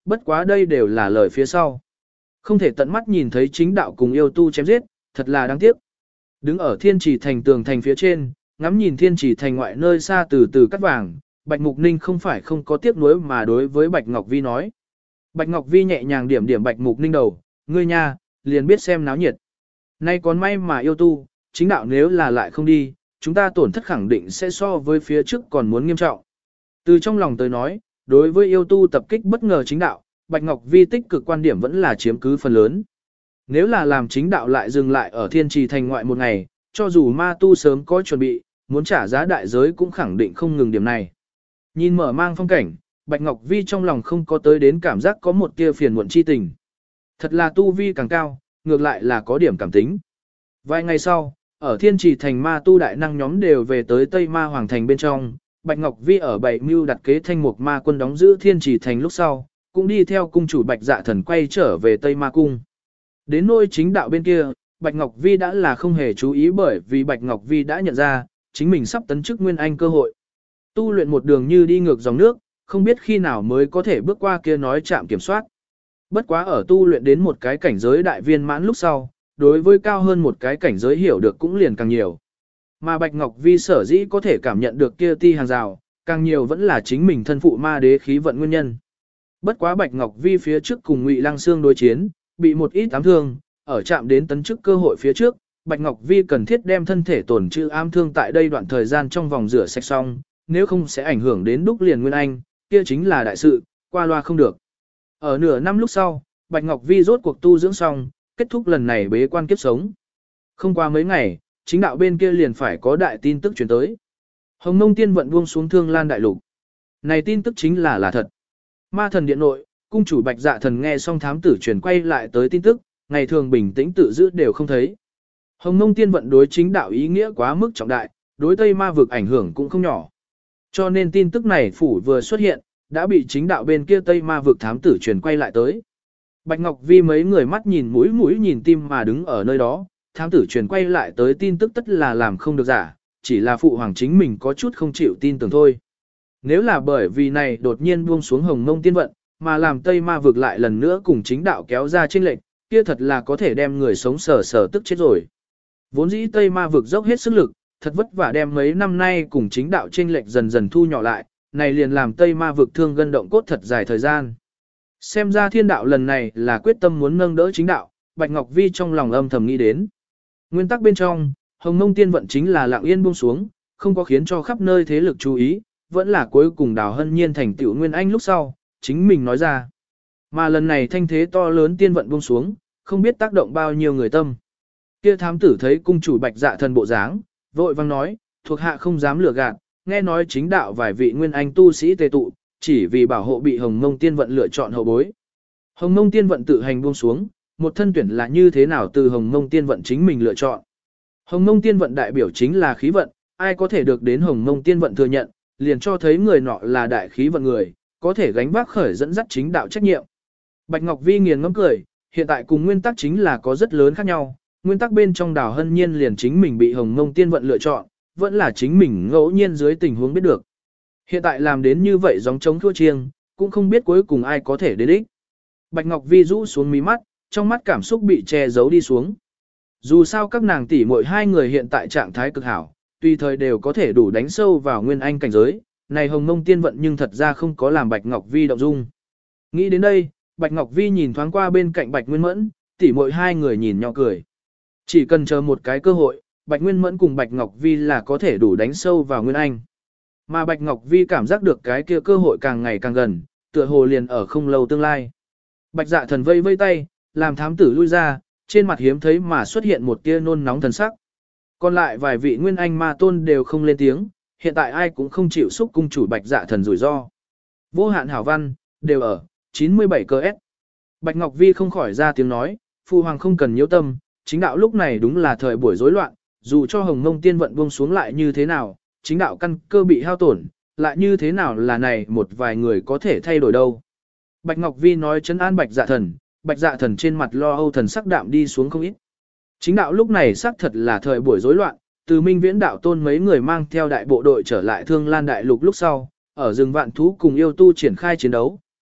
[SPEAKER 1] bất quá đây đều là lời phía sau. Không thể tận mắt nhìn thấy chính đạo cùng yêu tu chém giết, thật là đáng tiếc. Đứng ở thiên trì thành tường thành phía trên, ngắm nhìn thiên trì thành ngoại nơi xa từ từ cắt vàng, Bạch Mục Ninh không phải không có tiếc nuối mà đối với Bạch Ngọc Vi nói. Bạch Ngọc Vi nhẹ nhàng điểm điểm Bạch Mục Ninh đầu, ngươi nha, liền biết xem náo nhiệt. Nay còn may mà yêu tu, chính đạo nếu là lại không đi, chúng ta tổn thất khẳng định sẽ so với phía trước còn muốn nghiêm trọng. Từ trong lòng tới nói, đối với yêu tu tập kích bất ngờ chính đạo, Bạch Ngọc Vi tích cực quan điểm vẫn là chiếm cứ phần lớn. Nếu là làm chính đạo lại dừng lại ở thiên trì thành ngoại một ngày, cho dù ma tu sớm có chuẩn bị, muốn trả giá đại giới cũng khẳng định không ngừng điểm này. Nhìn mở mang phong cảnh, Bạch Ngọc Vi trong lòng không có tới đến cảm giác có một tia phiền muộn chi tình. Thật là tu vi càng cao, ngược lại là có điểm cảm tính. Vài ngày sau, ở thiên trì thành ma tu đại năng nhóm đều về tới Tây Ma Hoàng thành bên trong, Bạch Ngọc Vi ở bảy mưu đặt kế thanh mục ma quân đóng giữ thiên trì thành lúc sau, cũng đi theo cung chủ Bạch Dạ Thần quay trở về Tây Ma cung. Đến nôi chính đạo bên kia, Bạch Ngọc Vi đã là không hề chú ý bởi vì Bạch Ngọc Vi đã nhận ra, chính mình sắp tấn chức Nguyên Anh cơ hội. Tu luyện một đường như đi ngược dòng nước, không biết khi nào mới có thể bước qua kia nói chạm kiểm soát. Bất quá ở tu luyện đến một cái cảnh giới đại viên mãn lúc sau, đối với cao hơn một cái cảnh giới hiểu được cũng liền càng nhiều. Mà Bạch Ngọc Vi sở dĩ có thể cảm nhận được kia ti hàng rào, càng nhiều vẫn là chính mình thân phụ ma đế khí vận nguyên nhân. Bất quá Bạch Ngọc Vi phía trước cùng Ngụy Lăng Xương đối chiến, bị một ít ám thương, ở chạm đến tấn chức cơ hội phía trước, Bạch Ngọc Vi cần thiết đem thân thể tổn trữ ám thương tại đây đoạn thời gian trong vòng rửa sạch xong, nếu không sẽ ảnh hưởng đến đúc liền Nguyên Anh, kia chính là đại sự, qua loa không được. Ở nửa năm lúc sau, Bạch Ngọc Vi rốt cuộc tu dưỡng xong, kết thúc lần này bế quan kiếp sống. Không qua mấy ngày, chính đạo bên kia liền phải có đại tin tức chuyển tới. Hồng Mông Tiên vận buông xuống Thương Lan đại lục. Này tin tức chính là thật. Ma thần điện nội, cung chủ Bạch Dạ Thần nghe xong thám tử truyền quay lại tới tin tức, ngày thường bình tĩnh tự giữ đều không thấy. Hồng Mông Tiên vận đối chính đạo ý nghĩa quá mức trọng đại, đối Tây Ma vực ảnh hưởng cũng không nhỏ. Cho nên tin tức này phủ vừa xuất hiện, đã bị chính đạo bên kia Tây Ma vực thám tử truyền quay lại tới. Bạch Ngọc Vi mấy người mắt nhìn mũi nhìn tim mà đứng ở nơi đó, thám tử truyền quay lại tới tin tức tất là làm không được giả, chỉ là phụ hoàng chính mình có chút không chịu tin tưởng thôi. Nếu là bởi vì này đột nhiên buông xuống Hồng Mông Tiên vận, mà làm Tây Ma vực lại lần nữa cùng chính đạo kéo ra chênh lệch, kia thật là có thể đem người sống sờ tức chết rồi. Vốn dĩ Tây Ma vực dốc hết sức lực, thật vất vả đem mấy năm nay cùng chính đạo chênh lệch dần dần thu nhỏ lại, này liền làm Tây Ma vực thương gân động cốt thật dài thời gian. Xem ra thiên đạo lần này là quyết tâm muốn nâng đỡ chính đạo, Bạch Ngọc Vi trong lòng âm thầm nghĩ đến. Nguyên tắc bên trong, Hồng Mông Tiên vận chính là lặng yên buông xuống, không có khiến cho khắp nơi thế lực chú ý, vẫn là cuối cùng Đào Hân Nhiên thành tựu Nguyên Anh lúc sau, chính mình nói ra. Mà lần này thanh thế to lớn tiên vận buông xuống, không biết tác động bao nhiêu người tâm. Kia thám tử thấy cung chủ Bạch Dạ Thần bộ dáng, vội vang nói, thuộc hạ không dám lừa gạt, nghe nói chính đạo vài vị Nguyên Anh tu sĩ tề tụ, chỉ vì bảo hộ bị Hồng Mông Tiên vận lựa chọn hậu bối. Hồng Mông Tiên vận tự hành buông xuống, một thân tuyển là như thế nào từ Hồng Mông Tiên vận chính mình lựa chọn. Hồng Mông Tiên vận đại biểu chính là khí vận, ai có thể được đến Hồng Mông Tiên vận thừa nhận, liền cho thấy người nọ là đại khí vận người, có thể gánh vác khởi dẫn dắt chính đạo trách nhiệm. Bạch Ngọc Vi nghiền ngẫm cười, hiện tại cùng nguyên tắc chính là có rất lớn khác nhau, nguyên tắc bên trong Đào Hân Nhiên liền chính mình bị Hồng Mông Tiên vận lựa chọn, vẫn là chính mình ngẫu nhiên dưới tình huống biết được. Hiện tại làm đến như vậy giống trống thua chiêng, cũng không biết cuối cùng ai có thể đến đích. Bạch Ngọc Vi rũ xuống mí mắt, trong mắt cảm xúc bị che giấu đi xuống. Dù sao các nàng tỷ muội hai người hiện tại trạng thái cực hảo, tùy thời đều có thể đủ đánh sâu vào Nguyên Anh cảnh giới, này Hồng Mông Tiên vận nhưng thật ra không có làm Bạch Ngọc Vi động dung. Nghĩ đến đây, Bạch Ngọc Vi nhìn thoáng qua bên cạnh Bạch Nguyên Mẫn, tỷ muội hai người nhìn nhau cười. Chỉ cần chờ một cái cơ hội, Bạch Nguyên Mẫn cùng Bạch Ngọc Vi là có thể đủ đánh sâu vào Nguyên Anh. Mà Bạch Ngọc Vi cảm giác được cái kia cơ hội càng ngày càng gần, tựa hồ liền ở không lâu tương lai. Bạch Dạ Thần vây vây tay, làm thám tử lui ra, trên mặt hiếm thấy mà xuất hiện một tia nôn nóng thần sắc. Còn lại vài vị Nguyên Anh ma tôn đều không lên tiếng, hiện tại ai cũng không chịu xúc cung chủ Bạch Dạ Thần rủi ro. Vô hạn hảo văn, đều ở, 97 cơ S. Bạch Ngọc Vi không khỏi ra tiếng nói, Phu Hoàng không cần nhiễu tâm, chính đạo lúc này đúng là thời buổi rối loạn, dù cho Hồng Mông Tiên vận buông xuống lại như thế nào, chính đạo căn cơ bị hao tổn, lại như thế nào là này một vài người có thể thay đổi đâu. Bạch Ngọc Vi nói trấn an Bạch Dạ Thần trên mặt lo âu thần sắc đạm đi xuống không ít. Chính đạo lúc này xác thật là thời buổi rối loạn, từ Minh Viễn đạo tôn mấy người mang theo đại bộ đội trở lại Thương Lan đại lục lúc sau, ở rừng vạn thú cùng yêu tu triển khai chiến đấu,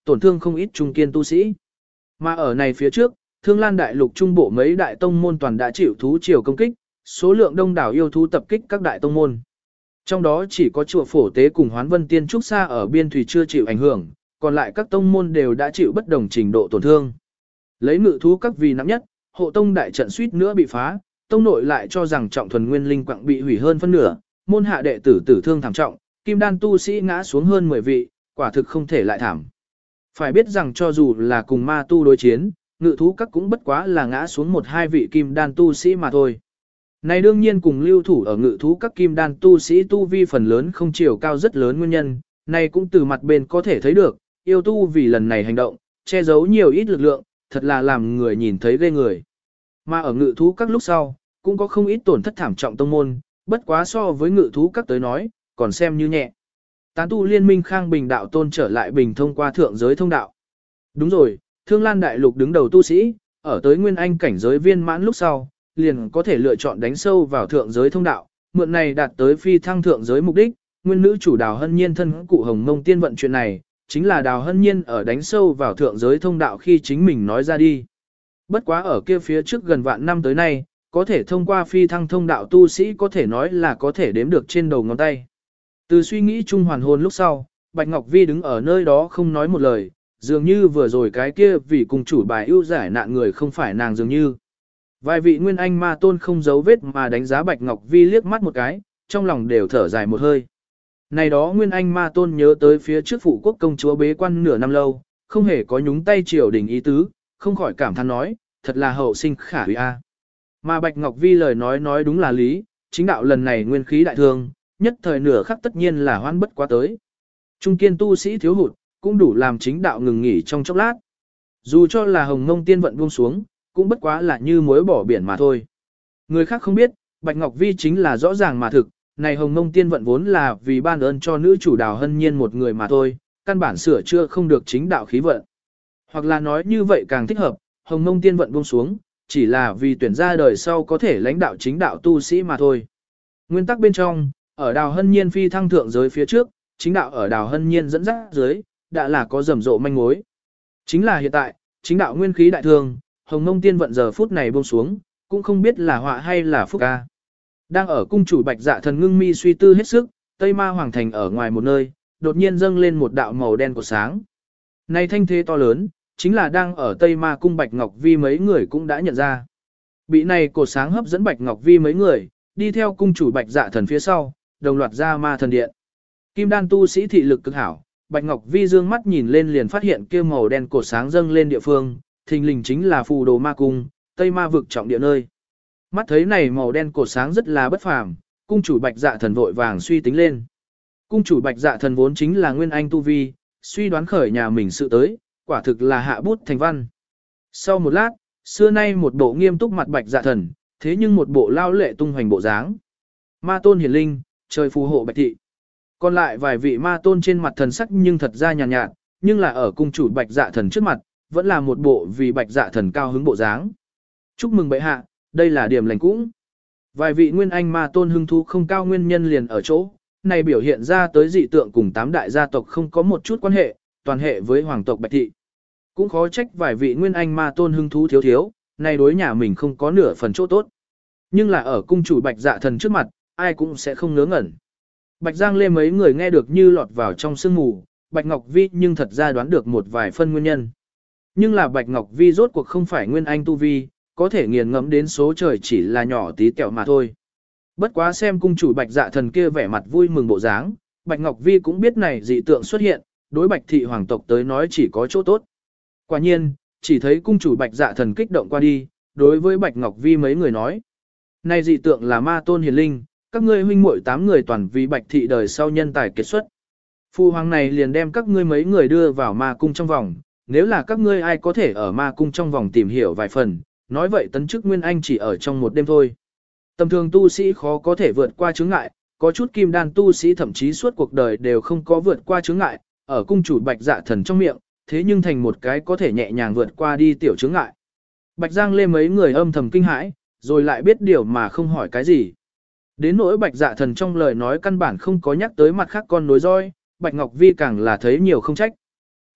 [SPEAKER 1] tổn thương không ít trung kiên tu sĩ. Mà ở này phía trước, Thương Lan đại lục trung bộ mấy đại tông môn toàn đã chịu thú triều công kích, số lượng đông đảo yêu thú tập kích các đại tông môn. Trong đó chỉ có chùa Phổ Tế cùng Hoán Vân Tiên Trúc Sa ở biên thủy chưa chịu ảnh hưởng, còn lại các tông môn đều đã chịu bất đồng trình độ tổn thương. Lấy ngự thú các vì nặng nhất, hộ tông đại trận suýt nữa bị phá, tông nội lại cho rằng trọng thuần nguyên linh quặng bị hủy hơn phân nửa, môn hạ đệ tử tử thương thảm trọng, kim đan tu sĩ ngã xuống hơn 10 vị, quả thực không thể lại thảm. Phải biết rằng cho dù là cùng ma tu đối chiến, ngự thú các cũng bất quá là ngã xuống 1-2 vị kim đan tu sĩ mà thôi. Này đương nhiên cùng lưu thủ ở ngự thú các kim đan tu sĩ tu vi phần lớn không chiều cao rất lớn nguyên nhân, này cũng từ mặt bên có thể thấy được, yêu tu vì lần này hành động, che giấu nhiều ít lực lượng, thật là làm người nhìn thấy ghê người. Mà ở ngự thú các lúc sau, cũng có không ít tổn thất thảm trọng tông môn, bất quá so với ngự thú các tới nói, còn xem như nhẹ. Tán tu liên minh Khang Bình đạo tôn trở lại bình thông qua thượng giới thông đạo. Đúng rồi, Thương Lan đại lục đứng đầu tu sĩ, ở tới nguyên anh cảnh giới viên mãn lúc sau, liền có thể lựa chọn đánh sâu vào thượng giới thông đạo, mượn này đạt tới phi thăng thượng giới mục đích. Nguyên nữ chủ Đào Hân Nhiên thân cụ Hồng Mông Tiên vận chuyện này, chính là Đào Hân Nhiên ở đánh sâu vào thượng giới thông đạo khi chính mình nói ra đi. Bất quá ở kia phía trước gần vạn năm tới nay, có thể thông qua phi thăng thông đạo tu sĩ có thể nói là có thể đếm được trên đầu ngón tay. Từ suy nghĩ chung hoàn hồn lúc sau, Bạch Ngọc Vi đứng ở nơi đó không nói một lời, dường như vừa rồi cái kia vì cùng chủ bài ưu giải nạn người không phải nàng dường như. Vài vị nguyên anh ma tôn không giấu vết mà đánh giá Bạch Ngọc Vi liếc mắt một cái, trong lòng đều thở dài một hơi. Này đó nguyên anh ma tôn nhớ tới phía trước phụ quốc công chúa bế quan nửa năm lâu, không hề có nhúng tay triều đình ý tứ, không khỏi cảm thán nói, thật là hậu sinh khả hủy a. Mà Bạch Ngọc Vi lời nói đúng là lý, chính đạo lần này nguyên khí đại thương, nhất thời nửa khắc tất nhiên là hoan bất quá tới. Trung kiên tu sĩ thiếu hụt, cũng đủ làm chính đạo ngừng nghỉ trong chốc lát. Dù cho là Hồng Mông Tiên vận buông xuống, cũng bất quá là như muối bỏ biển mà thôi. Người khác không biết, Bạch Ngọc Vi chính là rõ ràng mà thực, này Hồng Mông Tiên vận vốn là vì ban ơn cho nữ chủ Đào Hân Nhiên một người mà thôi, căn bản sửa chữa không được chính đạo khí vận. Hoặc là nói như vậy càng thích hợp, Hồng Mông Tiên vận buông xuống, chỉ là vì tuyển ra đời sau có thể lãnh đạo chính đạo tu sĩ mà thôi. Nguyên tắc bên trong, ở Đào Hân Nhiên phi thăng thượng giới phía trước, chính đạo ở Đào Hân Nhiên dẫn dắt dưới, đã là có rầm rộ manh mối. Chính là hiện tại, chính đạo nguyên khí đại thương, Hồng Mông Tiên vận giờ phút này buông xuống, cũng không biết là họa hay là phúc ca. Đang ở cung chủ Bạch Dạ Thần ngưng mi suy tư hết sức, Tây Ma Hoàng Thành ở ngoài một nơi, đột nhiên dâng lên một đạo màu đen của sáng. Này thanh thế to lớn, chính là đang ở Tây Ma cung Bạch Ngọc Vi mấy người cũng đã nhận ra. Bị này cột sáng hấp dẫn Bạch Ngọc Vi mấy người, đi theo cung chủ Bạch Dạ Thần phía sau, đồng loạt ra Ma Thần Điện. Kim đan tu sĩ thị lực cực hảo, Bạch Ngọc Vi dương mắt nhìn lên liền phát hiện kia màu đen cột sáng dâng lên địa phương, thình lình chính là Phù Đồ Ma cung, Tây Ma vực trọng địa nơi. Mắt thấy này màu đen cột sáng rất là bất phàm, cung chủ Bạch Dạ Thần vội vàng suy tính lên. Cung chủ Bạch Dạ Thần vốn chính là nguyên anh tu vi, suy đoán khởi nhà mình sự tới, quả thực là hạ bút thành văn. Sau một lát, xưa nay một bộ nghiêm túc mặt Bạch Dạ Thần, thế nhưng một bộ lao lệ tung hoành bộ dáng. Ma tôn hiển linh, trời phù hộ Bạch thị. Còn lại vài vị ma tôn trên mặt thần sắc nhưng thật ra nhàn nhạt, nhưng là ở cung chủ Bạch Dạ Thần trước mặt, vẫn là một bộ vì Bạch Dạ Thần cao hứng bộ dáng. Chúc mừng bệ hạ, đây là điểm lành cũng. Vài vị nguyên anh ma tôn hưng thú không cao nguyên nhân liền ở chỗ, này biểu hiện ra tới dị tượng cùng 8 đại gia tộc không có một chút quan hệ, toàn hệ với hoàng tộc Bạch thị. Cũng khó trách vài vị nguyên anh ma tôn hưng thú thiếu, này đối nhà mình không có nửa phần chỗ tốt. Nhưng là ở cung chủ Bạch Dạ Thần trước mặt, ai cũng sẽ không ngớ ngẩn. Bạch Giang Lê mấy người nghe được như lọt vào trong sương mù, Bạch Ngọc Vi nhưng thật ra đoán được một vài phân nguyên nhân. Nhưng là Bạch Ngọc Vi rốt cuộc không phải nguyên anh tu vi, có thể nghiền ngẫm đến số trời chỉ là nhỏ tí tẹo mà thôi. Bất quá xem cung chủ Bạch Dạ Thần kia vẻ mặt vui mừng bộ dáng, Bạch Ngọc Vi cũng biết này dị tượng xuất hiện, đối Bạch thị hoàng tộc tới nói chỉ có chỗ tốt. Quả nhiên, chỉ thấy cung chủ Bạch Dạ Thần kích động qua đi, đối với Bạch Ngọc Vi mấy người nói. Này dị tượng là ma tôn hiền linh, các ngươi huynh muội 8 người toàn vì Bạch thị đời sau nhân tài kết xuất. Phu hoàng này liền đem các ngươi mấy người đưa vào ma cung trong vòng, nếu là các ngươi ai có thể ở ma cung trong vòng tìm hiểu vài phần, nói vậy tấn chức nguyên anh chỉ ở trong một đêm thôi. Tầm thường tu sĩ khó có thể vượt qua chướng ngại, có chút kim đan tu sĩ thậm chí suốt cuộc đời đều không có vượt qua chướng ngại, ở cung chủ Bạch Dạ Thần trong miệng, thế nhưng thành một cái có thể nhẹ nhàng vượt qua đi tiểu chướng ngại. Bạch Giang Lê mấy người âm thầm kinh hãi, rồi lại biết điều mà không hỏi cái gì. Đến nỗi Bạch Dạ Thần trong lời nói căn bản không có nhắc tới mặt khác con nối roi, Bạch Ngọc Vi càng là thấy nhiều không trách.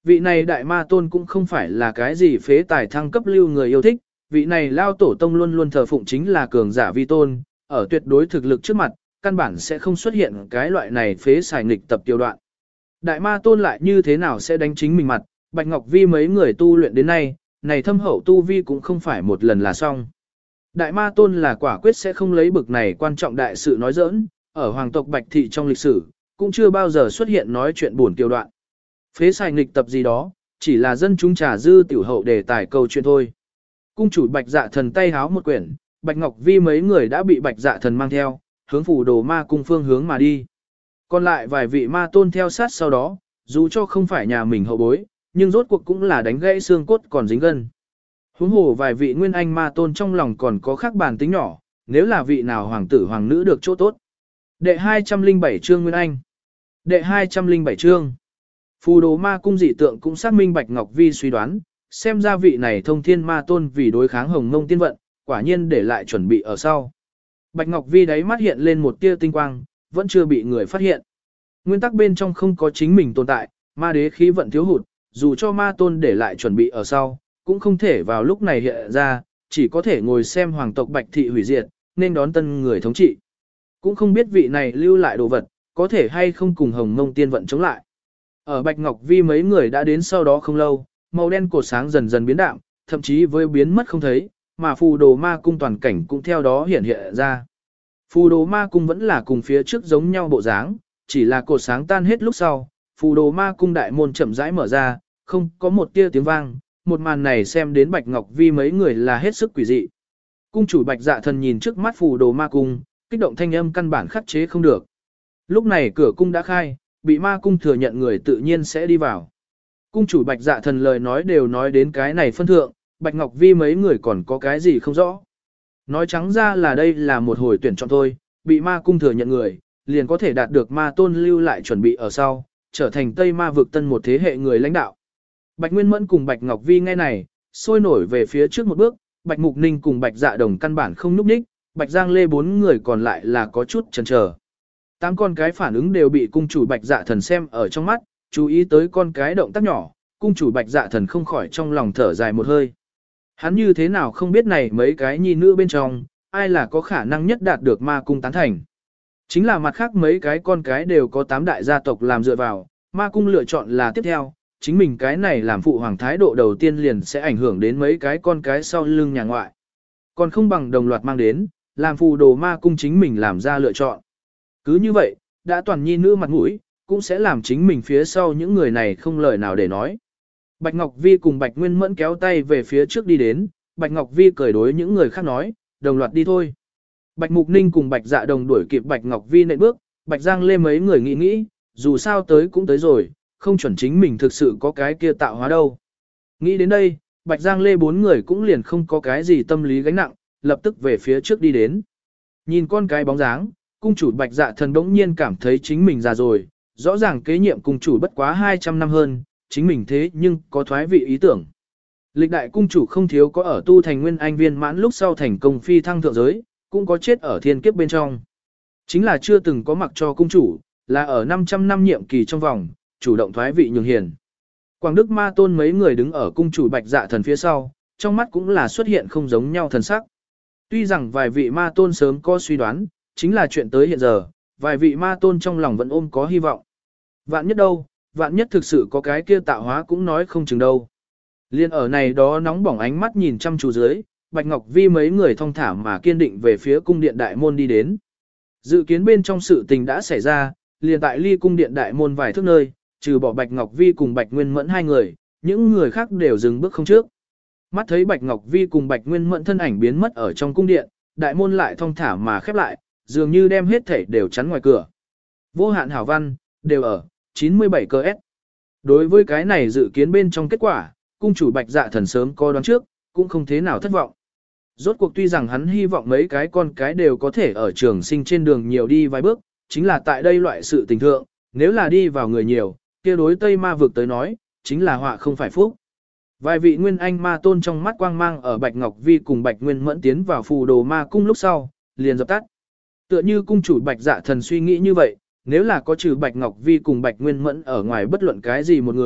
[SPEAKER 1] vị này đại ma tôn cũng không phải là cái gì phế tài thăng cấp lưu người yêu thích, vị này lao tổ tông luôn luôn thờ phụng chính là cường giả vi tôn, ở tuyệt đối thực lực trước mặt, căn bản sẽ không xuất hiện cái loại này phế xài nghịch tập tiêu đoạn. Đại ma tôn lại như thế nào sẽ đánh chính mình mặt, Bạch Ngọc Vi mấy người tu luyện đến nay, này thâm hậu tu vi cũng không phải một lần là xong. Đại ma tôn là quả quyết sẽ không lấy bực này quan trọng đại sự nói giỡn, ở hoàng tộc Bạch Thị trong lịch sử, cũng chưa bao giờ xuất hiện nói chuyện buồn kiều đoạn. Phế xài nghịch tập gì đó, chỉ là dân chúng trà dư tiểu hậu để tải câu chuyện thôi. Cung chủ Bạch Dạ Thần tay háo một quyển, Bạch Ngọc Vi mấy người đã bị Bạch Dạ Thần mang theo, hướng phủ đồ ma cung phương hướng mà đi. Còn lại vài vị ma tôn theo sát sau đó, dù cho không phải nhà mình hậu bối, nhưng rốt cuộc cũng là đánh gãy xương cốt còn dính gân. Huống hồ vài vị nguyên anh ma tôn trong lòng còn có khác bản tính nhỏ, nếu là vị nào hoàng tử hoàng nữ được chỗ tốt. Đệ 207 chương Nguyên Anh. Đệ 207 chương. Phù đồ ma cung dị tượng cũng xác minh Bạch Ngọc Vi suy đoán, xem ra vị này thông thiên ma tôn vì đối kháng hồng mông tiên vận, quả nhiên để lại chuẩn bị ở sau. Bạch Ngọc Vi đáy mắt hiện lên một tia tinh quang, vẫn chưa bị người phát hiện. Nguyên tắc bên trong không có chính mình tồn tại, ma đế khí vận thiếu hụt, dù cho ma tôn để lại chuẩn bị ở sau, cũng không thể vào lúc này hiện ra, chỉ có thể ngồi xem hoàng tộc Bạch Thị hủy diệt, nên đón tân người thống trị. Cũng không biết vị này lưu lại đồ vật, có thể hay không cùng hồng mông tiên vận chống lại. Ở Bạch Ngọc Vi mấy người đã đến sau đó không lâu, màu đen cột sáng dần dần biến đạm, thậm chí với biến mất không thấy, mà phù đồ ma cung toàn cảnh cũng theo đó hiện hiện ra. Phù đồ ma cung vẫn là cùng phía trước giống nhau bộ dáng, chỉ là cột sáng tan hết lúc sau, phù đồ ma cung đại môn chậm rãi mở ra, không có một tia tiếng vang, một màn này xem đến Bạch Ngọc Vi mấy người là hết sức quỷ dị. Cung chủ Bạch Dạ Thần nhìn trước mắt phù đồ ma cung, kích động thanh âm căn bản khắc chế không được. Lúc này cửa cung đã khai, bị ma cung thừa nhận người tự nhiên sẽ đi vào. Cung chủ Bạch Dạ Thần lời nói đều nói đến cái này phân thượng, Bạch Ngọc Vi mấy người còn có cái gì không rõ. Nói trắng ra là đây là một hồi tuyển chọn thôi, bị ma cung thừa nhận người, liền có thể đạt được ma tôn lưu lại chuẩn bị ở sau, trở thành Tây Ma vực tân một thế hệ người lãnh đạo. Bạch Nguyên Mẫn cùng Bạch Ngọc Vi nghe này, sôi nổi về phía trước một bước, Bạch Mục Ninh cùng Bạch Dạ Đồng căn bản không núp ních, Bạch Giang Lê bốn người còn lại là có chút chần chờ. Tám con cái phản ứng đều bị cung chủ Bạch Dạ Thần xem ở trong mắt, chú ý tới con cái động tác nhỏ, cung chủ Bạch Dạ Thần không khỏi trong lòng thở dài một hơi. Hắn như thế nào không biết này mấy cái nhi nữ bên trong, ai là có khả năng nhất đạt được ma cung tán thành. Chính là mặt khác mấy cái con cái đều có 8 đại gia tộc làm dựa vào, ma cung lựa chọn là tiếp theo, chính mình cái này làm phụ hoàng thái độ đầu tiên liền sẽ ảnh hưởng đến mấy cái con cái sau lưng nhà ngoại. Còn không bằng đồng loạt mang đến, làm phù đồ ma cung chính mình làm ra lựa chọn. Cứ như vậy, đã toàn nhi nữ mặt mũi, cũng sẽ làm chính mình phía sau những người này không lời nào để nói. Bạch Ngọc Vi cùng Bạch Nguyên Mẫn kéo tay về phía trước đi đến, Bạch Ngọc Vi cười đối những người khác nói, đồng loạt đi thôi. Bạch Mục Ninh cùng Bạch Dạ Đồng đuổi kịp Bạch Ngọc Vi nện bước, Bạch Giang Lê mấy người nghĩ, dù sao tới cũng tới rồi, không chuẩn chính mình thực sự có cái kia tạo hóa đâu. Nghĩ đến đây, Bạch Giang Lê bốn người cũng liền không có cái gì tâm lý gánh nặng, lập tức về phía trước đi đến. Nhìn con cái bóng dáng, cung chủ Bạch Dạ Thần bỗng nhiên cảm thấy chính mình già rồi, rõ ràng kế nhiệm cung chủ bất quá 200 năm hơn, chính mình thế nhưng có thoái vị ý tưởng. Lịch đại cung chủ không thiếu có ở tu thành nguyên anh viên mãn lúc sau thành công phi thăng thượng giới, cũng có chết ở thiên kiếp bên trong. Chính là chưa từng có mặc cho cung chủ, là ở 500 năm nhiệm kỳ trong vòng, chủ động thoái vị nhường hiền. Quảng Đức Ma Tôn mấy người đứng ở cung chủ Bạch Dạ Thần phía sau, trong mắt cũng là xuất hiện không giống nhau thần sắc. Tuy rằng vài vị Ma Tôn sớm có suy đoán, chính là chuyện tới hiện giờ, vài vị Ma Tôn trong lòng vẫn ôm có hy vọng. Vạn nhất đâu, vạn nhất thực sự có cái kia tạo hóa cũng nói không chừng đâu. Liên ở này đó nóng bỏng ánh mắt nhìn chăm chú dưới, Bạch Ngọc Vi mấy người thong thả mà kiên định về phía cung điện đại môn đi đến. Dự kiến bên trong sự tình đã xảy ra, liền tại ly cung điện đại môn vài thước nơi, trừ bỏ Bạch Ngọc Vi cùng Bạch Nguyên Mẫn hai người, những người khác đều dừng bước không trước. Mắt thấy Bạch Ngọc Vi cùng Bạch Nguyên Mẫn thân ảnh biến mất ở trong cung điện, đại môn lại thong thả mà khép lại, dường như đem hết thảy đều chắn ngoài cửa. Vô hạn hảo văn, đều ở, 97 cơ S. Đối với cái này dự kiến bên trong kết quả, cung chủ Bạch Dạ Thần sớm có đoán trước, cũng không thế nào thất vọng. Rốt cuộc tuy rằng hắn hy vọng mấy cái con cái đều có thể ở trường sinh trên đường nhiều đi vài bước, chính là tại đây loại sự tình thượng, nếu là đi vào người nhiều, kia đối Tây Ma vực tới nói, chính là họa không phải phúc. Vài vị nguyên anh ma tôn trong mắt quang mang ở Bạch Ngọc Vi cùng Bạch Nguyên Mẫn tiến vào phù đồ ma cung lúc sau, liền dập tắt. Tựa như cung chủ Bạch Dạ Thần suy nghĩ như vậy, nếu là có trừ Bạch Ngọc Vi cùng Bạch Nguyên Mẫn ở ngoài bất luận cái gì một người,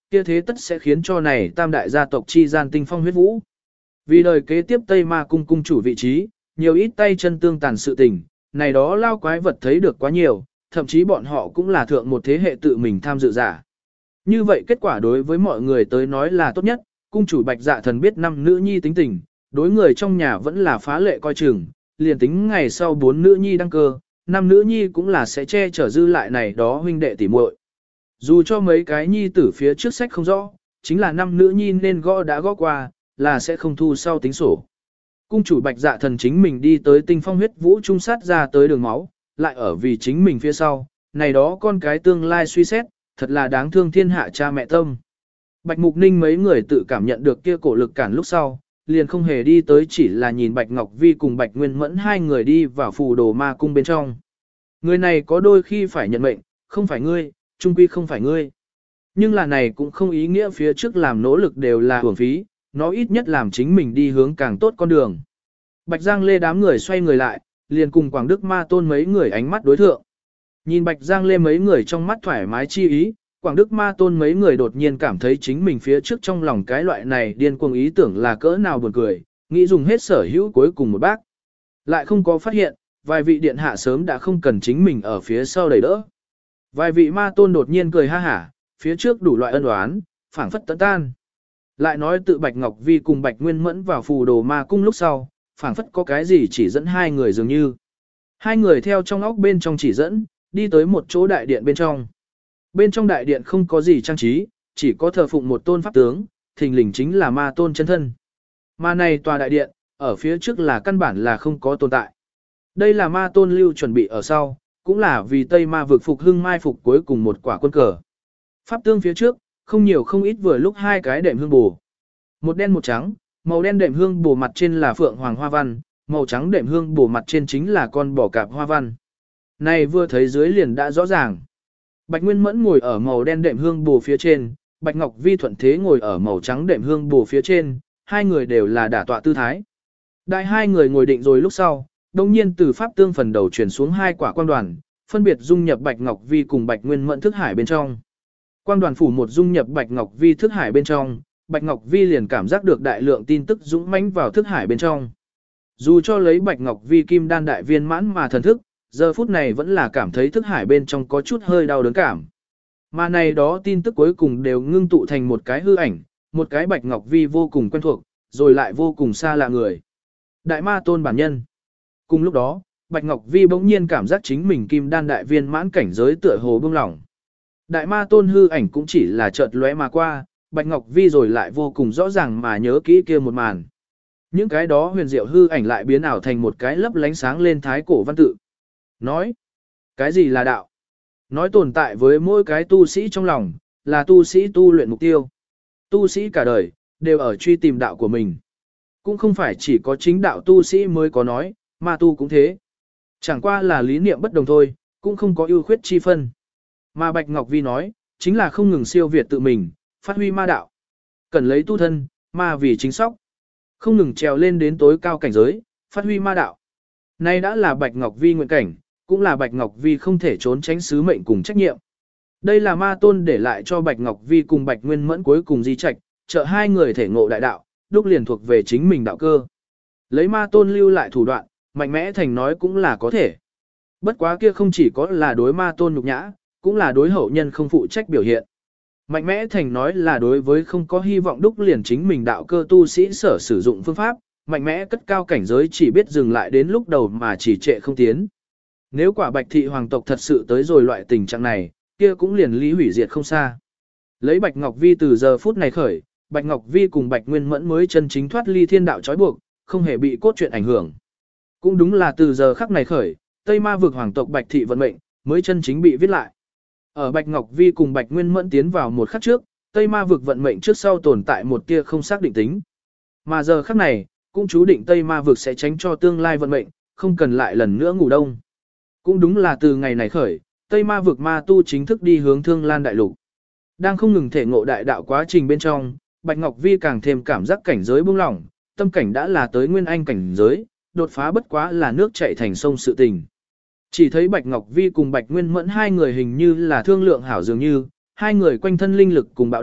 [SPEAKER 1] kia thế tất sẽ khiến cho này tam đại gia tộc chi gian tinh phong huyết vũ. Vì đời kế tiếp Tây Ma cung cung chủ vị trí, nhiều ít tay chân tương tàn sự tình, này đó lao quái vật thấy được quá nhiều, thậm chí bọn họ cũng là thượng một thế hệ tự mình tham dự giả. Như vậy kết quả đối với mọi người tới nói là tốt nhất, cung chủ Bạch Dạ Thần biết năm nữ nhi tính tình, đối người trong nhà vẫn là phá lệ coi chừng, liền tính ngày sau 4 nữ nhi đăng cơ, 5 nữ nhi cũng là sẽ che chở dư lại này đó huynh đệ tỉ muội. Dù cho mấy cái nhi tử phía trước sách không rõ, chính là 5 nữ nhi nên gõ đã gõ qua, là sẽ không thu sau tính sổ. Cung chủ Bạch Dạ Thần chính mình đi tới tinh phong huyết vũ trung sát ra tới đường máu, lại ở vì chính mình phía sau, này đó con cái tương lai suy xét, thật là đáng thương thiên hạ cha mẹ tâm. Bạch Mục Ninh mấy người tự cảm nhận được kia cổ lực cản lúc sau, liền không hề đi tới, chỉ là nhìn Bạch Ngọc Vi cùng Bạch Nguyên Mẫn hai người đi vào phù đồ ma cung bên trong. Người này có đôi khi phải nhận mệnh, không phải ngươi, trung quy không phải ngươi. Nhưng là này cũng không ý nghĩa phía trước làm nỗ lực đều là hưởng phí, nó ít nhất làm chính mình đi hướng càng tốt con đường. Bạch Giang Lê đám người xoay người lại, liền cùng Quảng Đức Ma Tôn mấy người ánh mắt đối thượng. Nhìn Bạch Giang Lê mấy người trong mắt thoải mái chi ý, Quảng Đức Ma Tôn mấy người đột nhiên cảm thấy chính mình phía trước trong lòng cái loại này điên cuồng ý tưởng là cỡ nào buồn cười, nghĩ dùng hết sở hữu cuối cùng một bác. Lại không có phát hiện, vài vị điện hạ sớm đã không cần chính mình ở phía sau đẩy đỡ. Vài vị Ma Tôn đột nhiên cười ha hả, phía trước đủ loại ân oán, phảng phất tận tan. Lại nói tự Bạch Ngọc Vi cùng Bạch Nguyên Mẫn vào phù đồ ma cung lúc sau, phảng phất có cái gì chỉ dẫn hai người dường như. Hai người theo trong óc bên trong chỉ dẫn, đi tới một chỗ đại điện bên trong. Bên trong đại điện không có gì trang trí, chỉ có thờ phụng một tôn pháp tướng, thình lình chính là ma tôn chân thân. Mà này tòa đại điện, ở phía trước là căn bản là không có tồn tại. Đây là ma tôn lưu chuẩn bị ở sau, cũng là vì Tây Ma vực phục hưng mai phục cuối cùng một quả quân cờ. Pháp tương phía trước, không nhiều không ít vừa lúc hai cái đệm hương bù. Một đen một trắng, màu đen đệm hương bù mặt trên là phượng hoàng hoa văn, màu trắng đệm hương bù mặt trên chính là con bò cạp hoa văn. Này vừa thấy dưới liền đã rõ ràng. Bạch Nguyên Mẫn ngồi ở màu đen đệm hương bù phía trên, Bạch Ngọc Vi thuận thế ngồi ở màu trắng đệm hương bù phía trên, hai người đều là đả tọa tư thái. Đại hai người ngồi định rồi lúc sau, đồng nhiên từ pháp tương phần đầu chuyển xuống hai quả quang đoàn, phân biệt dung nhập Bạch Ngọc Vi cùng Bạch Nguyên Mẫn thức hải bên trong. Quang đoàn phủ một dung nhập Bạch Ngọc Vi thức hải bên trong, Bạch Ngọc Vi liền cảm giác được đại lượng tin tức dũng mãnh vào thức hải bên trong. Dù cho lấy Bạch Ngọc Vi kim đan đại viên mãn mà thần thức, giờ phút này vẫn là cảm thấy thức hải bên trong có chút hơi đau đớn cảm. Mà này đó tin tức cuối cùng đều ngưng tụ thành một cái hư ảnh, một cái Bạch Ngọc Vi vô cùng quen thuộc, rồi lại vô cùng xa lạ người. Đại ma tôn bản nhân. Cùng lúc đó, Bạch Ngọc Vi bỗng nhiên cảm giác chính mình kim đan đại viên mãn cảnh giới tựa hồ bông lỏng. Đại ma tôn hư ảnh cũng chỉ là chợt lóe mà qua, Bạch Ngọc Vi rồi lại vô cùng rõ ràng mà nhớ kỹ kia một màn. Những cái đó huyền diệu hư ảnh lại biến ảo thành một cái lấp lánh sáng lên thái cổ văn tự. Nói, cái gì là đạo? Nói tồn tại với mỗi cái tu sĩ trong lòng, là tu sĩ tu luyện mục tiêu. Tu sĩ cả đời, đều ở truy tìm đạo của mình. Cũng không phải chỉ có chính đạo tu sĩ mới có nói, mà tu cũng thế. Chẳng qua là lý niệm bất đồng thôi, cũng không có ưu khuyết chi phân. Mà Bạch Ngọc Vi nói, chính là không ngừng siêu việt tự mình, phát huy ma đạo. Cần lấy tu thân, ma vì chính sóc. Không ngừng trèo lên đến tối cao cảnh giới, phát huy ma đạo. Nay đã là Bạch Ngọc Vi nguyện cảnh, cũng là Bạch Ngọc Vi không thể trốn tránh sứ mệnh cùng trách nhiệm. Đây là ma tôn để lại cho Bạch Ngọc Vi cùng Bạch Nguyên Mẫn cuối cùng di trạch, trợ hai người thể ngộ đại đạo, đúc liền thuộc về chính mình đạo cơ. Lấy ma tôn lưu lại thủ đoạn, mạnh mẽ thành nói cũng là có thể. Bất quá kia không chỉ có là đối ma tôn nhục nhã, cũng là đối hậu nhân không phụ trách biểu hiện. Mạnh mẽ thành nói là đối với không có hy vọng đúc liền chính mình đạo cơ tu sĩ sở sử dụng phương pháp, mạnh mẽ cất cao cảnh giới chỉ biết dừng lại đến lúc đầu mà chỉ trệ không tiến. Nếu quả Bạch thị hoàng tộc thật sự tới rồi loại tình trạng này, kia cũng liền lý hủy diệt không xa. Lấy Bạch Ngọc Vi từ giờ phút này khởi, Bạch Ngọc Vi cùng Bạch Nguyên Mẫn mới chân chính thoát ly thiên đạo trói buộc, không hề bị cốt truyện ảnh hưởng. Cũng đúng là từ giờ khắc này khởi, Tây Ma vực hoàng tộc Bạch thị vận mệnh mới chân chính bị viết lại. Ở Bạch Ngọc Vi cùng Bạch Nguyên Mẫn tiến vào một khắc trước, Tây Ma vực vận mệnh trước sau tồn tại một tia không xác định tính. Mà giờ khắc này, cũng chú định Tây Ma vực sẽ tránh cho tương lai vận mệnh, không cần lại lần nữa ngủ đông. Cũng đúng là từ ngày này khởi, Tây Ma vực ma tu chính thức đi hướng Thương Lan đại lục. Đang không ngừng thể ngộ đại đạo quá trình bên trong, Bạch Ngọc Vi càng thêm cảm giác cảnh giới buông lỏng, tâm cảnh đã là tới nguyên anh cảnh giới, đột phá bất quá là nước chảy thành sông sự tình. Chỉ thấy Bạch Ngọc Vi cùng Bạch Nguyên Mẫn hai người hình như là thương lượng hảo dường như, hai người quanh thân linh lực cùng bạo động,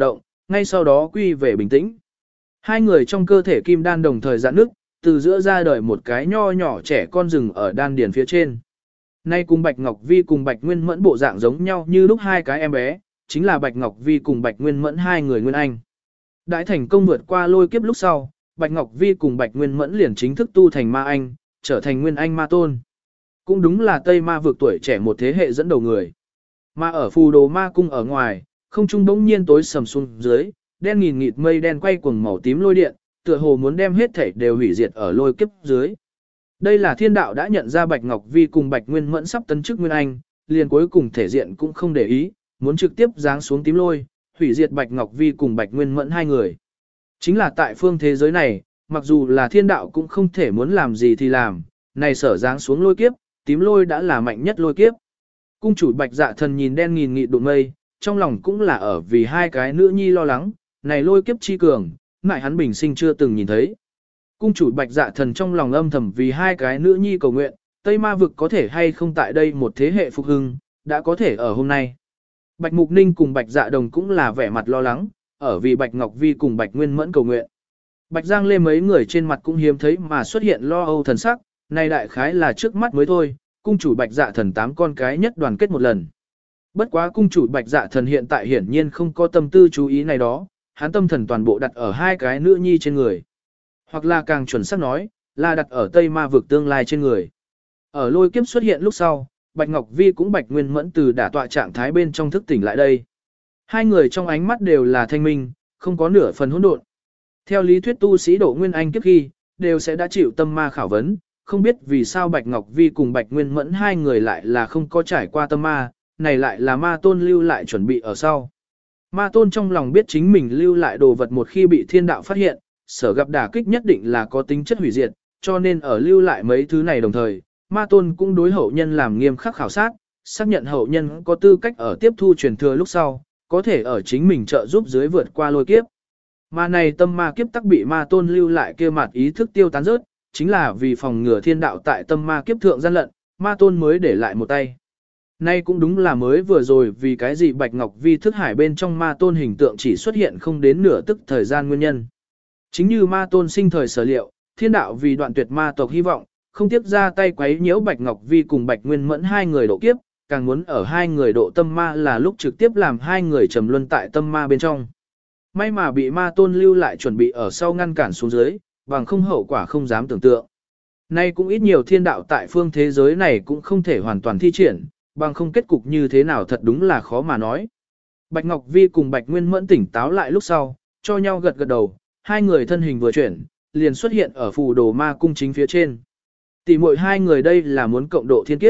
[SPEAKER 1] ngay sau đó quy về bình tĩnh. Hai người trong cơ thể kim đan đồng thời giãn nứt, từ giữa ra đời một cái nho nhỏ trẻ con rừng ở đan điền phía trên. Nay cùng Bạch Ngọc Vi cùng Bạch Nguyên Mẫn bộ dạng giống nhau như lúc hai cái em bé, chính là Bạch Ngọc Vi cùng Bạch Nguyên Mẫn hai người nguyên anh. Đãi thành công vượt qua lôi kiếp lúc sau, Bạch Ngọc Vi cùng Bạch Nguyên Mẫn liền chính thức tu thành ma anh, trở thành nguyên anh ma tôn. Cũng đúng là Tây Ma vực tuổi trẻ một thế hệ dẫn đầu người. Mà ở phù đồ ma cung ở ngoài, không trung bỗng nhiên tối sầm xuống dưới, đen nghìn nghịt mây đen quay cuồng màu tím lôi điện, tựa hồ muốn đem hết thảy đều hủy diệt ở lôi kiếp dưới. Đây là thiên đạo đã nhận ra Bạch Ngọc Vi cùng Bạch Nguyên Mẫn sắp tấn chức nguyên anh, liền cuối cùng thể diện cũng không để ý, muốn trực tiếp giáng xuống tím lôi, hủy diệt Bạch Ngọc Vi cùng Bạch Nguyên Mẫn hai người. Chính là tại phương thế giới này, mặc dù là thiên đạo cũng không thể muốn làm gì thì làm, này sở giáng xuống lôi kiếp, tím lôi đã là mạnh nhất lôi kiếp. Cung chủ Bạch Dạ Thần nhìn đen nghìn nghịt đụng mây, trong lòng cũng là ở vì hai cái nữ nhi lo lắng, này lôi kiếp chi cường, ngại hắn bình sinh chưa từng nhìn thấy. Cung chủ Bạch Dạ Thần trong lòng âm thầm vì hai cái nữ nhi cầu nguyện, Tây Ma vực có thể hay không tại đây một thế hệ phục hưng, đã có thể ở hôm nay. Bạch Mục Ninh cùng Bạch Dạ Đồng cũng là vẻ mặt lo lắng, ở vì Bạch Ngọc Vi cùng Bạch Nguyên Mẫn cầu nguyện. Bạch Giang Lê mấy người trên mặt cũng hiếm thấy mà xuất hiện lo âu thần sắc, này đại khái là trước mắt mới thôi, cung chủ Bạch Dạ Thần 8 con cái nhất đoàn kết một lần. Bất quá cung chủ Bạch Dạ Thần hiện tại hiển nhiên không có tâm tư chú ý này đó, hắn tâm thần toàn bộ đặt ở hai cái nữ nhi trên người. Hoặc là càng chuẩn xác nói, là đặt ở Tây Ma vực tương lai trên người. Ở lôi kiếp xuất hiện lúc sau, Bạch Ngọc Vi cũng Bạch Nguyên Mẫn từ đả tọa trạng thái bên trong thức tỉnh lại đây. Hai người trong ánh mắt đều là thanh minh, không có nửa phần hỗn độn. Theo lý thuyết tu sĩ độ nguyên anh kiếp khi, đều sẽ đã chịu tâm ma khảo vấn, không biết vì sao Bạch Ngọc Vi cùng Bạch Nguyên Mẫn hai người lại là không có trải qua tâm ma, này lại là ma tôn lưu lại chuẩn bị ở sau. Ma tôn trong lòng biết chính mình lưu lại đồ vật một khi bị thiên đạo phát hiện, sở gặp đả kích nhất định là có tính chất hủy diệt, cho nên ở lưu lại mấy thứ này đồng thời, ma tôn cũng đối hậu nhân làm nghiêm khắc khảo sát, xác nhận hậu nhân có tư cách ở tiếp thu truyền thừa lúc sau, có thể ở chính mình trợ giúp dưới vượt qua lôi kiếp. Mà này tâm ma kiếp tắc bị ma tôn lưu lại kia mặt ý thức tiêu tán rớt, chính là vì phòng ngừa thiên đạo tại tâm ma kiếp thượng gian lận, ma tôn mới để lại một tay. Nay cũng đúng là mới vừa rồi vì cái gì Bạch Ngọc Vi thức hải bên trong ma tôn hình tượng chỉ xuất hiện không đến nửa tức thời gian nguyên nhân. Chính như ma tôn sinh thời sở liệu, thiên đạo vì đoạn tuyệt ma tộc hy vọng, không tiếp ra tay quấy nhiễu Bạch Ngọc Vi cùng Bạch Nguyên Mẫn hai người độ kiếp, càng muốn ở hai người độ tâm ma là lúc trực tiếp làm hai người trầm luân tại tâm ma bên trong. May mà bị ma tôn lưu lại chuẩn bị ở sau ngăn cản xuống dưới, bằng không hậu quả không dám tưởng tượng. Nay cũng ít nhiều thiên đạo tại phương thế giới này cũng không thể hoàn toàn thi triển, bằng không kết cục như thế nào thật đúng là khó mà nói. Bạch Ngọc Vi cùng Bạch Nguyên Mẫn tỉnh táo lại lúc sau, cho nhau gật gật đầu, hai người thân hình vừa chuyển, liền xuất hiện ở phù đồ ma cung chính phía trên. Tỷ muội hai người đây là muốn cộng độ thiên kiếp.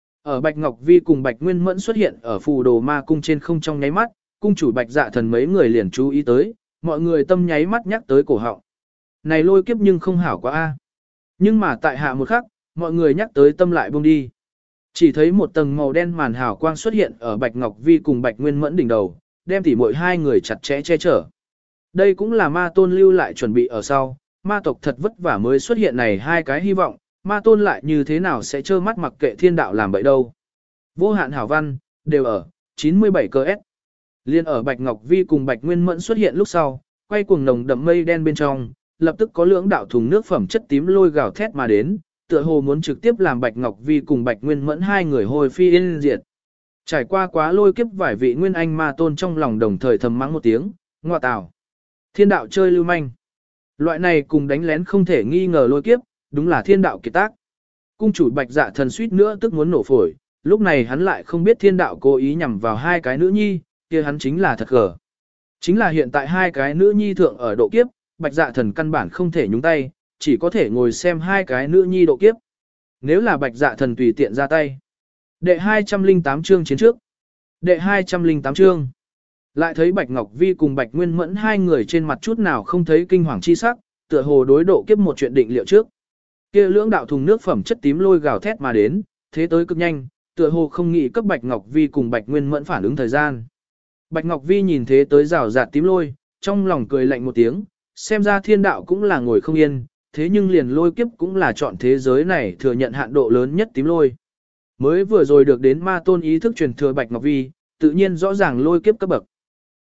[SPEAKER 1] Ở Bạch Ngọc Vi cùng Bạch Nguyên Mẫn xuất hiện ở phù đồ ma cung trên không trong nháy mắt, cung chủ Bạch Dạ Thần mấy người liền chú ý tới, mọi người tâm nháy mắt nhắc tới cổ họng. Này lôi kiếp nhưng không hảo quá a. Nhưng mà tại hạ một khắc, mọi người nhắc tới tâm lại buông đi. Chỉ thấy một tầng màu đen màn hào quang xuất hiện ở Bạch Ngọc Vi cùng Bạch Nguyên Mẫn đỉnh đầu, đem tỉ muội hai người chặt chẽ che chở. Đây cũng là ma tôn lưu lại chuẩn bị ở sau, ma tộc thật vất vả mới xuất hiện này hai cái hy vọng, ma tôn lại như thế nào sẽ trơ mắt mặc kệ thiên đạo làm bậy đâu. Vô hạn hảo văn, đều ở, 97 cơ S. Liên ở Bạch Ngọc Vi cùng Bạch Nguyên Mẫn xuất hiện lúc sau, quay cuồng nồng đậm mây đen bên trong, lập tức có lưỡng đạo thùng nước phẩm chất tím lôi gào thét mà đến, tựa hồ muốn trực tiếp làm Bạch Ngọc Vi cùng Bạch Nguyên Mẫn hai người hồi phi yên diệt. Trải qua quá lôi kiếp vài vị nguyên anh ma tôn trong lòng đồng thời thầm mắng một tiếng, ngoa tào. Thiên đạo chơi lưu manh. Loại này cùng đánh lén không thể nghi ngờ lôi kiếp, đúng là thiên đạo kiệt tác. Cung chủ Bạch Dạ Thần suýt nữa tức muốn nổ phổi, lúc này hắn lại không biết thiên đạo cố ý nhằm vào hai cái nữ nhi, kia hắn chính là thật gở. Chính là hiện tại hai cái nữ nhi thượng ở độ kiếp, Bạch Dạ Thần căn bản không thể nhúng tay, chỉ có thể ngồi xem hai cái nữ nhi độ kiếp. Nếu là Bạch Dạ Thần tùy tiện ra tay. Đệ 208 chương chiến trước. Đệ 208 chương. Lại thấy Bạch Ngọc Vi cùng Bạch Nguyên Mẫn hai người trên mặt chút nào không thấy kinh hoàng chi sắc, tựa hồ đối độ kiếp một chuyện định liệu trước. Kia lưỡng đạo thùng nước phẩm chất tím lôi gào thét mà đến, thế tới cực nhanh, tựa hồ không nghĩ cấp Bạch Ngọc Vi cùng Bạch Nguyên Mẫn phản ứng thời gian. Bạch Ngọc Vi nhìn thế tới rào rạt tím lôi, trong lòng cười lạnh một tiếng, xem ra thiên đạo cũng là ngồi không yên, thế nhưng liền lôi kiếp cũng là chọn thế giới này thừa nhận hạn độ lớn nhất tím lôi. Mới vừa rồi được đến ma tôn ý thức truyền thừa Bạch Ngọc Vi, tự nhiên rõ ràng lôi kiếp cấp bậc.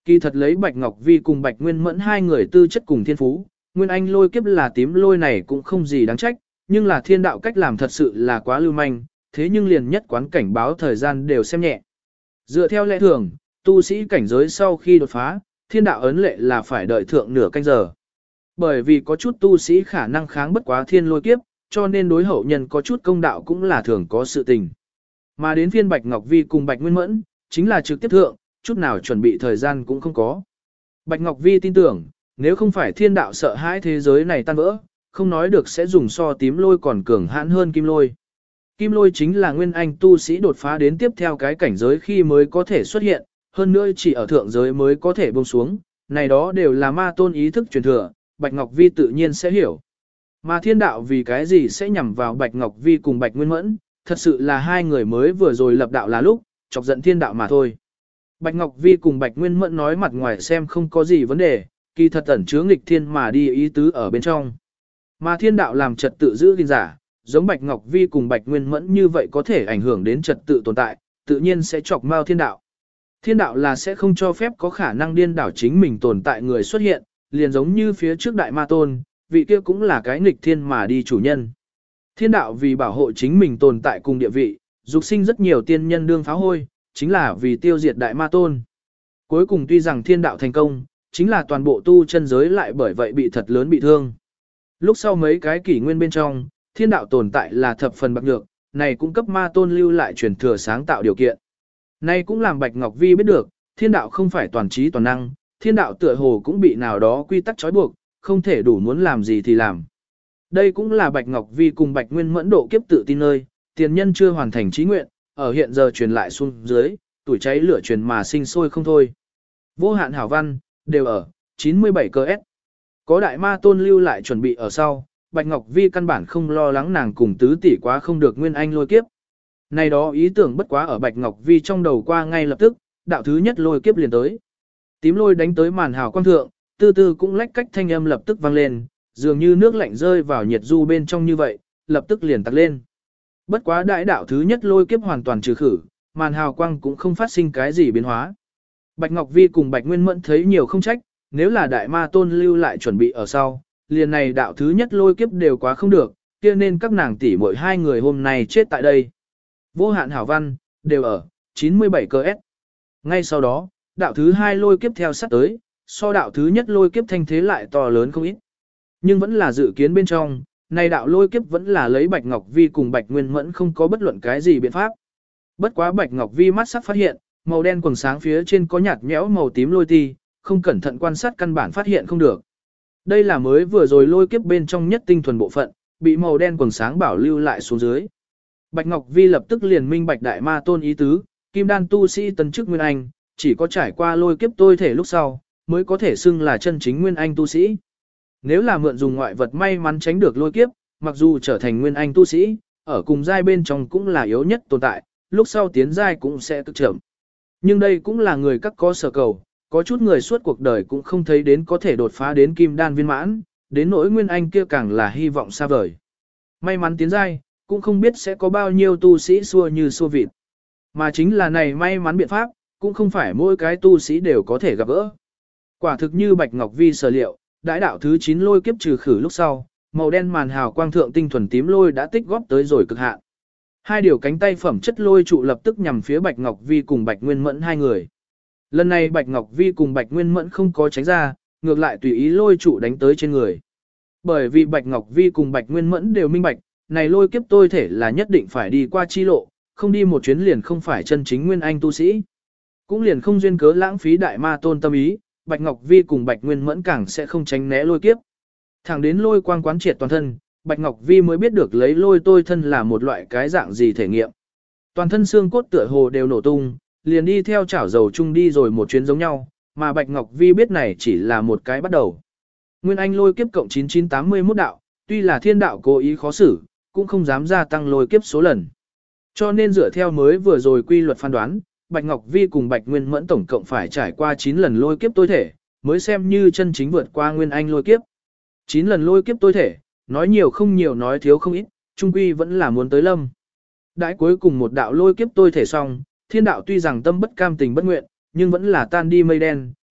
[SPEAKER 1] Kỳ thật lấy Bạch Ngọc Vi cùng Bạch Nguyên Mẫn hai người tư chất cùng thiên phú, Nguyên Anh lôi kiếp là tím lôi này cũng không gì đáng trách, nhưng là thiên đạo cách làm thật sự là quá lưu manh, thế nhưng liền nhất quán cảnh báo thời gian đều xem nhẹ. Dựa theo lẽ thường, tu sĩ cảnh giới sau khi đột phá, thiên đạo ấn lệ là phải đợi thượng nửa canh giờ. Bởi vì có chút tu sĩ khả năng kháng bất quá thiên lôi kiếp, cho nên đối hậu nhân có chút công đạo cũng là thường có sự tình. Mà đến phiên Bạch Ngọc Vi cùng Bạch Nguyên Mẫn, chính là trực tiếp thượng, chút nào chuẩn bị thời gian cũng không có. Bạch Ngọc Vi tin tưởng, nếu không phải thiên đạo sợ hãi thế giới này tan vỡ, không nói được sẽ dùng so tím lôi còn cường hãn hơn kim lôi. Kim lôi chính là nguyên anh tu sĩ đột phá đến tiếp theo cái cảnh giới khi mới có thể xuất hiện, hơn nữa chỉ ở thượng giới mới có thể buông xuống, này đó đều là ma tôn ý thức truyền thừa, Bạch Ngọc Vi tự nhiên sẽ hiểu. Mà thiên đạo vì cái gì sẽ nhằm vào Bạch Ngọc Vi cùng Bạch Nguyên Mẫn, thật sự là hai người mới vừa rồi lập đạo là lúc, chọc giận thiên đạo mà thôi. Bạch Ngọc Vi cùng Bạch Nguyên Mẫn nói mặt ngoài xem không có gì vấn đề, kỳ thật ẩn chứa nghịch thiên mà đi ý tứ ở bên trong. Mà thiên đạo làm trật tự giữ gìn giả, giống Bạch Ngọc Vi cùng Bạch Nguyên Mẫn như vậy có thể ảnh hưởng đến trật tự tồn tại, tự nhiên sẽ chọc mau thiên đạo. Thiên đạo là sẽ không cho phép có khả năng điên đảo chính mình tồn tại người xuất hiện, liền giống như phía trước đại ma tôn, vị kia cũng là cái nghịch thiên mà đi chủ nhân. Thiên đạo vì bảo hộ chính mình tồn tại cùng địa vị, dục sinh rất nhiều tiên nhân đương pháo hôi, chính là vì tiêu diệt đại ma tôn. Cuối cùng tuy rằng thiên đạo thành công, chính là toàn bộ tu chân giới lại bởi vậy bị thật lớn bị thương. Lúc sau mấy cái kỷ nguyên bên trong, thiên đạo tồn tại là thập phần bạc nhược, này cũng cấp ma tôn lưu lại truyền thừa sáng tạo điều kiện. Này cũng làm Bạch Ngọc Vi biết được, thiên đạo không phải toàn trí toàn năng, thiên đạo tựa hồ cũng bị nào đó quy tắc trói buộc, không thể đủ muốn làm gì thì làm. Đây cũng là Bạch Ngọc Vi cùng Bạch Nguyên Mẫn độ kiếp tự tin nơi, tiền nhân chưa hoàn thành chí nguyện, ở hiện giờ truyền lại xuống dưới, tuổi cháy lửa truyền mà sinh sôi không thôi. Vô hạn hảo văn, đều ở, 97 cơ S. Có đại ma tôn lưu lại chuẩn bị ở sau, Bạch Ngọc Vi căn bản không lo lắng nàng cùng tứ tỷ quá không được Nguyên Anh lôi kiếp. Này đó ý tưởng bất quá ở Bạch Ngọc Vi trong đầu qua ngay lập tức, đạo thứ nhất lôi kiếp liền tới. Tím lôi đánh tới màn hào quang thượng, từ từ cũng lách cách thanh âm lập tức vang lên, dường như nước lạnh rơi vào nhiệt du bên trong như vậy, lập tức liền tắt lên. Bất quá đại đạo thứ nhất lôi kiếp hoàn toàn trừ khử, màn hào quang cũng không phát sinh cái gì biến hóa. Bạch Ngọc Vi cùng Bạch Nguyên Mẫn thấy nhiều không trách, nếu là đại ma tôn lưu lại chuẩn bị ở sau, liền này đạo thứ nhất lôi kiếp đều quá không được, kia nên các nàng tỷ muội hai người hôm nay chết tại đây. Vô hạn hảo văn, đều ở, 97 cơ S. Ngay sau đó, đạo thứ hai lôi kiếp theo sát tới, so đạo thứ nhất lôi kiếp thanh thế lại to lớn không ít. Nhưng vẫn là dự kiến bên trong, này đạo lôi kiếp vẫn là lấy Bạch Ngọc Vi cùng Bạch Nguyên Mẫn không có bất luận cái gì biện pháp. Bất quá Bạch Ngọc Vi mắt sắc phát hiện, màu đen quầng sáng phía trên có nhạt nhẽo màu tím lôi ti, không cẩn thận quan sát căn bản phát hiện không được. Đây là mới vừa rồi lôi kiếp bên trong nhất tinh thuần bộ phận, bị màu đen quầng sáng bảo lưu lại xuống dưới. Bạch Ngọc Vi lập tức liền minh bạch đại ma tôn ý tứ, kim đan tu sĩ tấn chức Nguyên Anh, chỉ có trải qua lôi kiếp tôi thể lúc sau, mới có thể xưng là chân chính Nguyên Anh tu sĩ. Nếu là mượn dùng ngoại vật may mắn tránh được lôi kiếp, mặc dù trở thành Nguyên Anh tu sĩ, ở cùng giai bên trong cũng là yếu nhất tồn tại, lúc sau tiến giai cũng sẽ cực chậm. Nhưng đây cũng là người các có sở cầu, có chút người suốt cuộc đời cũng không thấy đến có thể đột phá đến kim đan viên mãn, đến nỗi Nguyên Anh kia càng là hy vọng xa vời. May mắn tiến giai, cũng không biết sẽ có bao nhiêu tu sĩ xua như xua vịt. Mà chính là này may mắn biện pháp, cũng không phải mỗi cái tu sĩ đều có thể gặp gỡ. Quả thực như Bạch Ngọc Vi sở liệu, đại đạo thứ 9 lôi kiếp trừ khử lúc sau, màu đen màn hào quang thượng tinh thuần tím lôi đã tích góp tới rồi cực hạn. Hai điều cánh tay phẩm chất lôi trụ lập tức nhằm phía Bạch Ngọc Vi cùng Bạch Nguyên Mẫn hai người. Lần này Bạch Ngọc Vi cùng Bạch Nguyên Mẫn không có tránh ra, ngược lại tùy ý lôi trụ đánh tới trên người. Bởi vì Bạch Ngọc Vi cùng Bạch Nguyên Mẫn đều minh bạch, này lôi kiếp tôi thể là nhất định phải đi qua chi lộ, không đi một chuyến liền không phải chân chính Nguyên Anh tu sĩ. Cũng liền không duyên cớ lãng phí đại ma tôn tâm ý, Bạch Ngọc Vi cùng Bạch Nguyên Mẫn càng sẽ không tránh né lôi kiếp. Thẳng đến lôi quang quán triệt toàn thân, Bạch Ngọc Vi mới biết được lấy lôi tôi thân là một loại cái dạng gì thể nghiệm. Toàn thân xương cốt tựa hồ đều nổ tung, liền đi theo chảo dầu chung đi rồi một chuyến giống nhau, mà Bạch Ngọc Vi biết này chỉ là một cái bắt đầu. Nguyên Anh lôi kiếp cộng 9981 đạo, tuy là thiên đạo cố ý khó xử, cũng không dám gia tăng lôi kiếp số lần. Cho nên dựa theo mới vừa rồi quy luật phán đoán, Bạch Ngọc Vi cùng Bạch Nguyên Mẫn tổng cộng phải trải qua 9 lần lôi kiếp tối thể, mới xem như chân chính vượt qua Nguyên Anh lôi kiếp. 9 lần lôi kiếp tối thể, nói nhiều không nhiều nói thiếu không ít, trung quy vẫn là muốn tới lâm. Đãi cuối cùng một đạo lôi kiếp tối thể xong, thiên đạo tuy rằng tâm bất cam tình bất nguyện, nhưng vẫn là tan đi mây đen,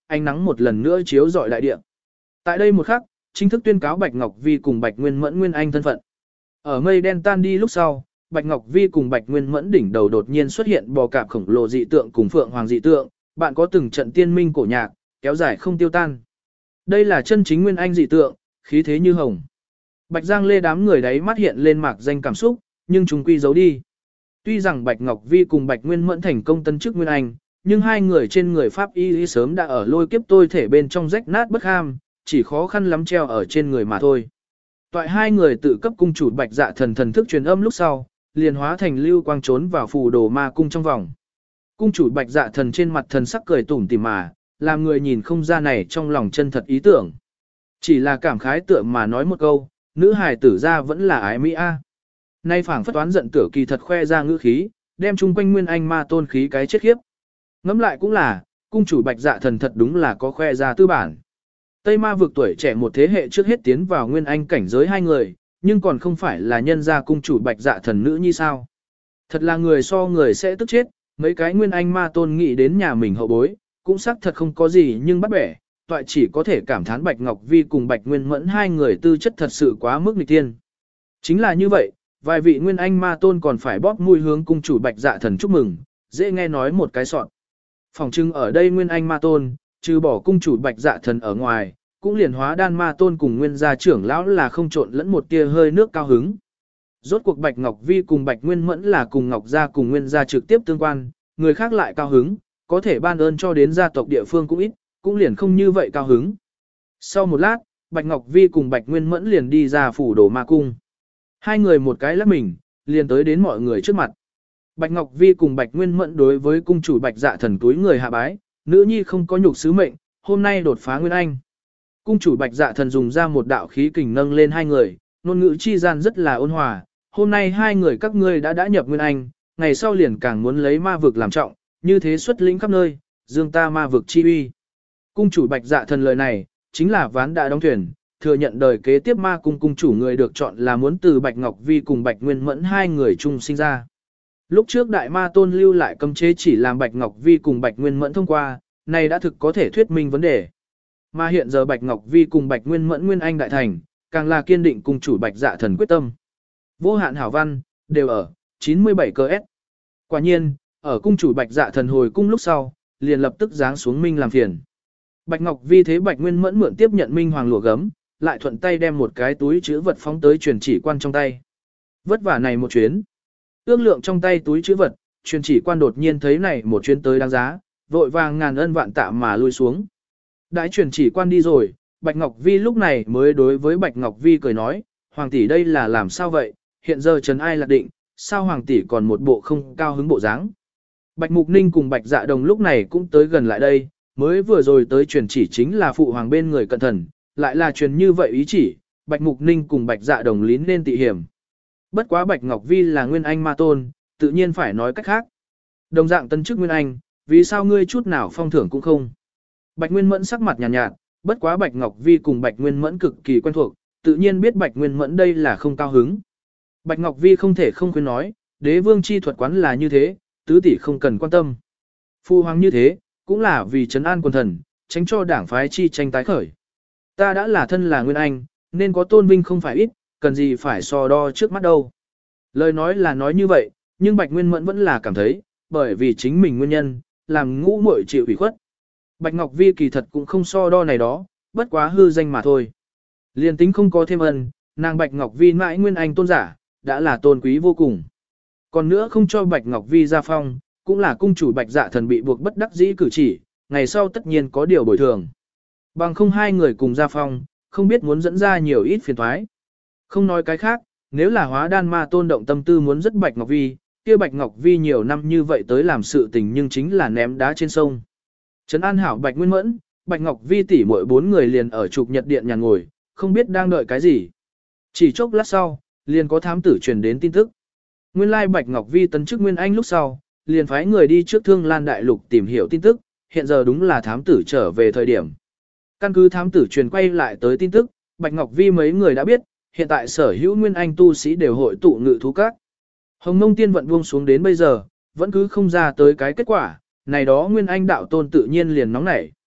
[SPEAKER 1] ánh nắng một lần nữa chiếu rọi đại địa. Tại đây một khắc, chính thức tuyên cáo Bạch Ngọc Vi cùng Bạch Nguyên Mẫn Nguyên Anh thân phận. Ở mây đen tan đi lúc sau, Bạch Ngọc Vi cùng Bạch Nguyên Mẫn đỉnh đầu đột nhiên xuất hiện bò cạp khổng lồ dị tượng cùng phượng hoàng dị tượng, bạn có từng trận tiên minh cổ nhạc, kéo dài không tiêu tan. Đây là chân chính Nguyên Anh dị tượng, khí thế như hồng. Bạch Giang Lê đám người đấy mắt hiện lên mạc danh cảm xúc, nhưng chúng quy giấu đi. Tuy rằng Bạch Ngọc Vi cùng Bạch Nguyên Mẫn thành công tân chức Nguyên Anh, nhưng hai người trên người Pháp y sớm đã ở lôi kiếp tôi thể bên trong rách nát bất ham, chỉ khó khăn lắm treo ở trên người mà thôi. Toại hai người tự cấp cung chủ Bạch Dạ Thần thần thức truyền âm lúc sau, liền hóa thành lưu quang trốn vào phù đồ ma cung trong vòng. Cung chủ Bạch Dạ Thần trên mặt thần sắc cười tủm tỉm mà, làm người nhìn không ra này trong lòng chân thật ý tưởng. Chỉ là cảm khái tựa mà nói một câu, nữ hài tử ra vẫn là ái mỹ a. Nay phảng phất toán giận tử kỳ thật khoe ra ngữ khí, đem chung quanh Nguyên Anh ma tôn khí cái chết khiếp. Ngẫm lại cũng là, cung chủ Bạch Dạ Thần thật đúng là có khoe ra tư bản. Tây ma vực tuổi trẻ một thế hệ trước hết tiến vào Nguyên Anh cảnh giới hai người, nhưng còn không phải là nhân gia cung chủ Bạch Dạ Thần nữ như sao. Thật là người so người sẽ tức chết, mấy cái Nguyên Anh ma tôn nghĩ đến nhà mình hậu bối, cũng xác thật không có gì nhưng bắt bẻ, toại chỉ có thể cảm thán Bạch Ngọc Vi cùng Bạch Nguyên Mẫn hai người tư chất thật sự quá mức nghịch tiên. Chính là như vậy, vài vị Nguyên Anh ma tôn còn phải bóp mũi hướng cung chủ Bạch Dạ Thần chúc mừng, dễ nghe nói một cái sọn. Phòng trưng ở đây Nguyên Anh ma tôn, trừ bỏ cung chủ Bạch Dạ Thần ở ngoài, cũng liền hóa đan ma tôn cùng Nguyên gia trưởng lão là không trộn lẫn một tia hơi nước cao hứng. Rốt cuộc Bạch Ngọc Vi cùng Bạch Nguyên Mẫn là cùng Ngọc gia cùng Nguyên gia trực tiếp tương quan, người khác lại cao hứng, có thể ban ơn cho đến gia tộc địa phương cũng ít, cũng liền không như vậy cao hứng. Sau một lát, Bạch Ngọc Vi cùng Bạch Nguyên Mẫn liền đi ra phủ đồ ma cung. Hai người một cái lắc mình, liền tới đến mọi người trước mặt. Bạch Ngọc Vi cùng Bạch Nguyên Mẫn đối với cung chủ Bạch Dạ Thần túi người hạ bái, nữ nhi không có nhục sứ mệnh, hôm nay đột phá Nguyên Anh. Cung chủ Bạch Dạ Thần dùng ra một đạo khí kình nâng lên hai người, ngôn ngữ chi gian rất là ôn hòa, hôm nay hai người các ngươi đã nhập Nguyên Anh, ngày sau liền càng muốn lấy ma vực làm trọng, như thế xuất lĩnh khắp nơi, dương ta ma vực chi uy. Cung chủ Bạch Dạ Thần lời này, chính là ván đã đóng thuyền, thừa nhận đời kế tiếp ma cung cung chủ người được chọn là muốn từ Bạch Ngọc Vi cùng Bạch Nguyên Mẫn hai người chung sinh ra. Lúc trước đại ma tôn lưu lại cấm chế chỉ làm Bạch Ngọc Vi cùng Bạch Nguyên Mẫn thông qua, này đã thực có thể thuyết minh vấn đề. Mà hiện giờ Bạch Ngọc Vi cùng Bạch Nguyên Mẫn Nguyên Anh đại thành, càng là kiên định cung chủ Bạch Dạ Thần quyết tâm. Vô hạn hảo văn, đều ở 97 cơ S. Quả nhiên, ở cung chủ Bạch Dạ Thần hồi cung lúc sau, liền lập tức giáng xuống minh làm phiền. Bạch Ngọc Vi thế Bạch Nguyên Mẫn mượn tiếp nhận minh hoàng lụa gấm, lại thuận tay đem một cái túi chứa vật phóng tới truyền chỉ quan trong tay. Vất vả này một chuyến. Ước lượng trong tay túi chứa vật, truyền chỉ quan đột nhiên thấy này một chuyến tới đáng giá, vội vàng ngàn ân vạn tạ mà lui xuống. Đãi truyền chỉ quan đi rồi, Bạch Ngọc Vi lúc này mới đối với Bạch Ngọc Vi cười nói, Hoàng tỷ đây là làm sao vậy, hiện giờ trần ai lạc định, sao Hoàng tỷ còn một bộ không cao hứng bộ dáng. Bạch Mục Ninh cùng Bạch Dạ Đồng lúc này cũng tới gần lại đây, mới vừa rồi tới truyền chỉ chính là phụ hoàng bên người cẩn thận, lại là truyền như vậy ý chỉ, Bạch Mục Ninh cùng Bạch Dạ Đồng lín nên tị hiểm. Bất quá Bạch Ngọc Vi là Nguyên Anh ma tôn, tự nhiên phải nói cách khác. Đồng dạng tân chức Nguyên Anh, vì sao ngươi chút nào phong thưởng cũng không. Bạch Nguyên Mẫn sắc mặt nhàn nhạt, bất quá Bạch Ngọc Vi cùng Bạch Nguyên Mẫn cực kỳ quen thuộc, tự nhiên biết Bạch Nguyên Mẫn đây là không cao hứng. Bạch Ngọc Vi không thể không khuyên nói, đế vương chi thuật quán là như thế, tứ tỷ không cần quan tâm. Phu hoàng như thế, cũng là vì trấn an quân thần, tránh cho đảng phái chi tranh tái khởi. Ta đã là thân là Nguyên Anh, nên có tôn vinh không phải ít, cần gì phải so đo trước mắt đâu. Lời nói là nói như vậy, nhưng Bạch Nguyên Mẫn vẫn là cảm thấy, bởi vì chính mình nguyên nhân, làm ngũ muội chịu ủy khuất. Bạch Ngọc Vi kỳ thật cũng không so đo này đó, bất quá hư danh mà thôi. Liên tính không có thêm ân, nàng Bạch Ngọc Vi mãi Nguyên Anh tôn giả, đã là tôn quý vô cùng. Còn nữa không cho Bạch Ngọc Vi ra phong, cũng là cung chủ Bạch Dạ Thần bị buộc bất đắc dĩ cử chỉ, ngày sau tất nhiên có điều bồi thường. Bằng không hai người cùng ra phong, không biết muốn dẫn ra nhiều ít phiền toái. Không nói cái khác, nếu là hóa đan ma tôn động tâm tư muốn rất Bạch Ngọc Vi, kia Bạch Ngọc Vi nhiều năm như vậy tới làm sự tình nhưng chính là ném đá trên sông. Trấn An hảo Bạch Nguyên Mẫn, Bạch Ngọc Vi tỷ muội bốn người liền ở trục nhật điện nhàn ngồi, không biết đang đợi cái gì. Chỉ chốc lát sau, liền có thám tử truyền đến tin tức. Nguyên lai Bạch Ngọc Vi tấn chức Nguyên Anh lúc sau, liền phái người đi trước Thương Lan Đại Lục tìm hiểu tin tức, hiện giờ đúng là thám tử trở về thời điểm. Căn cứ thám tử truyền quay lại tới tin tức, Bạch Ngọc Vi mấy người đã biết, hiện tại sở hữu Nguyên Anh tu sĩ đều hội tụ ngự thú các. Hồng Mông Tiên vận buông xuống đến bây giờ, vẫn cứ không ra tới cái kết quả, này đó Nguyên Anh đạo tôn tự nhiên liền nóng nảy.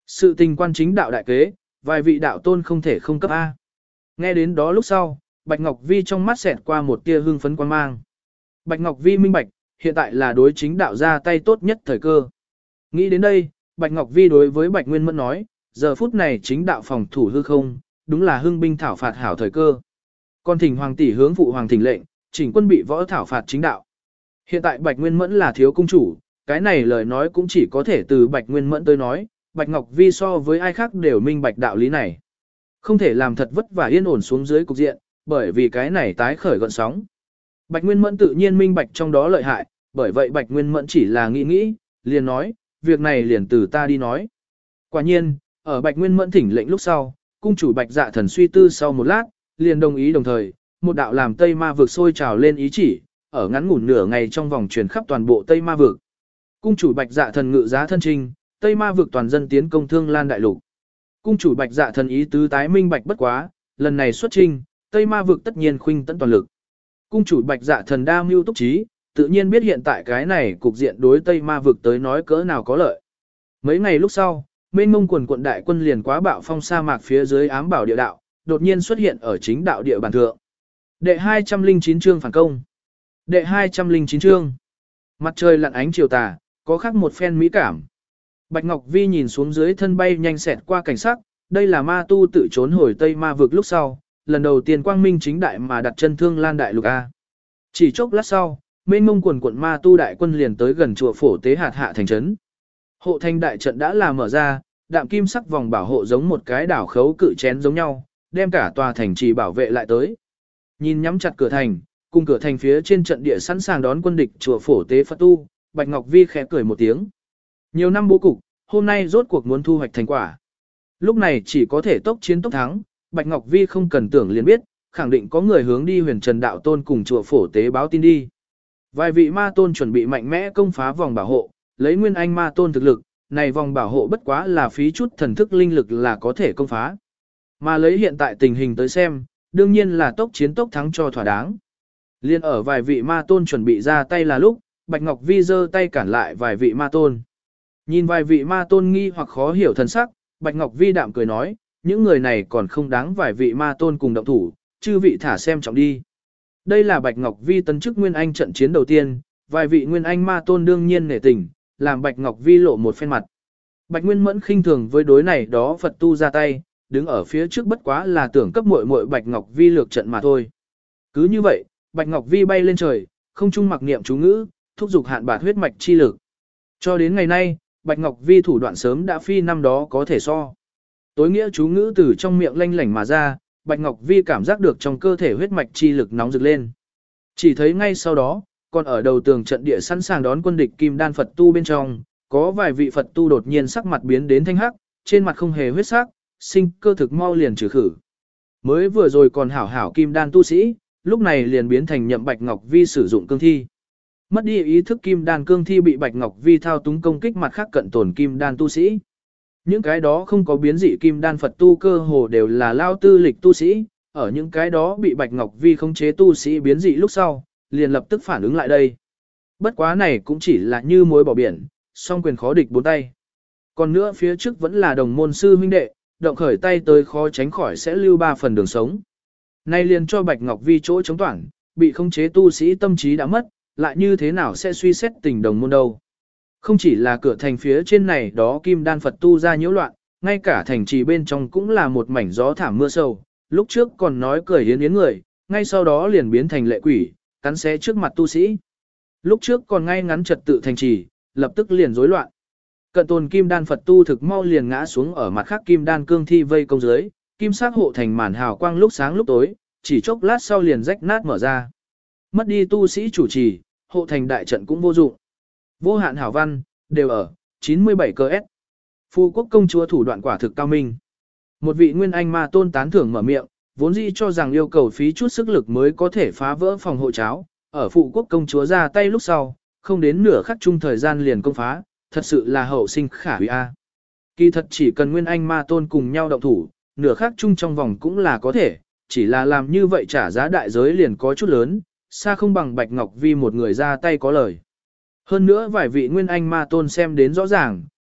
[SPEAKER 1] Sự tình quan chính đạo đại kế, vài vị đạo tôn không thể không cấp A. Nghe đến đó lúc sau, Bạch Ngọc Vi trong mắt xẹt qua một tia hưng phấn quan mang. Bạch Ngọc Vi minh bạch, hiện tại là đối chính đạo ra tay tốt nhất thời cơ. Nghĩ đến đây, Bạch Ngọc Vi đối với Bạch Nguyên Mẫn nói, giờ phút này chính đạo phòng thủ hư không, đúng là hưng binh thảo phạt hảo thời cơ. Còn thỉnh hoàng tỷ hướng phụ hoàng thỉnh lệnh, chỉnh quân bị võ thảo phạt chính đạo. Hiện tại Bạch Nguyên Mẫn là thiếu cung chủ, cái này lời nói cũng chỉ có thể từ Bạch Nguyên Mẫn tới nói, Bạch Ngọc Vi so với ai khác đều minh bạch đạo lý này. Không thể làm thật vất vả yên ổn xuống dưới cục diện, bởi vì cái này tái khởi gọn sóng. Bạch Nguyên Mẫn tự nhiên minh bạch trong đó lợi hại, bởi vậy Bạch Nguyên Mẫn chỉ là nghĩ, liền nói, việc này liền từ ta đi nói. Quả nhiên, ở Bạch Nguyên Mẫn thỉnh lệnh lúc sau, cung chủ Bạch Dạ Thần suy tư sau một lát, liền đồng ý đồng thời, một đạo làm Tây Ma vực sôi trào lên ý chỉ, ở ngắn ngủn nửa ngày trong vòng truyền khắp toàn bộ Tây Ma vực. Cung chủ Bạch Dạ Thần ngự giá thân trinh, Tây Ma vực toàn dân tiến công Thương Lan đại lục. Cung chủ Bạch Dạ Thần ý tứ tái minh bạch bất quá, lần này xuất trinh, Tây Ma vực tất nhiên khuynh tận toàn lực. Cung chủ Bạch Dạ Thần đa mưu túc trí, tự nhiên biết hiện tại cái này cục diện đối Tây Ma vực tới nói cỡ nào có lợi. Mấy ngày lúc sau, mênh mông quần quận đại quân liền quá bạo phong sa mạc phía dưới ám bảo địa đạo, đột nhiên xuất hiện ở chính đạo địa bàn thượng. Đệ 209 chương phản công. Đệ 209 chương. Mặt trời lặn ánh chiều tà, có khác một phen mỹ cảm. Bạch Ngọc Vi nhìn xuống dưới thân bay nhanh xẹt qua cảnh sắc, đây là ma tu tự trốn hồi Tây Ma vực lúc sau, lần đầu tiên quang minh chính đại mà đặt chân Thương Lan đại lục A. Chỉ chốc lát sau, mênh mông quần quận ma tu đại quân liền tới gần chùa Phổ Tế hạt hạ thành trấn. Hộ thành đại trận đã là mở ra, đạm kim sắc vòng bảo hộ giống một cái đảo khấu cự chén giống nhau, đem cả tòa thành trì bảo vệ lại tới. Nhìn nhắm chặt cửa thành, cùng cửa thành phía trên trận địa sẵn sàng đón quân địch chùa Phổ Tế Phật tu, Bạch Ngọc Vi khẽ cười một tiếng. Nhiều năm bố cục, hôm nay rốt cuộc muốn thu hoạch thành quả. Lúc này chỉ có thể tốc chiến tốc thắng, Bạch Ngọc Vi không cần tưởng liền biết, khẳng định có người hướng đi Huyền Trần Đạo Tôn cùng chùa Phổ Tế báo tin đi. Vài vị ma tôn chuẩn bị mạnh mẽ công phá vòng bảo hộ, lấy Nguyên Anh ma tôn thực lực, này vòng bảo hộ bất quá là phí chút thần thức linh lực là có thể công phá. Mà lấy hiện tại tình hình tới xem, đương nhiên là tốc chiến tốc thắng cho thỏa đáng. Liên ở vài vị ma tôn chuẩn bị ra tay là lúc, Bạch Ngọc Vi giơ tay cản lại vài vị ma tôn. Nhìn vài vị ma tôn nghi hoặc khó hiểu thần sắc, Bạch Ngọc Vi đạm cười nói, những người này còn không đáng vài vị ma tôn cùng động thủ, chư vị thả xem trọng đi. Đây là Bạch Ngọc Vi tấn chức Nguyên Anh trận chiến đầu tiên, vài vị Nguyên Anh ma tôn đương nhiên nể tình, làm Bạch Ngọc Vi lộ một phen mặt. Bạch Nguyên Mẫn khinh thường với đối này đó Phật tu ra tay, đứng ở phía trước bất quá là tưởng cấp muội muội Bạch Ngọc Vi lược trận mà thôi. Cứ như vậy, Bạch Ngọc Vi bay lên trời, không trung mặc niệm chú ngữ, thúc giục hạn bạt huyết mạch chi lực. Cho đến ngày nay, Bạch Ngọc Vi thủ đoạn sớm đã phi năm đó có thể so. Tối nghĩa chú ngữ từ trong miệng lanh lảnh mà ra, Bạch Ngọc Vi cảm giác được trong cơ thể huyết mạch chi lực nóng rực lên. Chỉ thấy ngay sau đó, còn ở đầu tường trận địa sẵn sàng đón quân địch Kim Đan Phật tu bên trong, có vài vị Phật tu đột nhiên sắc mặt biến đến thanh hắc, trên mặt không hề huyết sắc, sinh cơ thực mau liền trừ khử. Mới vừa rồi còn hảo hảo Kim Đan tu sĩ, lúc này liền biến thành nhậm Bạch Ngọc Vi sử dụng cương thi. Mất đi ý thức Kim Đan cương thi bị Bạch Ngọc Vi thao túng công kích mặt khác cận tổn Kim Đan tu sĩ. Những cái đó không có biến dị Kim Đan Phật tu cơ hồ đều là lao tư lịch tu sĩ, ở những cái đó bị Bạch Ngọc Vi khống chế tu sĩ biến dị lúc sau, liền lập tức phản ứng lại đây. Bất quá này cũng chỉ là như muối bỏ biển, song quyền khó địch bốn tay. Còn nữa phía trước vẫn là đồng môn sư huynh đệ, động khởi tay tới khó tránh khỏi sẽ lưu ba phần đường sống. Nay liền cho Bạch Ngọc Vi chỗ chống toản, bị khống chế tu sĩ tâm trí đã mất, lại như thế nào sẽ suy xét tình đồng môn đâu. Không chỉ là cửa thành phía trên này đó Kim Đan Phật tu ra nhiễu loạn, ngay cả thành trì bên trong cũng là một mảnh gió thảm mưa sâu, lúc trước còn nói cười yến yến người, ngay sau đó liền biến thành lệ quỷ, cắn xé trước mặt tu sĩ. Lúc trước còn ngay ngắn trật tự thành trì, lập tức liền rối loạn. Cận tồn Kim Đan Phật tu thực mau liền ngã xuống ở mặt khác Kim Đan cương thi vây công dưới, kim sắc hộ thành màn hào quang lúc sáng lúc tối, chỉ chốc lát sau liền rách nát mở ra. Mất đi tu sĩ chủ trì, hộ thành đại trận cũng vô dụng. Vô hạn hảo văn, đều ở, 97 cơ S. Phu quốc công chúa thủ đoạn quả thực cao minh. Một vị nguyên anh ma tôn tán thưởng mở miệng, vốn dĩ cho rằng yêu cầu phí chút sức lực mới có thể phá vỡ phòng hộ cháo. Ở phụ quốc công chúa ra tay lúc sau, không đến nửa khắc chung thời gian liền công phá, thật sự là hậu sinh khả hủy a. Kỳ thật chỉ cần nguyên anh ma tôn cùng nhau động thủ, nửa khắc chung trong vòng cũng là có thể, chỉ là làm như vậy trả giá đại giới liền có chút lớn, xa không bằng Bạch Ngọc Vi một người ra tay có lời. Hơn nữa vài vị nguyên anh ma tôn xem đến rõ ràng,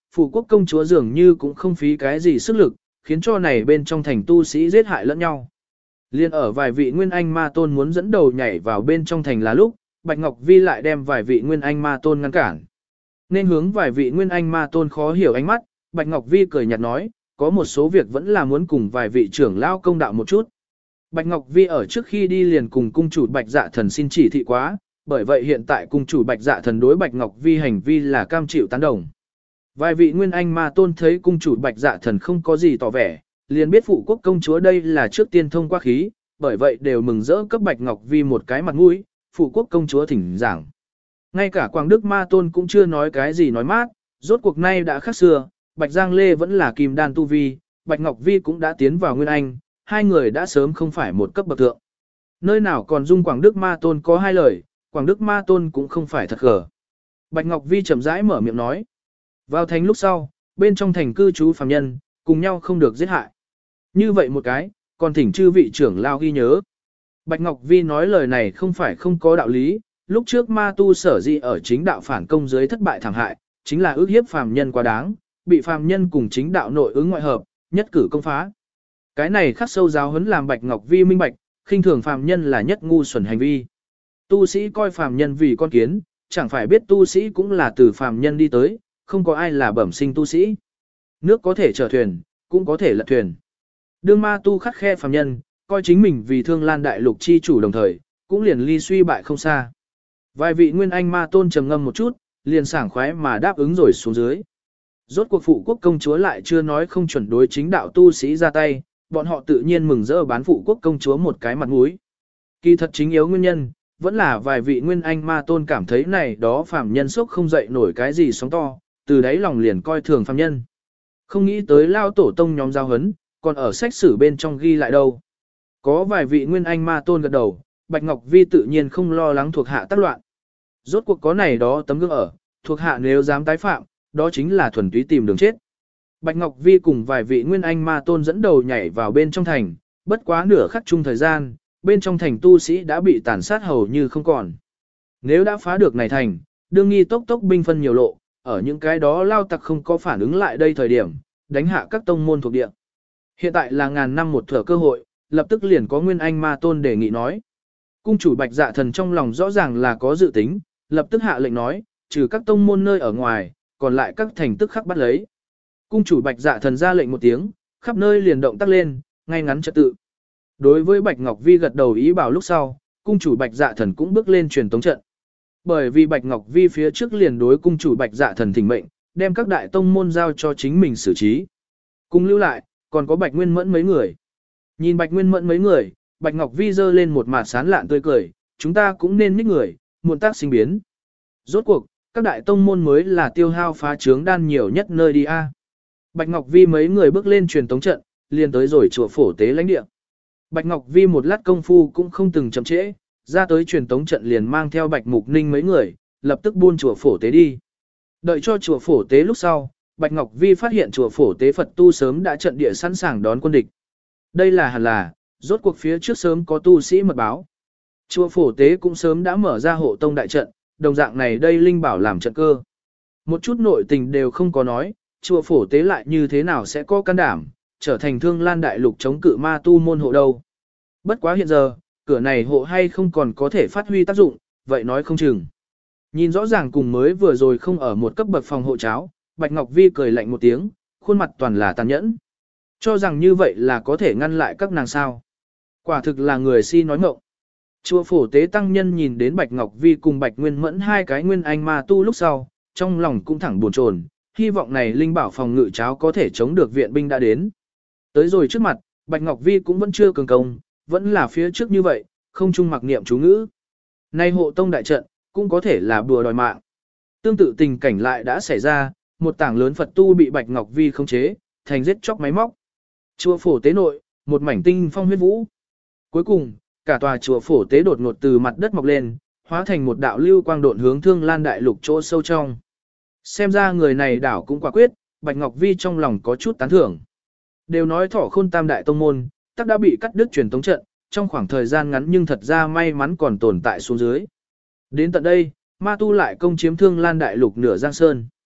[SPEAKER 1] phụ quốc công chúa dường như cũng không phí cái gì sức lực, khiến cho này bên trong thành tu sĩ giết hại lẫn nhau. Liên ở vài vị nguyên anh ma tôn muốn dẫn đầu nhảy vào bên trong thành là lúc, Bạch Ngọc Vi lại đem vài vị nguyên anh ma tôn ngăn cản. Nên hướng vài vị nguyên anh ma tôn khó hiểu ánh mắt, Bạch Ngọc Vi cười nhạt nói, có một số việc vẫn là muốn cùng vài vị trưởng lao công đạo một chút. Bạch Ngọc Vi ở trước khi đi liền cùng cung chủ Bạch Dạ Thần xin chỉ thị quá, bởi vậy hiện tại cung chủ Bạch Dạ Thần đối Bạch Ngọc Vi hành vi là cam chịu tán đồng. Vài vị nguyên anh ma tôn thấy cung chủ Bạch Dạ Thần không có gì tỏ vẻ, liền biết phụ quốc công chúa đây là trước tiên thông qua khí, bởi vậy đều mừng rỡ cấp Bạch Ngọc Vi một cái mặt mũi, phụ quốc công chúa thỉnh giảng. Ngay cả Quảng Đức ma tôn cũng chưa nói cái gì nói mát, rốt cuộc nay đã khác xưa, Bạch Giang Lê vẫn là kim đan tu vi, Bạch Ngọc Vi cũng đã tiến vào nguyên anh, hai người đã sớm không phải một cấp bậc thượng. Nơi nào còn dung Quảng Đức ma tôn có hai lời, Quảng Đức ma tôn cũng không phải thật gở. Bạch Ngọc Vi chậm rãi mở miệng nói. Vào thành lúc sau, bên trong thành cư trú phàm nhân, cùng nhau không được giết hại. Như vậy một cái, còn thỉnh chư vị trưởng lao ghi nhớ. Bạch Ngọc Vi nói lời này không phải không có đạo lý, lúc trước ma tu sở di ở chính đạo phản công dưới thất bại thảm hại, chính là ước hiếp phàm nhân quá đáng, bị phàm nhân cùng chính đạo nội ứng ngoại hợp, nhất cử công phá. Cái này khắc sâu giáo huấn làm Bạch Ngọc Vi minh bạch, khinh thường phàm nhân là nhất ngu xuẩn hành vi. Tu sĩ coi phàm nhân vì con kiến, chẳng phải biết tu sĩ cũng là từ phàm nhân đi tới, không có ai là bẩm sinh tu sĩ. Nước có thể chở thuyền, cũng có thể lật thuyền. Đương ma tu khắc khe phàm nhân, coi chính mình vì Thương Lan đại lục chi chủ đồng thời, cũng liền ly suy bại không xa. Vài vị nguyên anh ma tôn trầm ngâm một chút, liền sảng khoái mà đáp ứng rồi xuống dưới. Rốt cuộc phụ quốc công chúa lại chưa nói không chuẩn đối chính đạo tu sĩ ra tay, bọn họ tự nhiên mừng rỡ bán phụ quốc công chúa một cái mặt mũi. Kỳ thật chính yếu nguyên nhân, vẫn là vài vị nguyên anh ma tôn cảm thấy này đó phàm nhân sốc không dậy nổi cái gì sóng to, từ đấy lòng liền coi thường phàm nhân. Không nghĩ tới lao tổ tông nhóm giao hấn, còn ở sách sử bên trong ghi lại đâu. Có vài vị nguyên anh ma tôn gật đầu, Bạch Ngọc Vi tự nhiên không lo lắng thuộc hạ tác loạn. Rốt cuộc có này đó tấm gương ở, thuộc hạ nếu dám tái phạm, đó chính là thuần túy tìm đường chết. Bạch Ngọc Vi cùng vài vị nguyên anh ma tôn dẫn đầu nhảy vào bên trong thành, bất quá nửa khắc chung thời gian, bên trong thành tu sĩ đã bị tàn sát hầu như không còn. Nếu đã phá được này thành, đương nghi tốc tốc binh phân nhiều lộ, ở những cái đó lao tặc không có phản ứng lại đây thời điểm, đánh hạ các tông môn thuộc địa. Hiện tại là ngàn năm một thở cơ hội, lập tức liền có nguyên anh ma tôn đề nghị nói. Cung chủ Bạch Dạ Thần trong lòng rõ ràng là có dự tính, lập tức hạ lệnh nói, trừ các tông môn nơi ở ngoài, còn lại các thành tức khắc bắt lấy. Cung chủ Bạch Dạ Thần ra lệnh một tiếng, khắp nơi liền động tác lên, ngay ngắn trật tự. Đối với Bạch Ngọc Vi gật đầu ý bảo lúc sau, cung chủ Bạch Dạ Thần cũng bước lên truyền tống trận. Bởi vì Bạch Ngọc Vi phía trước liền đối cung chủ Bạch Dạ Thần thỉnh mệnh, đem các đại tông môn giao cho chính mình xử trí. Cùng lưu lại, còn có Bạch Nguyên Mẫn mấy người. Nhìn Bạch Nguyên Mẫn mấy người, Bạch Ngọc Vi giơ lên một mặt sán lạn tươi cười, chúng ta cũng nên nhích người, muộn tác sinh biến. Rốt cuộc, các đại tông môn mới là tiêu hao phá trướng đan nhiều nhất nơi đi a. Bạch Ngọc Vi mấy người bước lên truyền tống trận, liền tới rồi chùa Phổ Tế lãnh địa. Bạch Ngọc Vi một lát công phu cũng không từng chậm trễ, ra tới truyền tống trận liền mang theo Bạch Mục Ninh mấy người, lập tức buôn chùa Phổ Tế đi. Đợi cho chùa Phổ Tế lúc sau, Bạch Ngọc Vi phát hiện chùa Phổ Tế Phật tu sớm đã trận địa sẵn sàng đón quân địch. Đây là hẳn là, rốt cuộc phía trước sớm có tu sĩ mật báo. Chùa Phổ Tế cũng sớm đã mở ra hộ tông đại trận, đồng dạng này đây linh bảo làm trận cơ. Một chút nội tình đều không có nói, chùa Phổ Tế lại như thế nào sẽ có can đảm, trở thành Thương Lan đại lục chống cự ma tu môn hộ đâu. Bất quá hiện giờ, cửa này hộ hay không còn có thể phát huy tác dụng, vậy nói không chừng. Nhìn rõ ràng cùng mới vừa rồi không ở một cấp bậc phòng hộ cháo, Bạch Ngọc Vi cười lạnh một tiếng, khuôn mặt toàn là tàn nhẫn. Cho rằng như vậy là có thể ngăn lại các nàng sao. Quả thực là người si nói ngọng. Chùa Phổ Tế tăng nhân nhìn đến Bạch Ngọc Vi cùng Bạch Nguyên Mẫn hai cái nguyên anh ma tu lúc sau, trong lòng cũng thẳng buồn chồn, hy vọng này linh bảo phòng ngự cháo có thể chống được viện binh đã đến. Tới rồi trước mặt, Bạch Ngọc Vi cũng vẫn chưa cường công, vẫn là phía trước như vậy, không chung mặc niệm chú ngữ. Nay hộ tông đại trận, cũng có thể là bùa đòi mạng. Tương tự tình cảnh lại đã xảy ra, một tảng lớn Phật tu bị Bạch Ngọc Vi khống chế, thành giết chóc máy móc. Chùa Phổ Tế nội, một mảnh tinh phong huyết vũ. Cuối cùng, cả tòa chùa Phổ Tế đột ngột từ mặt đất mọc lên, hóa thành một đạo lưu quang độn hướng Thương Lan đại lục chỗ sâu trong. Xem ra người này đảo cũng quả quyết, Bạch Ngọc Vi trong lòng có chút tán thưởng. Đều nói Thỏ Khôn tam đại tông môn, tắc đã bị cắt đứt truyền tống trận, trong khoảng thời gian ngắn nhưng thật ra may mắn còn tồn tại xuống dưới. Đến tận đây, ma tu lại công chiếm Thương Lan đại lục nửa Giang Sơn.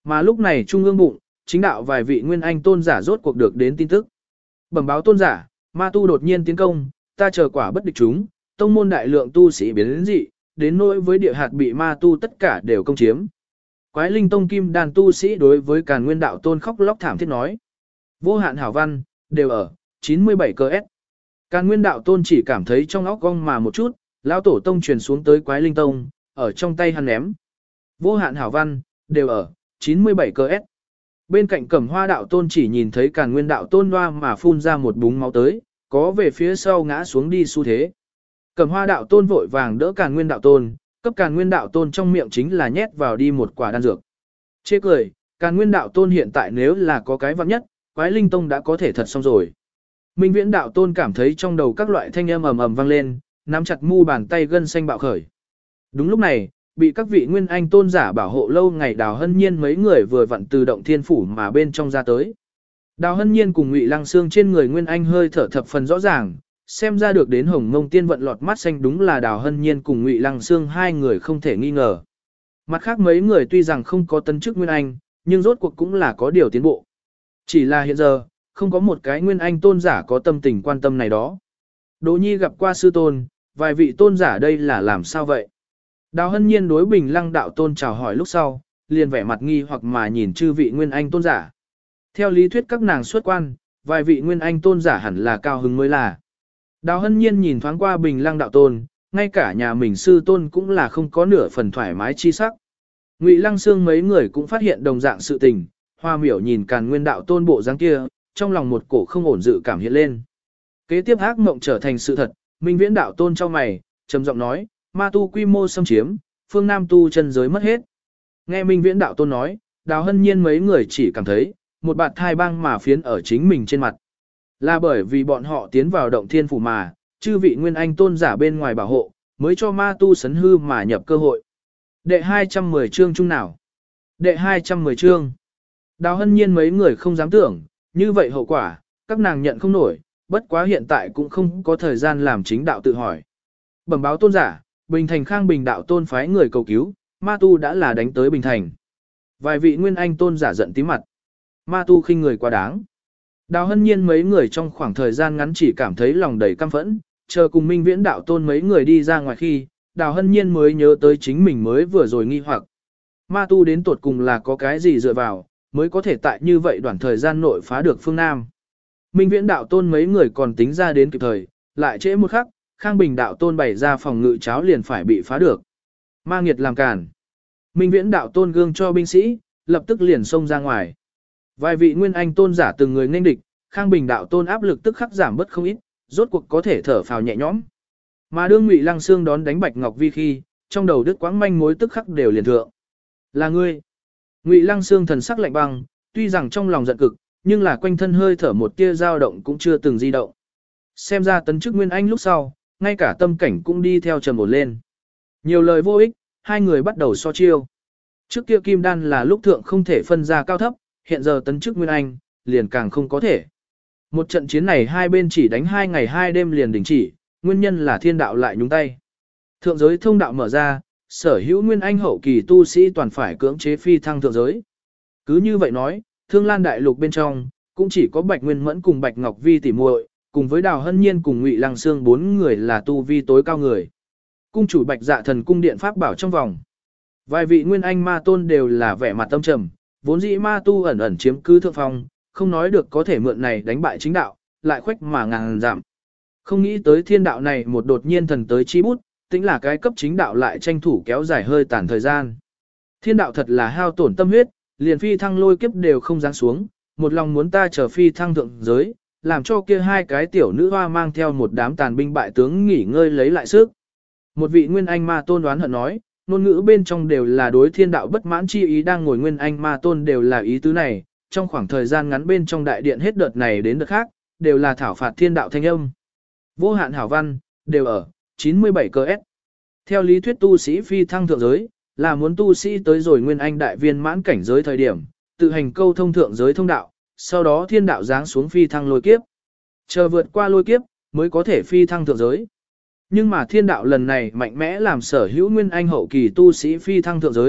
[SPEAKER 1] Mà lúc này trung ương bụng, chính đạo vài vị nguyên anh tôn giả rốt cuộc được đến tin tức. Bẩm báo tôn giả, ma tu đột nhiên tiến công, ta chờ quả bất địch chúng, tông môn đại lượng tu sĩ biến đến dị, đến nỗi với địa hạt bị ma tu tất cả đều công chiếm. Quái linh tông kim đàn tu sĩ đối với Càn Nguyên đạo tôn khóc lóc thảm thiết nói. Vô hạn hảo văn, đều ở, 97 cơ S. Càn Nguyên đạo tôn chỉ cảm thấy trong óc cong mà một chút, lão tổ tông truyền xuống tới quái linh tông, ở trong tay hắn ném. Vô hạn hảo văn, đều ở, 97 cơ S. Bên cạnh Cẩm Hoa đạo tôn chỉ nhìn thấy Càn Nguyên đạo tôn loa mà phun ra một búng máu tới, có về phía sau ngã xuống đi xu thế. Cẩm Hoa đạo tôn vội vàng đỡ Càn Nguyên đạo tôn, cấp Càn Nguyên đạo tôn trong miệng chính là nhét vào đi một quả đan dược. Chê cười, Càn Nguyên đạo tôn hiện tại nếu là có cái vặn nhất, quái linh tông đã có thể thật xong rồi. Minh Viễn đạo tôn cảm thấy trong đầu các loại thanh âm ầm ầm vang lên, nắm chặt mu bàn tay gân xanh bạo khởi. Đúng lúc này, bị các vị nguyên anh tôn giả bảo hộ lâu ngày Đào Hân Nhiên mấy người vừa vặn từ động thiên phủ mà bên trong ra tới. Đào Hân Nhiên cùng Ngụy Lăng Xương trên người nguyên anh hơi thở thập phần rõ ràng, xem ra được đến Hồng Mông Tiên vận lọt mắt xanh đúng là Đào Hân Nhiên cùng Ngụy Lăng Xương hai người không thể nghi ngờ. Mặt khác mấy người tuy rằng không có tấn chức nguyên anh, nhưng rốt cuộc cũng là có điều tiến bộ. Chỉ là hiện giờ, không có một cái nguyên anh tôn giả có tâm tình quan tâm này đó. Đỗ Nhi gặp qua sư tôn, vài vị tôn giả đây là làm sao vậy? Đào Hân Nhiên đối Bình Lăng đạo tôn chào hỏi lúc sau, liền vẻ mặt nghi hoặc mà nhìn chư vị nguyên anh tôn giả. Theo lý thuyết các nàng xuất quan, vài vị nguyên anh tôn giả hẳn là cao hứng mới là. Đào Hân Nhiên nhìn thoáng qua Bình Lăng đạo tôn, ngay cả nhà mình sư tôn cũng là không có nửa phần thoải mái chi sắc. Ngụy Lăng Xương mấy người cũng phát hiện đồng dạng sự tình, Hoa Miểu nhìn Càn Nguyên đạo tôn bộ dáng kia, trong lòng một cổ không ổn dự cảm hiện lên. Kế tiếp ác mộng trở thành sự thật, Minh Viễn đạo tôn trong mày, trầm giọng nói, ma tu quy mô xâm chiếm, phương Nam tu chân giới mất hết. Nghe Minh Viễn đạo tôn nói, Đào Hân Nhiên mấy người chỉ cảm thấy, một bạt thai băng mà phiến ở chính mình trên mặt. Là bởi vì bọn họ tiến vào động thiên phủ mà, chư vị nguyên anh tôn giả bên ngoài bảo hộ, mới cho ma tu sấn hư mà nhập cơ hội. Đệ 210 chương chung nào? Đệ 210 chương. Đào Hân Nhiên mấy người không dám tưởng, như vậy hậu quả, các nàng nhận không nổi, bất quá hiện tại cũng không có thời gian làm chính đạo tự hỏi. Bẩm báo tôn giả, Bình Thành Khang Bình đạo tôn phái người cầu cứu, ma tu đã là đánh tới Bình Thành. Vài vị nguyên anh tôn giả giận tí mặt. Ma tu khinh người quá đáng. Đào Hân Nhiên mấy người trong khoảng thời gian ngắn chỉ cảm thấy lòng đầy căm phẫn, chờ cùng Minh Viễn đạo tôn mấy người đi ra ngoài khi, Đào Hân Nhiên mới nhớ tới chính mình mới vừa rồi nghi hoặc. Ma tu đến tột cùng là có cái gì dựa vào, mới có thể tại như vậy đoạn thời gian nội phá được phương Nam. Minh Viễn đạo tôn mấy người còn tính ra đến kịp thời, lại trễ một khắc, Khang Bình đạo tôn bày ra phòng ngự cháo liền phải bị phá được. Ma nghiệt làm cản. Minh Viễn đạo tôn gương cho binh sĩ, lập tức liền xông ra ngoài. Vài vị nguyên anh tôn giả từng người nghênh địch, Khang Bình đạo tôn áp lực tức khắc giảm bớt không ít, rốt cuộc có thể thở phào nhẹ nhõm. Mà đương Ngụy Lăng Xương đón đánh Bạch Ngọc Vi khi, trong đầu đứt quãng manh mối tức khắc đều liền thượng. Là ngươi. Ngụy Lăng Xương thần sắc lạnh băng, tuy rằng trong lòng giận cực, nhưng là quanh thân hơi thở một tia dao động cũng chưa từng di động. Xem ra tấn chức nguyên anh lúc sau, ngay cả tâm cảnh cũng đi theo trầm ổn lên. Nhiều lời vô ích, hai người bắt đầu so chiêu. Trước kia kim đan là lúc thượng không thể phân ra cao thấp, hiện giờ tấn chức nguyên anh, liền càng không có thể. Một trận chiến này hai bên chỉ đánh 2 ngày 2 đêm liền đình chỉ, nguyên nhân là thiên đạo lại nhúng tay. Thượng giới thông đạo mở ra, sở hữu nguyên anh hậu kỳ tu sĩ toàn phải cưỡng chế phi thăng thượng giới. Cứ như vậy nói, Thương Lan đại lục bên trong, cũng chỉ có Bạch Nguyên Mẫn cùng Bạch Ngọc Vi tỉ muội, cùng với Đào Hân Nhiên cùng Ngụy Lăng Xương 4 người là tu vi tối cao người. Cung chủ Bạch Dạ Thần cung điện pháp bảo trong vòng. Vài vị nguyên anh ma tôn đều là vẻ mặt tâm trầm, vốn dĩ ma tu ẩn ẩn chiếm cứ thượng phong, không nói được có thể mượn này đánh bại chính đạo, lại khoách mà ngàn giảm. Không nghĩ tới thiên đạo này một đột nhiên thần tới chi bút, tính là cái cấp chính đạo lại tranh thủ kéo dài hơi tàn thời gian. Thiên đạo thật là hao tổn tâm huyết, liền phi thăng lôi kiếp đều không giáng xuống, một lòng muốn ta chờ phi thăng thượng giới, làm cho kia hai cái tiểu nữ hoa mang theo một đám tàn binh bại tướng nghỉ ngơi lấy lại sức. Một vị nguyên anh ma tôn đoán hận nói, ngôn ngữ bên trong đều là đối thiên đạo bất mãn chi ý, đang ngồi nguyên anh ma tôn đều là ý tứ này, trong khoảng thời gian ngắn bên trong đại điện hết đợt này đến đợt khác, đều là thảo phạt thiên đạo thanh âm. Vô hạn hảo văn, đều ở 97 cơ S. Theo lý thuyết tu sĩ phi thăng thượng giới, là muốn tu sĩ tới rồi nguyên anh đại viên mãn cảnh giới thời điểm, tự hành câu thông thượng giới thông đạo, sau đó thiên đạo giáng xuống phi thăng lôi kiếp. Chờ vượt qua lôi kiếp, mới có thể phi thăng thượng giới. Nhưng mà thiên đạo lần này mạnh mẽ làm sở hữu nguyên anh hậu kỳ tu sĩ phi thăng thượng giới,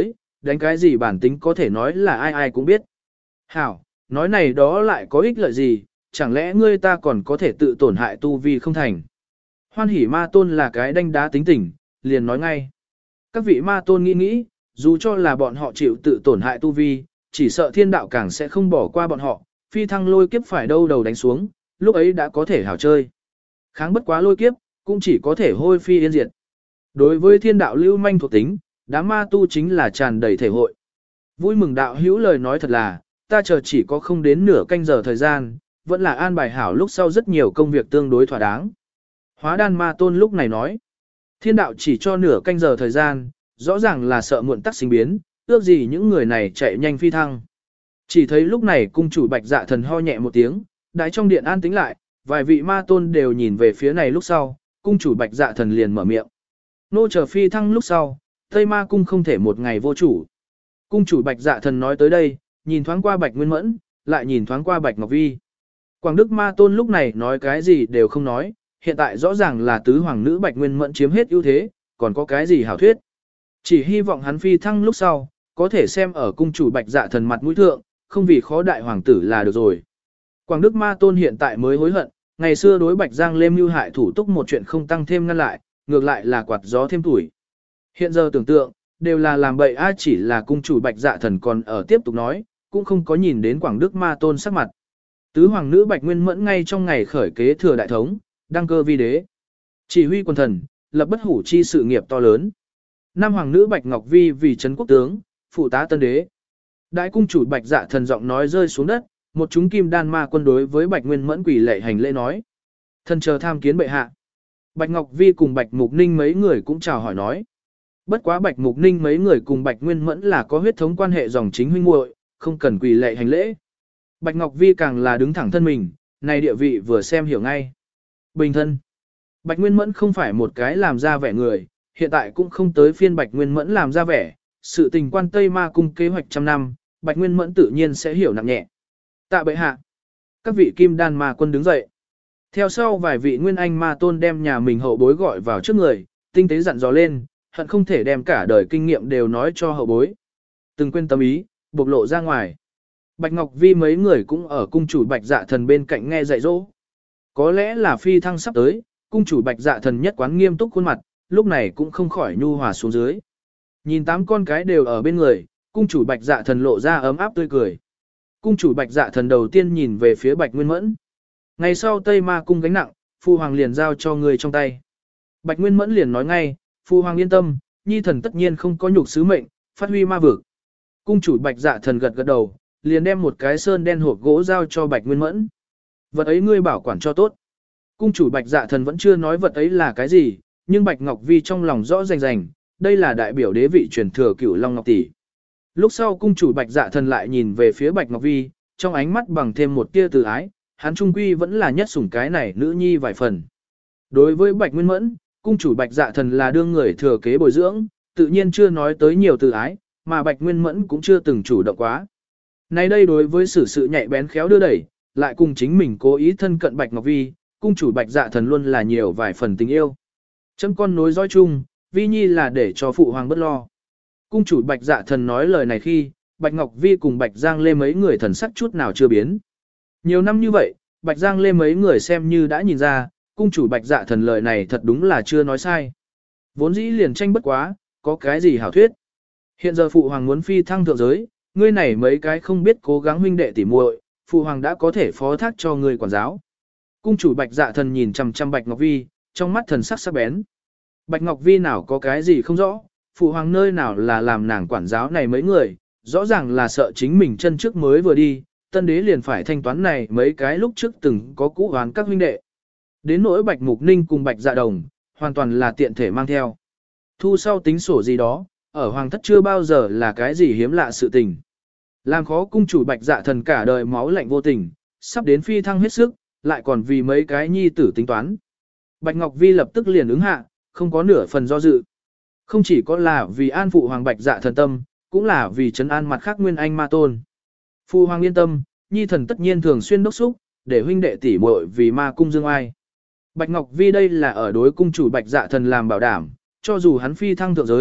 [SPEAKER 1] đánh cái gì bản tính có thể nói là ai ai cũng biết. Hảo, nói này đó lại có ích lợi gì, chẳng lẽ ngươi ta còn có thể tự tổn hại tu vi không thành. Hoan hỉ ma tôn là cái đanh đá tính tình, liền nói ngay. Các vị ma tôn nghĩ nghĩ, dù cho là bọn họ chịu tự tổn hại tu vi, chỉ sợ thiên đạo càng sẽ không bỏ qua bọn họ, phi thăng lôi kiếp phải đâu đầu đánh xuống, lúc ấy đã có thể hảo chơi. Kháng bất quá lôi kiếp, cũng chỉ có thể hôi phi yên diệt. Đối với thiên đạo lưu manh thuộc tính, đám ma tu chính là tràn đầy thể hội. Vui mừng đạo hữu lời nói thật là, ta chờ chỉ có không đến nửa canh giờ thời gian, vẫn là an bài hảo lúc sau rất nhiều công việc tương đối thỏa đáng. Hóa đan ma tôn lúc này nói, thiên đạo chỉ cho nửa canh giờ thời gian, rõ ràng là sợ muộn tắc sinh biến, ước gì những người này chạy nhanh phi thăng. Chỉ thấy lúc này cung chủ bạch dạ thần ho nhẹ một tiếng, đái trong điện an tĩnh lại, vài vị ma tôn đều nhìn về phía này lúc sau, cung chủ bạch dạ thần liền mở miệng. Nô chờ phi thăng lúc sau, Tây Ma cung không thể một ngày vô chủ. Cung chủ bạch dạ thần nói tới đây, nhìn thoáng qua bạch nguyên mẫn, lại nhìn thoáng qua bạch ngọc vi. Quảng Đức ma tôn lúc này nói cái gì đều không nói, hiện tại rõ ràng là tứ hoàng nữ bạch nguyên mẫn chiếm hết ưu thế, còn có cái gì hảo thuyết. Chỉ hy vọng hắn phi thăng lúc sau, có thể xem ở cung chủ bạch dạ thần mặt mũi thượng, không vì khó đại hoàng tử là được rồi. Quảng Đức ma tôn hiện tại mới hối hận, ngày xưa đối bạch giang lêm mưu hại thủ túc một chuyện không tăng thêm ngăn lại, ngược lại là quạt gió thêm tuổi. Hiện giờ tưởng tượng, đều là làm bậy ai chỉ là cung chủ bạch dạ thần còn ở tiếp tục nói, cũng không có nhìn đến Quảng Đức ma tôn sắc mặt. Tứ hoàng nữ bạch nguyên mẫn ngay trong ngày khởi kế thừa đại thống, đăng cơ vi đế. Chỉ huy quân thần, lập bất hủ chi sự nghiệp to lớn. Nam hoàng nữ bạch ngọc vi vì trấn quốc tướng, phụ tá tân đế. Đại cung chủ bạch dạ thần giọng nói rơi xuống đất, một chúng kim đan ma quân đối với bạch nguyên mẫn quỷ lệ hành lễ nói. Thần chờ tham kiến bệ hạ. Bạch Ngọc Vi cùng Bạch Mục Ninh mấy người cũng chào hỏi nói. Bất quá Bạch Mục Ninh mấy người cùng Bạch Nguyên Mẫn là có huyết thống quan hệ dòng chính huynh muội, không cần quỳ lệ hành lễ. Bạch Ngọc Vi càng là đứng thẳng thân mình, này địa vị vừa xem hiểu ngay. Bình thân. Bạch Nguyên Mẫn không phải một cái làm ra vẻ người, hiện tại cũng không tới phiên Bạch Nguyên Mẫn làm ra vẻ. Sự tình quan Tây Ma cung kế hoạch trăm năm, Bạch Nguyên Mẫn tự nhiên sẽ hiểu nặng nhẹ. Tạ bệ hạ. Các vị kim đan ma quân đứng dậy. Theo sau vài vị nguyên anh ma tôn đem nhà mình hậu bối gọi vào trước người, tinh tế dặn dò lên, hận không thể đem cả đời kinh nghiệm đều nói cho hậu bối. Từng quên tâm ý, bộc lộ ra ngoài. Bạch Ngọc Vi mấy người cũng ở cung chủ Bạch Dạ Thần bên cạnh nghe dạy dỗ. Có lẽ là phi thăng sắp tới, cung chủ Bạch Dạ Thần nhất quán nghiêm túc khuôn mặt, lúc này cũng không khỏi nhu hòa xuống dưới. Nhìn 8 con cái đều ở bên người, cung chủ Bạch Dạ Thần lộ ra ấm áp tươi cười. Cung chủ Bạch Dạ Thần đầu tiên nhìn về phía Bạch Nguyên Mẫn. Ngày sau Tây Ma cung gánh nặng, Phu Hoàng liền giao cho người trong tay. Bạch Nguyên Mẫn liền nói ngay, Phu Hoàng yên tâm, nhi thần tất nhiên không có nhục sứ mệnh, phát huy ma vực. Cung chủ Bạch Dạ Thần gật gật đầu, liền đem một cái sơn đen hộp gỗ giao cho Bạch Nguyên Mẫn. Vật ấy ngươi bảo quản cho tốt. Cung chủ Bạch Dạ Thần vẫn chưa nói vật ấy là cái gì, nhưng Bạch Ngọc Vi trong lòng rõ rành rành, đây là đại biểu đế vị truyền thừa Cửu Long Ngọc tỷ. Lúc sau cung chủ Bạch Dạ Thần lại nhìn về phía Bạch Ngọc Vi, trong ánh mắt bằng thêm một tia từ ái, hắn trung quy vẫn là nhất sủng cái này nữ nhi vài phần. Đối với Bạch Nguyên Mẫn, cung chủ Bạch Dạ Thần là đương người thừa kế bồi dưỡng, tự nhiên chưa nói tới nhiều từ ái, mà Bạch Nguyên Mẫn cũng chưa từng chủ động quá. Nay đây đối với sự nhạy bén khéo đưa đẩy, lại cùng chính mình cố ý thân cận Bạch Ngọc Vi, cung chủ Bạch Dạ Thần luôn là nhiều vài phần tình yêu. Chấm con nối dõi chung, Vi Nhi là để cho phụ hoàng bất lo. Cung chủ Bạch Dạ Thần nói lời này khi, Bạch Ngọc Vi cùng Bạch Giang Lê mấy người thần sắc chút nào chưa biến. Nhiều năm như vậy, Bạch Giang Lê mấy người xem như đã nhìn ra, cung chủ Bạch Dạ Thần lời này thật đúng là chưa nói sai. Vốn dĩ liền tranh bất quá, có cái gì hảo thuyết. Hiện giờ phụ hoàng muốn phi thăng thượng giới, ngươi này mấy cái không biết cố gắng huynh đệ tỉ muội, phụ hoàng đã có thể phó thác cho ngươi quản giáo. Cung chủ Bạch Dạ Thần nhìn chằm chằm Bạch Ngọc Vi, trong mắt thần sắc sắc bén. Bạch Ngọc Vi nào có cái gì không rõ, phụ hoàng nơi nào là làm nàng quản giáo này mấy người, rõ ràng là sợ chính mình chân trước mới vừa đi, tân đế liền phải thanh toán này mấy cái lúc trước từng có cũ oán các huynh đệ. Đến nỗi Bạch Mục Ninh cùng Bạch Dạ Đồng, hoàn toàn là tiện thể mang theo. Thu sau tính sổ gì đó, ở hoàng thất chưa bao giờ là cái gì hiếm lạ sự tình. Làm khó cung chủ Bạch Dạ Thần cả đời máu lạnh vô tình, sắp đến phi thăng hết sức, lại còn vì mấy cái nhi tử tính toán. Bạch Ngọc Vi lập tức liền ứng hạ, không có nửa phần do dự. Không chỉ có là vì an phụ hoàng Bạch Dạ Thần tâm, cũng là vì trấn an mặt khác nguyên anh ma tôn. Phụ hoàng yên tâm, nhi thần tất nhiên thường xuyên đốc xúc, để huynh đệ tỷ muội vì ma cung dương ai. Bạch Ngọc Vi đây là ở đối cung chủ Bạch Dạ Thần làm bảo đảm, cho dù hắn phi thăng thượng giới,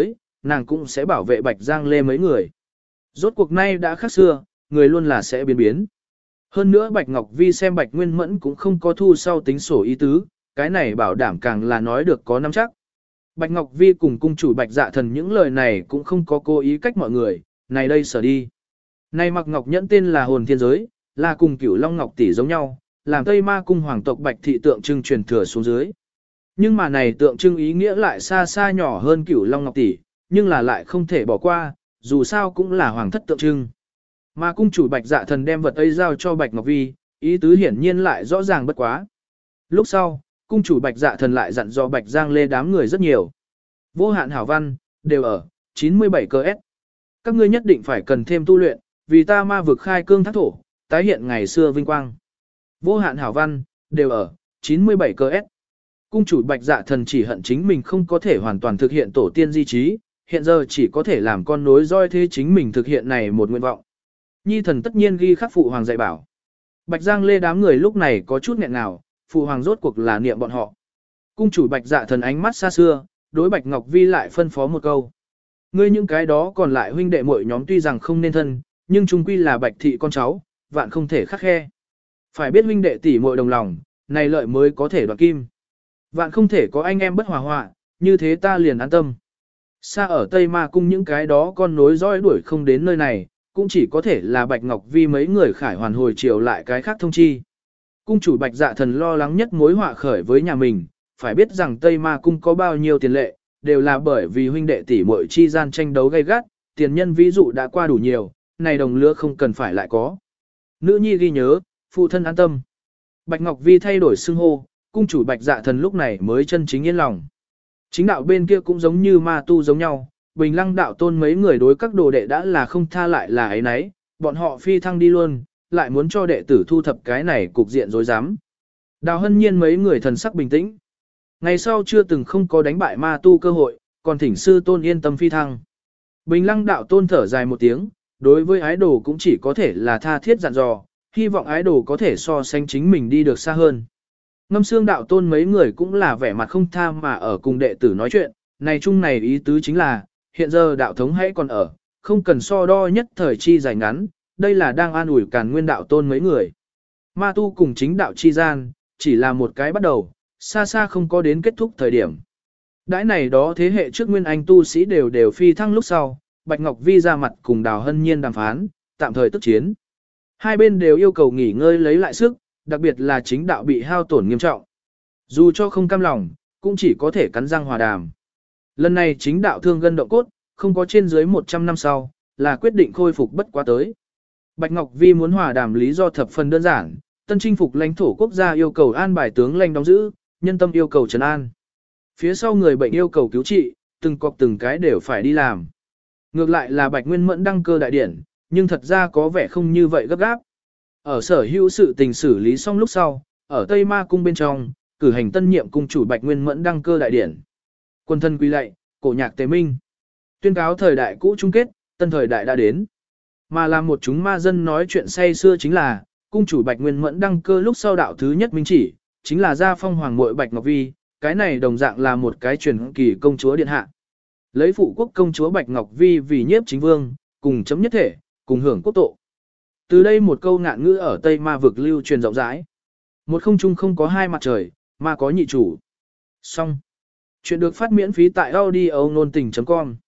[SPEAKER 1] nàng cũng sẽ bảo vệ Bạch Giang Lê mấy người. Rốt cuộc nay đã khác xưa, người luôn là sẽ biến biến. Hơn nữa Bạch Ngọc Vi xem Bạch Nguyên Mẫn cũng không có thu sau tính sổ ý tứ, cái này bảo đảm càng là nói được có nắm chắc. Bạch Ngọc Vi cùng cung chủ Bạch Dạ Thần những lời này cũng không có cố ý cách mọi người, này đây sở đi. Này Mặc Ngọc Nhẫn tên là hồn thiên giới, là cùng Cửu Long Ngọc tỷ giống nhau, làm Tây Ma cung hoàng tộc Bạch thị tượng trưng truyền thừa xuống dưới. Nhưng mà này tượng trưng ý nghĩa lại xa xa nhỏ hơn Cửu Long Ngọc tỷ, nhưng là lại không thể bỏ qua, dù sao cũng là hoàng thất tượng trưng. Mà cung chủ Bạch Dạ Thần đem vật ấy giao cho Bạch Ngọc Vi, ý tứ hiển nhiên lại rõ ràng bất quá. Lúc sau, cung chủ Bạch Dạ Thần lại dặn dò Bạch Giang Lê đám người rất nhiều. Vô hạn hảo văn, đều ở, 97 cơ S. Các ngươi nhất định phải cần thêm tu luyện, vì ta ma vực khai cương thác thổ, tái hiện ngày xưa vinh quang. Vô hạn hảo văn, đều ở, 97 cơ S. Cung chủ Bạch Dạ Thần chỉ hận chính mình không có thể hoàn toàn thực hiện tổ tiên di trí, hiện giờ chỉ có thể làm con nối roi thế chính mình thực hiện này một nguyện vọng. Nhi thần tất nhiên ghi khắc phụ hoàng dạy bảo. Bạch Giang Lê đám người lúc này có chút nghẹn ngào, phụ hoàng rốt cuộc là niệm bọn họ. Cung chủ Bạch Dạ Thần ánh mắt xa xưa, đối Bạch Ngọc Vi lại phân phó một câu. Ngươi những cái đó còn lại huynh đệ muội nhóm tuy rằng không nên thân, nhưng chung quy là Bạch thị con cháu, vạn không thể khắc khe. Phải biết huynh đệ tỷ muội đồng lòng, này lợi mới có thể đoạt kim. Vạn không thể có anh em bất hòa họa, như thế ta liền an tâm. Xa ở Tây Ma cung những cái đó con nối dõi đuổi không đến nơi này, cũng chỉ có thể là Bạch Ngọc Vi mấy người khải hoàn hồi chiều lại cái khác thông chi. Cung chủ Bạch Dạ Thần lo lắng nhất mối họa khởi với nhà mình, phải biết rằng Tây Ma cung có bao nhiêu tiền lệ, đều là bởi vì huynh đệ tỷ muội chi gian tranh đấu gay gắt, tiền nhân ví dụ đã qua đủ nhiều, này đồng lứa không cần phải lại có. Nữ nhi ghi nhớ, phụ thân an tâm. Bạch Ngọc Vi thay đổi xưng hô, cung chủ Bạch Dạ Thần lúc này mới chân chính yên lòng. Chính đạo bên kia cũng giống như ma tu giống nhau, Bình Lăng đạo tôn mấy người đối các đồ đệ đã là không tha lại là ấy nấy, bọn họ phi thăng đi luôn, lại muốn cho đệ tử thu thập cái này cục diện rối rắm. Đào Hân Nhiên mấy người thần sắc bình tĩnh. Ngày sau chưa từng không có đánh bại ma tu cơ hội, còn thỉnh sư tôn yên tâm phi thăng. Bình Lăng đạo tôn thở dài một tiếng, đối với ái đồ cũng chỉ có thể là tha thiết dặn dò, hy vọng ái đồ có thể so sánh chính mình đi được xa hơn. Ngâm Xương đạo tôn mấy người cũng là vẻ mặt không tha mà ở cùng đệ tử nói chuyện, này chung này ý tứ chính là, hiện giờ đạo thống hãy còn ở, không cần so đo nhất thời chi dài ngắn, đây là đang an ủi Càn Nguyên đạo tôn mấy người. Ma tu cùng chính đạo chi gian, chỉ là một cái bắt đầu, xa xa không có đến kết thúc thời điểm. Đãi này đó thế hệ trước nguyên anh tu sĩ đều phi thăng lúc sau, Bạch Ngọc Vi ra mặt cùng Đào Hân Nhiên đàm phán, tạm thời tức chiến. Hai bên đều yêu cầu nghỉ ngơi lấy lại sức, đặc biệt là chính đạo bị hao tổn nghiêm trọng. Dù cho không cam lòng, cũng chỉ có thể cắn răng hòa đàm. Lần này chính đạo thương gân động cốt, không có trên dưới 100 năm sau, là quyết định khôi phục bất quá tới. Bạch Ngọc Vi muốn hòa đàm lý do thập phần đơn giản, tân chinh phục lãnh thổ quốc gia yêu cầu an bài tướng lãnh đóng giữ, nhân tâm yêu cầu trấn an. Phía sau người bệnh yêu cầu cứu trị, từng cọc từng cái đều phải đi làm. Ngược lại là Bạch Nguyên Mẫn đăng cơ đại điển, nhưng thật ra có vẻ không như vậy gấp gáp. Ở sở hữu sự tình xử lý xong lúc sau, ở Tây Ma cung bên trong, cử hành tân nhiệm cung chủ Bạch Nguyên Mẫn đăng cơ đại điển. Quân thân quý lạy, cổ nhạc tế minh. Tuyên cáo thời đại cũ chung kết, tân thời đại đã đến. Mà là một chúng ma dân nói chuyện say xưa chính là, cung chủ Bạch Nguyên Mẫn đăng cơ lúc sau đạo thứ nhất minh chỉ, chính là gia phong hoàng muội Bạch Ngọc Vi, cái này đồng dạng là một cái truyền kỳ công chúa điện hạ. Lấy phụ quốc công chúa Bạch Ngọc Vi vì nhiếp chính vương, cùng chấm nhất thể, cùng hưởng quốc tộ. Từ đây một câu ngạn ngữ ở Tây Ma vực lưu truyền rộng rãi. Một không trung không có hai mặt trời, mà có nhị chủ. Xong. Chuyện được phát miễn phí tại audio nôn tình.com